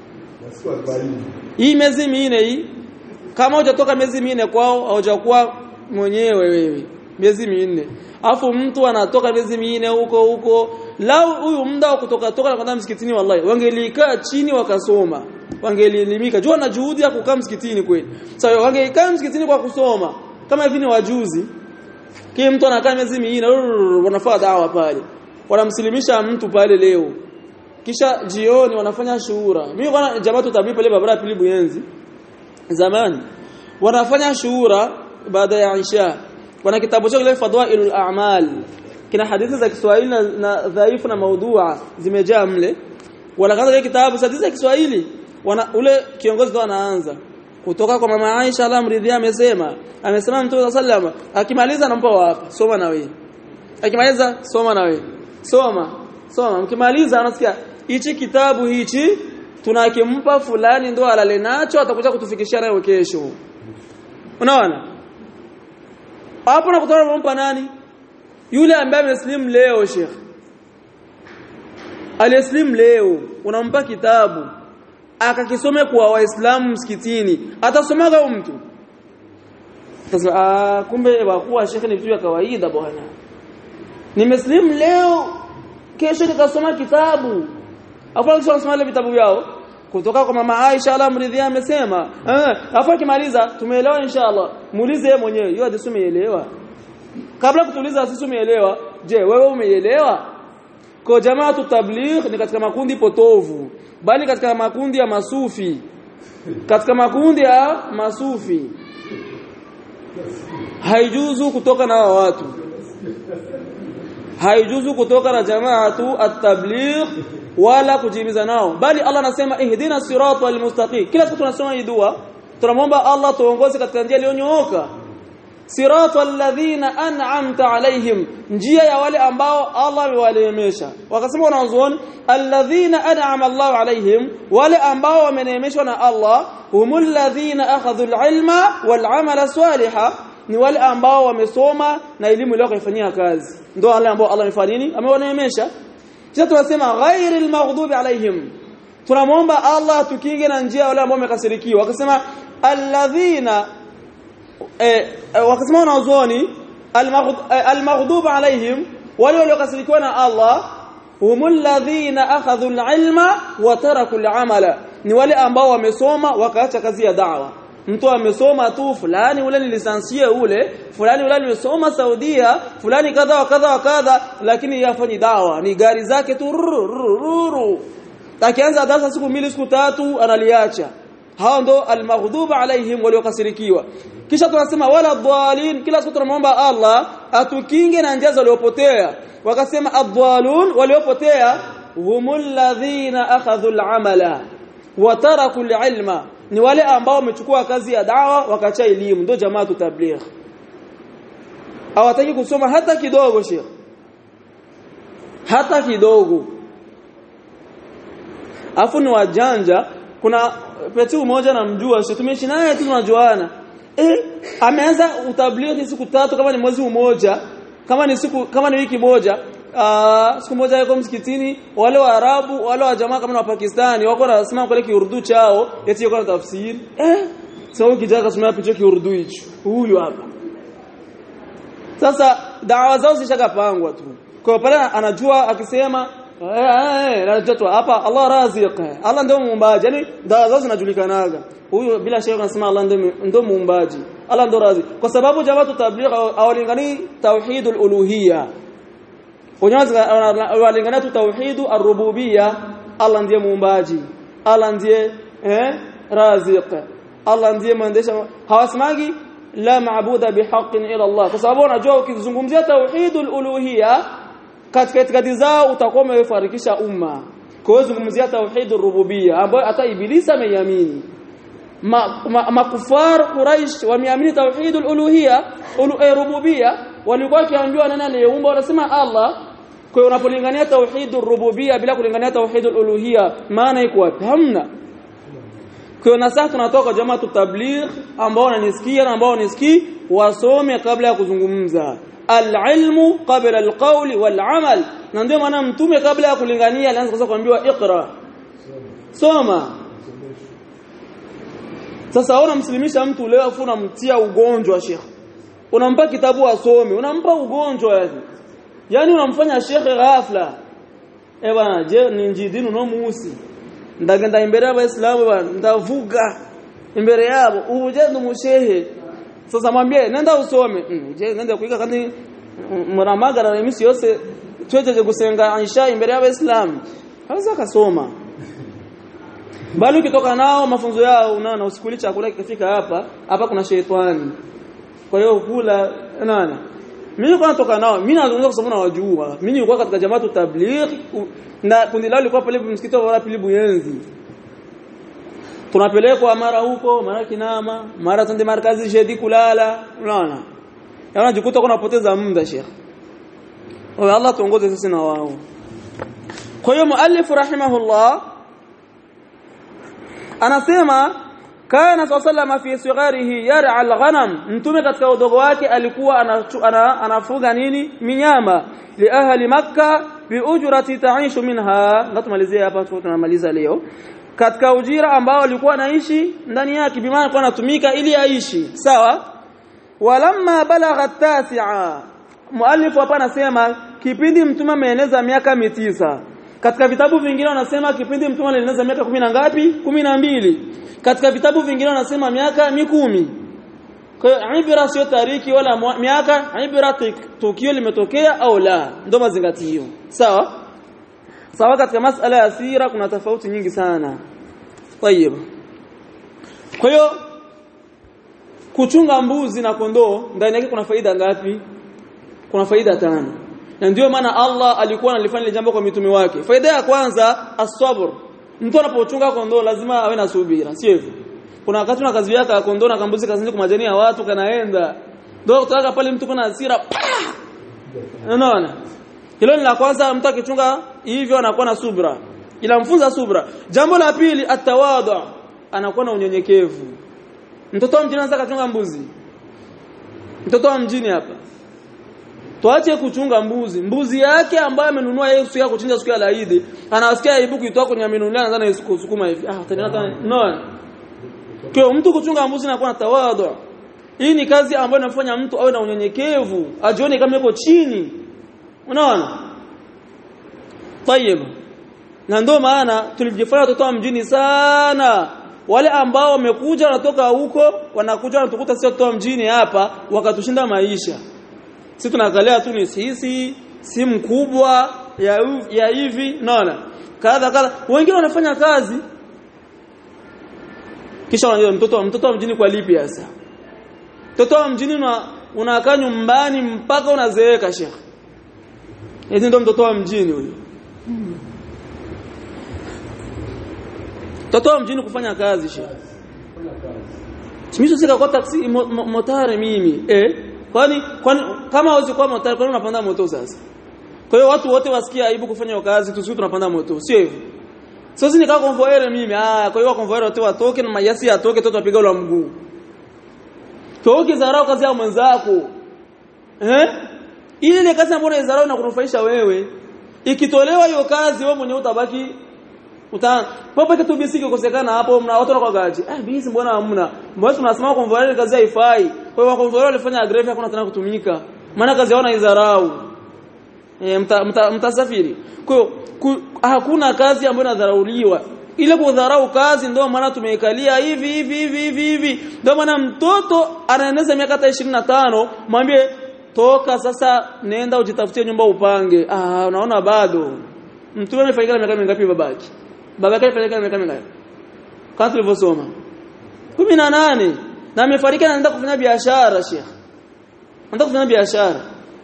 Hii miezi minne hii, kama hujatoka miezi minne kwao haujakuwa mwenyewe wewe. Miezi minne. Alafu mtu anatoka miezi minne huko huko. Lao huyu muda wa kutoka toka na kwenda msikitini, wallahi wangelikaa chini wakasoma. Wangeelimika. Jua na juhudi ya kukaa msikitini kweli. Sasa so, wangeikaa msikitini kwa kusoma. Kama hivi ni wajuzi. Kile mtu anakaa miezi minne wanafanya dawa pale. Wanamsilimisha mtu pale leo. Kisha jioni wanafanya shuhura. Mimi bwana jamaa tutabiri pale barabara pili Buyenzi. Zamani wanafanya shuhura baada ya Isha. Wana kitabu chao kile Fadwailul A'mal. Kina hadithi za Kiswahili na, na dhaifu na maudhua zimejaa mle. Wanakaanza ile kitabu hadithi za Kiswahili. Wana ule kiongozi ndo anaanza kutoka kwa mama Aisha Allah mridhia, amesema amesema Mtume sallallahu akimaliza anampa hapa, soma na wewe. Akimaliza soma na wewe. Soma, soma. Mkimaliza anasikia hichi kitabu hichi tunakimpa fulani ndo alale nacho, atakuja kutufikishia nayo kesho. Unaona? Hapo nakutana unampa nani? Yule ambaye ameslim leo, Sheikh. Alislim leo, unampa kitabu akakisome kwa Waislamu msikitini, atasomaga mtu. Sasa ah, kumbe wakuwa Sheikh ni vitu vya kawaida bwana. Nimeslim leo, kesho nikasoma kitabu. Hapo nikisoma ile vitabu yao kutoka kwa mama Aisha Allah mridhia, amesema eh, hapo kimaliza tumeelewa inshallah. Muulize yeye mwenyewe, yeye hadithi umeelewa? Kabla kutuliza sisi umeelewa, je wewe umeelewa? Kwa jamaa tu tabligh ni katika makundi potovu, bali katika makundi ya masufi. Katika makundi ya masufi haijuzu kutoka na watu. Haijuzu kutoka na jamaa tu at-tabligh wala kujimiza nao, bali Allah anasema ihdina siratal mustaqim. Kila siku tunasoma hii dua, tunamwomba Allah tuongoze katika njia iliyonyooka. Siratal ladhina an'amta alaihim, njia ya wale ambao Allah amewaneemesha. Wakasema wanazuoni alladhina an'ama Allah alaihim, wale ambao wameneemeshwa na Allah, humul ladhina akhadhul ilma wal amala salihah, ni wale ambao wamesoma na elimu ile wakaifanyia kazi, ndio wale ambao Allah amefanya nini, amewaneemesha. Kisha tunasema ghairil maghdubi alaihim, tunamwomba Allah tukinge na njia wale ambao wamekasirikiwa. Wakasema alladhina eh, eh, wakasema wanazuoni al-maghdub alaihim, wale waliokasirikiwa na Allah, humul ladhina akhadhul ilma wa tarakul amala, ni wale ambao wamesoma wakaacha kazi ya da'wa. Mtu amesoma tu fulani ule ni lisansie ule, fulani ule amesoma Saudia, fulani kadha wa kadha wa kadha, lakini yafanyi da'wa, ni gari zake tu ruru. Takianza darasa siku mbili siku tatu analiacha. Hao ndo al-maghdub alaihim, waliokasirikiwa. Kisha tunasema wala dhalin, kila siku tunamwomba Allah atukinge na njia zilizopotea. Wakasema ad-dhalun, waliopotea, humul ladhina akhadhul amala wa tarakul ilma, ni wale ambao wamechukua kazi ya da'wa wakaacha elimu, ndio jamaa tabligh. Hawataki kusoma hata kidogo, sheikh, hata kidogo. Afu ni wajanja. Kuna peti mmoja namjua, sio tumeishi naye tu tunajuana. Eh, ameanza utablighi siku tatu, kama ni mwezi mmoja, kama ni siku kama ni wiki moja. Ah, siku moja yuko msikitini, wale wa Arabu, wale wa jamaa kama na Pakistani wako wanasema kule Kiurdu chao, eti yuko na tafsiri. Eh, sasa ukitaka kusoma picha Kiurdu hicho, huyu hapa. Sasa dawa zao zishakapangwa tu. Kwa pale anajua akisema eh eh anajua hapa Allah raziq, Allah ndio muumbaji, yani dawa zao zinajulikanaga. Huyo bila shaka anasema Allah ndio ndio muumbaji, Allah ndio razi, kwa sababu jamaa tabligh awalingani tauhidul uluhiyya, walingana tu tauhidu ar-rububiyya. Allah ndiye muumbaji, Allah ndiye eh raziq, Allah ndiye mwendesha. Hawasimagi la maabuda bihaqqin ila Allah, kwa sababu wanajua ukizungumzia tauhidul uluhiyya katika itikadi zao utakuwa umefarikisha umma. Kwa hiyo zungumzia tauhidur rububiyya ambayo hata Ibilisi ameamini. Makufar ma, ma Quraish wameamini tauhidul uluhiyya, ulu rububiyya, walikuwa kiambiwa nani aliyeumba, wanasema Allah. Kwa hiyo unapolingania tauhidur rububiyya bila kulingania tauhidul uluhiyya, maana iko wapi? Hamna. Kwa hiyo na sasa tunatoka jamaa tabligh ambao wananisikia na ambao wanisikii, wasome kabla ya kuzungumza. Al-ilmu qabla al-qawli wal-amal, na ndio maana mtume kabla ya kulingania alianza kwanza kuambiwa iqra, soma. Sasa unamslimisha mtu leo afu unamtia ugonjwa, sheikh, unampa kitabu asome, unampa ugonjwa yani, yani unamfanya sheikh ghafla. Eh bwana, je ni njidini unomuhusi ndagenda imbere y'Abayisilamu bwana, ndavuga imbere yabo uje ndumushehe. Sasa mwambie nenda usome. Mm, je nenda kuiga kandi muramagara na misi yose twejeje gusenga Aisha imbere y'Abayisilamu, haweza kasoma. Bali ukitoka nao mafunzo yao unaona usikuli chakula kikafika hapa, hapa kuna shetani. Kwa hiyo kula nani? Mimi kwa natoka nao, mimi naanza kusoma na wajua. Mimi nilikuwa katika jamaa tabligh na kundi lao lilikuwa pale msikiti wa pili Buyenzi. Tunapelekwa mara huko, mara Kinama, mara twende markazi jedi kulala, unaona? Yaani jikuta kuna poteza muda, sheikh. Wa Allah tuongoze sisi na wao. Kwa hiyo muallif rahimahullah anasema kana sallama fi sigharihi yar'a al-ghanam, mtume katika udogo wake alikuwa anafuga nini, minyama, li ahli Makkah bi ujrati ta'ishu minha. Ngatumalizia hapa, tunamaliza leo katika ujira ambao alikuwa anaishi ndani yake, bimaana alikuwa anatumika ili aishi, sawa. Walamma balagha at-tasi'a, muallif hapa anasema kipindi mtume ameeneza miaka mitisa. Katika vitabu vingine wanasema kipindi mtume alieneza miaka kumi na ngapi? kumi na mbili. Katika vitabu vingine wanasema miaka mikumi. Kwa hiyo ibra sio tariki wala miaka, ibra tukio limetokea au la, ndio mazingatio, sawa. Sawa, katika masala ya sira kuna tofauti nyingi sana. Tayeb. Kwa hiyo kuchunga mbuzi na kondoo ndani yake kuna faida ngapi? Kuna faida tano. na ndio maana Allah alikuwa analifanya ile jambo kwa mitume wake. Faida ya kwanza as-sabr. Mtu anapochunga kondoo lazima awe na subira, sio hivyo? Kuna wakati una kazi yake ya kondoo na kambuzi kazini kwa majani ya watu kanaenda. Ndio utaka pale mtu kuna hasira. Unaona? Hilo ni la kwanza, mtu akichunga hivyo anakuwa na subra. Ila mfunza subra. Jambo la pili atawadhu. Anakuwa na unyenyekevu. Mtoto wa mjini anataka kuchunga mbuzi. Mtoto wa mjini hapa. Tuache kuchunga mbuzi. Mbuzi yake ambaye amenunua yeye siku ya kuchinja siku ya Eid, anasikia aibu kuitoa kwenye amenunulia anaanza kusukuma hivi. Ah, tena no. Kwa mtu kuchunga mbuzi anakuwa na tawadhu. Hii ni kazi ambayo inafanya mtu awe na unyenyekevu, ajione kama yuko chini. Unaona? Tayeb. Na ndio maana tulijifanya watoto wa mjini sana. Wale ambao wamekuja wanatoka huko, wanakuja wanatukuta sisi watoto wa mjini hapa, wakatushinda maisha. Sisi tunaangalia tu ni sisi, si mkubwa ya ya hivi, naona. Kadha kadha. Wengine wanafanya kazi. Kisha wanaambia mtoto mtoto wa mjini kwa lipi sasa? Mtoto wa mjini una unakaa nyumbani mpaka unazeeka Sheikh. Hizi ndio mtoto wa mjini huyo. Mtoto wa mjini kufanya kazi Sheikh. Simisho sika kwa taksi motare mimi eh kwani kwani kama uzi kwa motare kwani unapanda moto sasa. Kwa hiyo watu wote wasikia aibu kufanya hiyo kazi, tusiku tunapanda moto, sio hivyo? Sasa nikaa konvoere mimi ah kwa hiyo konvoere wote watoke na mayasi atoke toto apiga ule mguu. Toki zarau kazi ya mwenzako. Eh? Ile ile kazi ambayo unazarau na kunufaisha wewe. Ikitolewa hiyo kazi wewe mwenyewe utabaki uta popo kitu bisiki kukosekana hapo mna watu wako gaji. Eh bisi mbona hamna? Mbona tunasema konvoere kazi haifai. Kwa hiyo konvoere walifanya agrave hakuna tena kutumika. Maana kazi yao inaizarau. Eh mtasafiri. Mta, mta kwa hiyo hakuna kazi ambayo inadharauliwa. Ile kudharau kazi ndio maana tumeikalia hivi hivi hivi hivi hivi. Ndio maana mtoto anaeneza miaka ishirini na tano, mwambie toka sasa nenda ujitafutie nyumba upange. Ah unaona bado. Mtume amefariki miaka mingapi babaki? Babake amefariki miaka mingapi? Kama tulivyosoma. kumi na nane. Na amefariki anaenda kufanya biashara Sheikh. Anaenda kufanya biashara.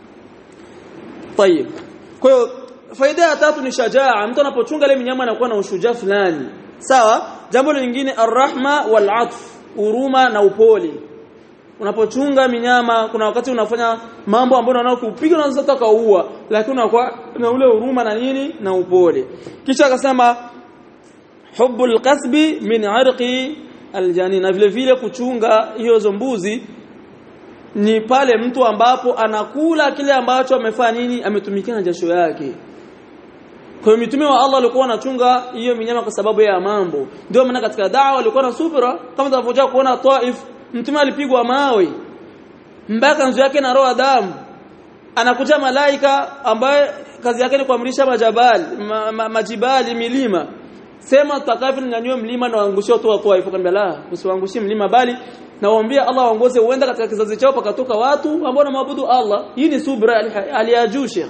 Tayeb. Kwa hiyo faida ya tatu ni shajaa. Mtu anapochunga ile mnyama anakuwa na ushujaa fulani. Sawa? Jambo lingine arrahma wal atf, huruma na upole. Unapochunga minyama kuna wakati unafanya mambo ambayo unaona kupiga unaweza taka uua, lakini unakuwa na ule huruma na nini na upole. Kisha akasema hubbul kasbi min irqi aljanin, na vile vile kuchunga hiyo mbuzi ni pale mtu ambapo anakula kile ambacho amefanya nini ametumikia na jasho yake. Kwa hiyo mitume wa Allah walikuwa wanachunga hiyo minyama kwa sababu ya mambo. Ndio maana katika da'wa walikuwa na subra, kama tunavyoja kuona Taif, mtume alipigwa mawe mpaka nzu yake na roa damu. Anakuja malaika ambaye kazi yake ni kuamrisha majabali, ma, ma, majibali milima. Sema tutakavyo nyanyue mlima na waangushie watu wa Taif, akamwambia la, usiwaangushie mlima bali nawaambia Allah waongoze uenda katika kizazi chao pakatoka watu ambao wanaabudu Allah. Hii ni subra aliyajusha.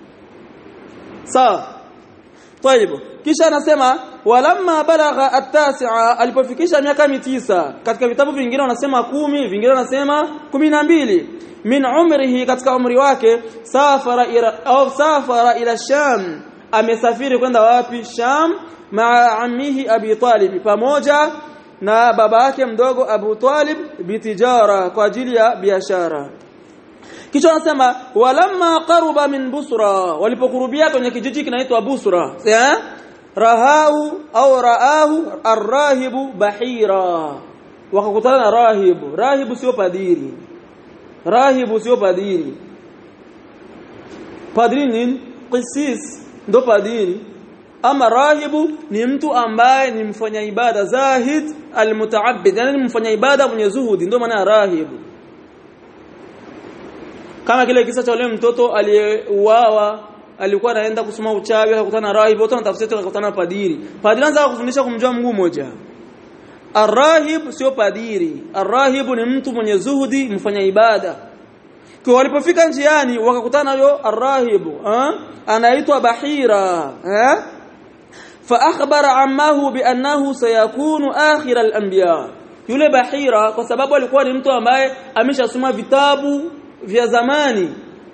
Sawa. Tayeb. Kisha anasema walamma balagha at-tasi'a, alipofikisha miaka mitisa. Katika vitabu vingine wanasema kumi, vingine wanasema kumi na mbili. Min umrihi, katika umri wake, safara ila au safara ila Sham, amesafiri kwenda wapi? Sham, maa ammihi Abi Talib, pamoja na baba yake mdogo Abu Talib, bitijara, kwa ajili ya biashara. Kisha anasema walamma qaruba min Busra, walipokurubia kwenye kijiji kinaitwa Busra, eh rahau au raahu arrahibu bahira, wakakutana na rahibu. Rahibu sio padiri, rahibu sio padiri. Padri ni qisis, ndo padiri. Ama rahibu ni mtu ambaye ni mfanya ibada, zahid almutaabbid, yani ni mfanya ibada mwenye zuhudi, ndo maana rahibu. Kama kile kisa cha yule mtoto aliyeuawa, alikuwa anaenda kusoma uchawi, akakutana na rahibu, wote wanatafsiri akakutana na padiri. Padiri anaanza kufundisha kumjua Mungu mmoja. Arrahib sio padiri. Arrahib ni mtu mwenye zuhudi, mfanya ibada. Kwa walipofika njiani wakakutana nayo arrahib, eh? Anaitwa Bahira, eh? Fa akhbara ammahu bi annahu sayakunu akhir al-anbiya. Yule Bahira kwa sababu alikuwa ni mtu ambaye ameshasoma vitabu vya zamani,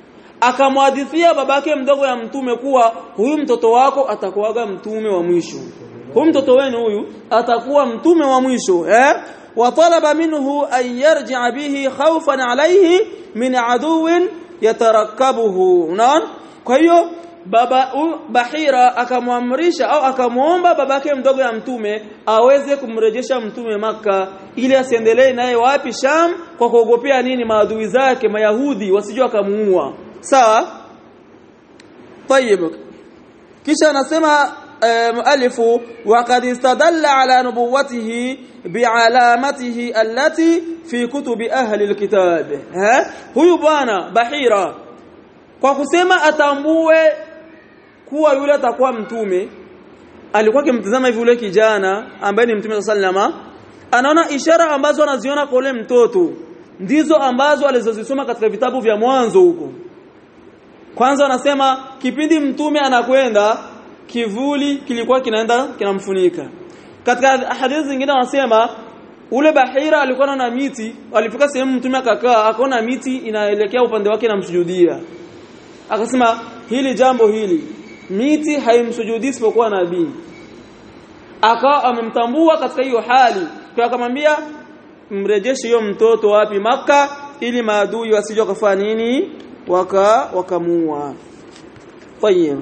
akamhadithia babake mdogo ya mtume kuwa huyu mtoto wako atakuwaga mtume wa mwisho, huyu mtoto wenu huyu atakuwa mtume wa mwisho eh wa talaba minhu an yarji'a bihi khawfan alayhi min aduwin yatarakkabuhu. Unaona, kwa hiyo baba Bahira akamwamrisha au akamuomba babake mdogo ya mtume aweze kumrejesha mtume Makka ili asiendelee naye wapi Sham, kwa kuogopea nini? Maadui zake Mayahudi wasijua akamuua. Sawa? Tayeb. Kisha anasema muallifu wa qad istadalla ala nubuwwatihi bi'alamatihi allati fi kutubi ahli alkitab. Ha, huyu bwana Bahira kwa kusema atambue kuwa yule atakuwa mtume, alikuwa akimtazama hivi yule kijana ambaye ni mtume sallama, anaona ishara ambazo anaziona kwa yule mtoto ndizo ambazo alizozisoma katika vitabu vya mwanzo huko. Kwanza anasema kipindi mtume anakwenda kivuli kilikuwa kinaenda kinamfunika. Katika hadithi zingine wanasema ule Bahira alikuwa na miti, alifika sehemu mtume akakaa akaona miti inaelekea upande wake na msujudia. Akasema hili jambo hili miti haimsujudi isipokuwa nabii. Akawa amemtambua katika hiyo hali, kwa akamwambia mrejeshe hiyo mtoto wapi? Makka, ili maadui wasije wakafanya nini? Waka wakamuua. Tayeb.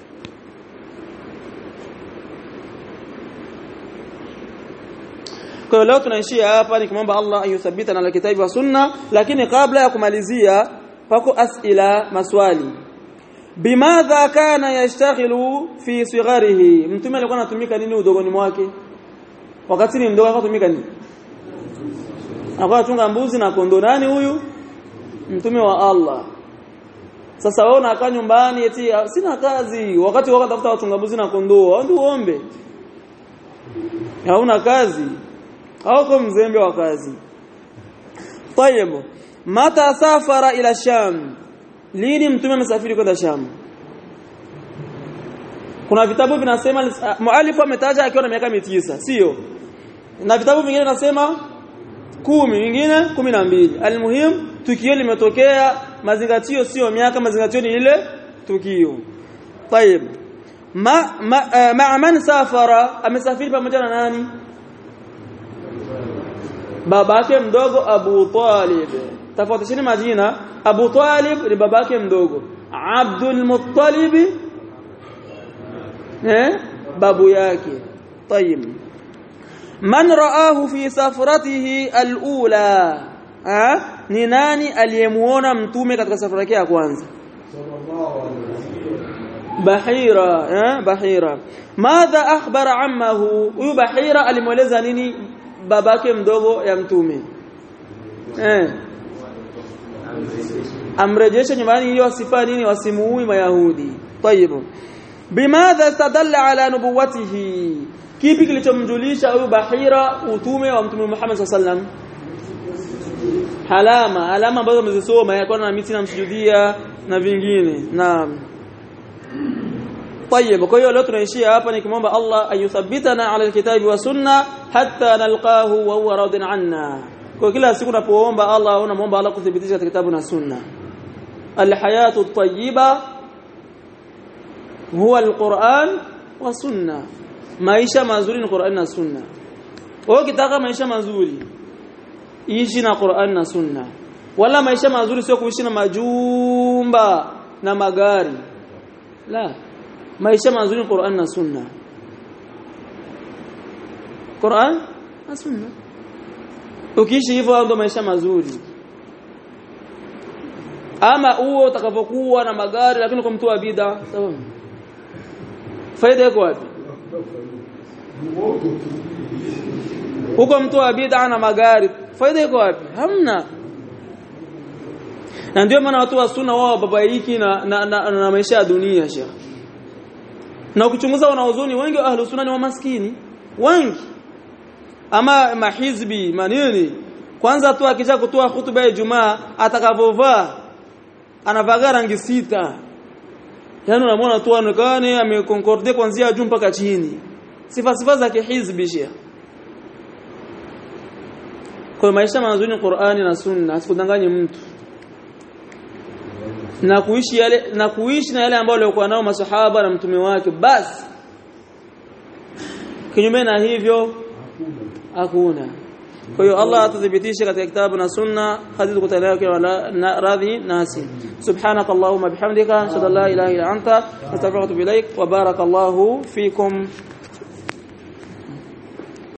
Kwa leo tunaishia hapa, nikimwomba Allah ayuthabbitana ala kitabi wa sunna. Lakini kabla ya kumalizia pako asila, maswali. Bimadha kana yashtaghilu fi sigharihi, mtume alikuwa anatumika nini udogoni mwake? Wakati ni mdogo alikuwa anatumika nini? Alikuwa anachunga mbuzi na kondoo. Nani huyu? Mtume wa Allah. Sasa wewe unakaa nyumbani eti sina kazi, wakati wako tafuta wachunga mbuzi na kondoo, ndio uombe. Hauna kazi, hauko mzembe wa kazi. Tayeb. Mata safara ila Sham, lini mtume amesafiri kwenda Sham? Kuna vitabu vinasema mualifu ametaja akiwa na miaka tisa, sio? Na vitabu vingine vinasema kumi, vingine kumi na mbili. Almuhim tukio limetokea, mazingatio sio miaka, mazingatio ni ile tukio. Tayeb. Ma ma, ma man safara, amesafiri pamoja na nani? Babake mdogo Abu Talib. Tafutisheni majina. Abu Talib ni babake mdogo, Abdul Muttalib eh babu yake. Tayib. Man raahu fi safratihi alula, ah ni nani aliyemuona mtume katika safari yake ya kwanza? Bahira eh Bahira. Madha akhbara ammahu, huyu Bahira alimueleza nini babake mdogo ya mtume? Eh amrejeshe nyumbani ili wasifanye nini? Wasimuui Mayahudi. Tayeb. Bimadha istadalla ala nubuwatihi, kipi kilichomjulisha huyu Bahira utume wa mtume Muhammad sallallahu alaihi wasallam? Alama, alama ambazo amezisoma, yakuwa na miti na msujudia na vingine. Naam. Tayeb. Kwa hiyo leo tunaishia hapa, nikimwomba Allah ayuthabbitana ala alkitabi wa sunna hatta nalqahu wa huwa radin anna. Kwa kila siku unapoomba Allah unamwomba Allah kuthibitisha katika kitabu na sunna. Alhayatu at-tayyiba huwa alquran wa sunna, maisha mazuri ni Qur'an na sunna. Wewe ukitaka maisha mazuri ishi na Qur'an na sunna, wala maisha mazuri sio kuishi na majumba na magari. La, maisha mazuri ni Qur'an na sunna. Qur'an na sunna, ukiishi hivyo ndio maisha mazuri. Ama huo utakapokuwa na magari lakini kwa mtu wa bid'a, sawa, faida yako wapi? Huko mtu wa bid'a na magari, faida yako wapi? Hamna. Na ndio maana watu wa sunna wao babaiki na na, na, na maisha ya dunia sheikh. Na ukichunguza wanaozuni wengi wa ahlus sunna ni wa maskini wengi. Ama mahizbi manini, kwanza tu akija kutoa hutuba ya Ijumaa atakavovaa anavaga rangi sita, yaani unamwona tu anaonekane ameconcorde kuanzia juu mpaka chini, sifa sifa za kihizbi sheikh. Kwa maisha mazuri Qur'ani na sunna, asikudanganye mtu. na kuishi yale na kuishi na yale ambayo walikuwa nao masahaba na mtume wake basi. Kinyume na hivyo hakuna. Kwa hiyo Allah atadhibitisha katika kitabu na sunna hadi tukutane kwa radhi nasi. Subhanakallahumma bihamdika ashhadu an la ilaha illa anta astaghfiruka wa atubu ilaik wa barakallahu fikum.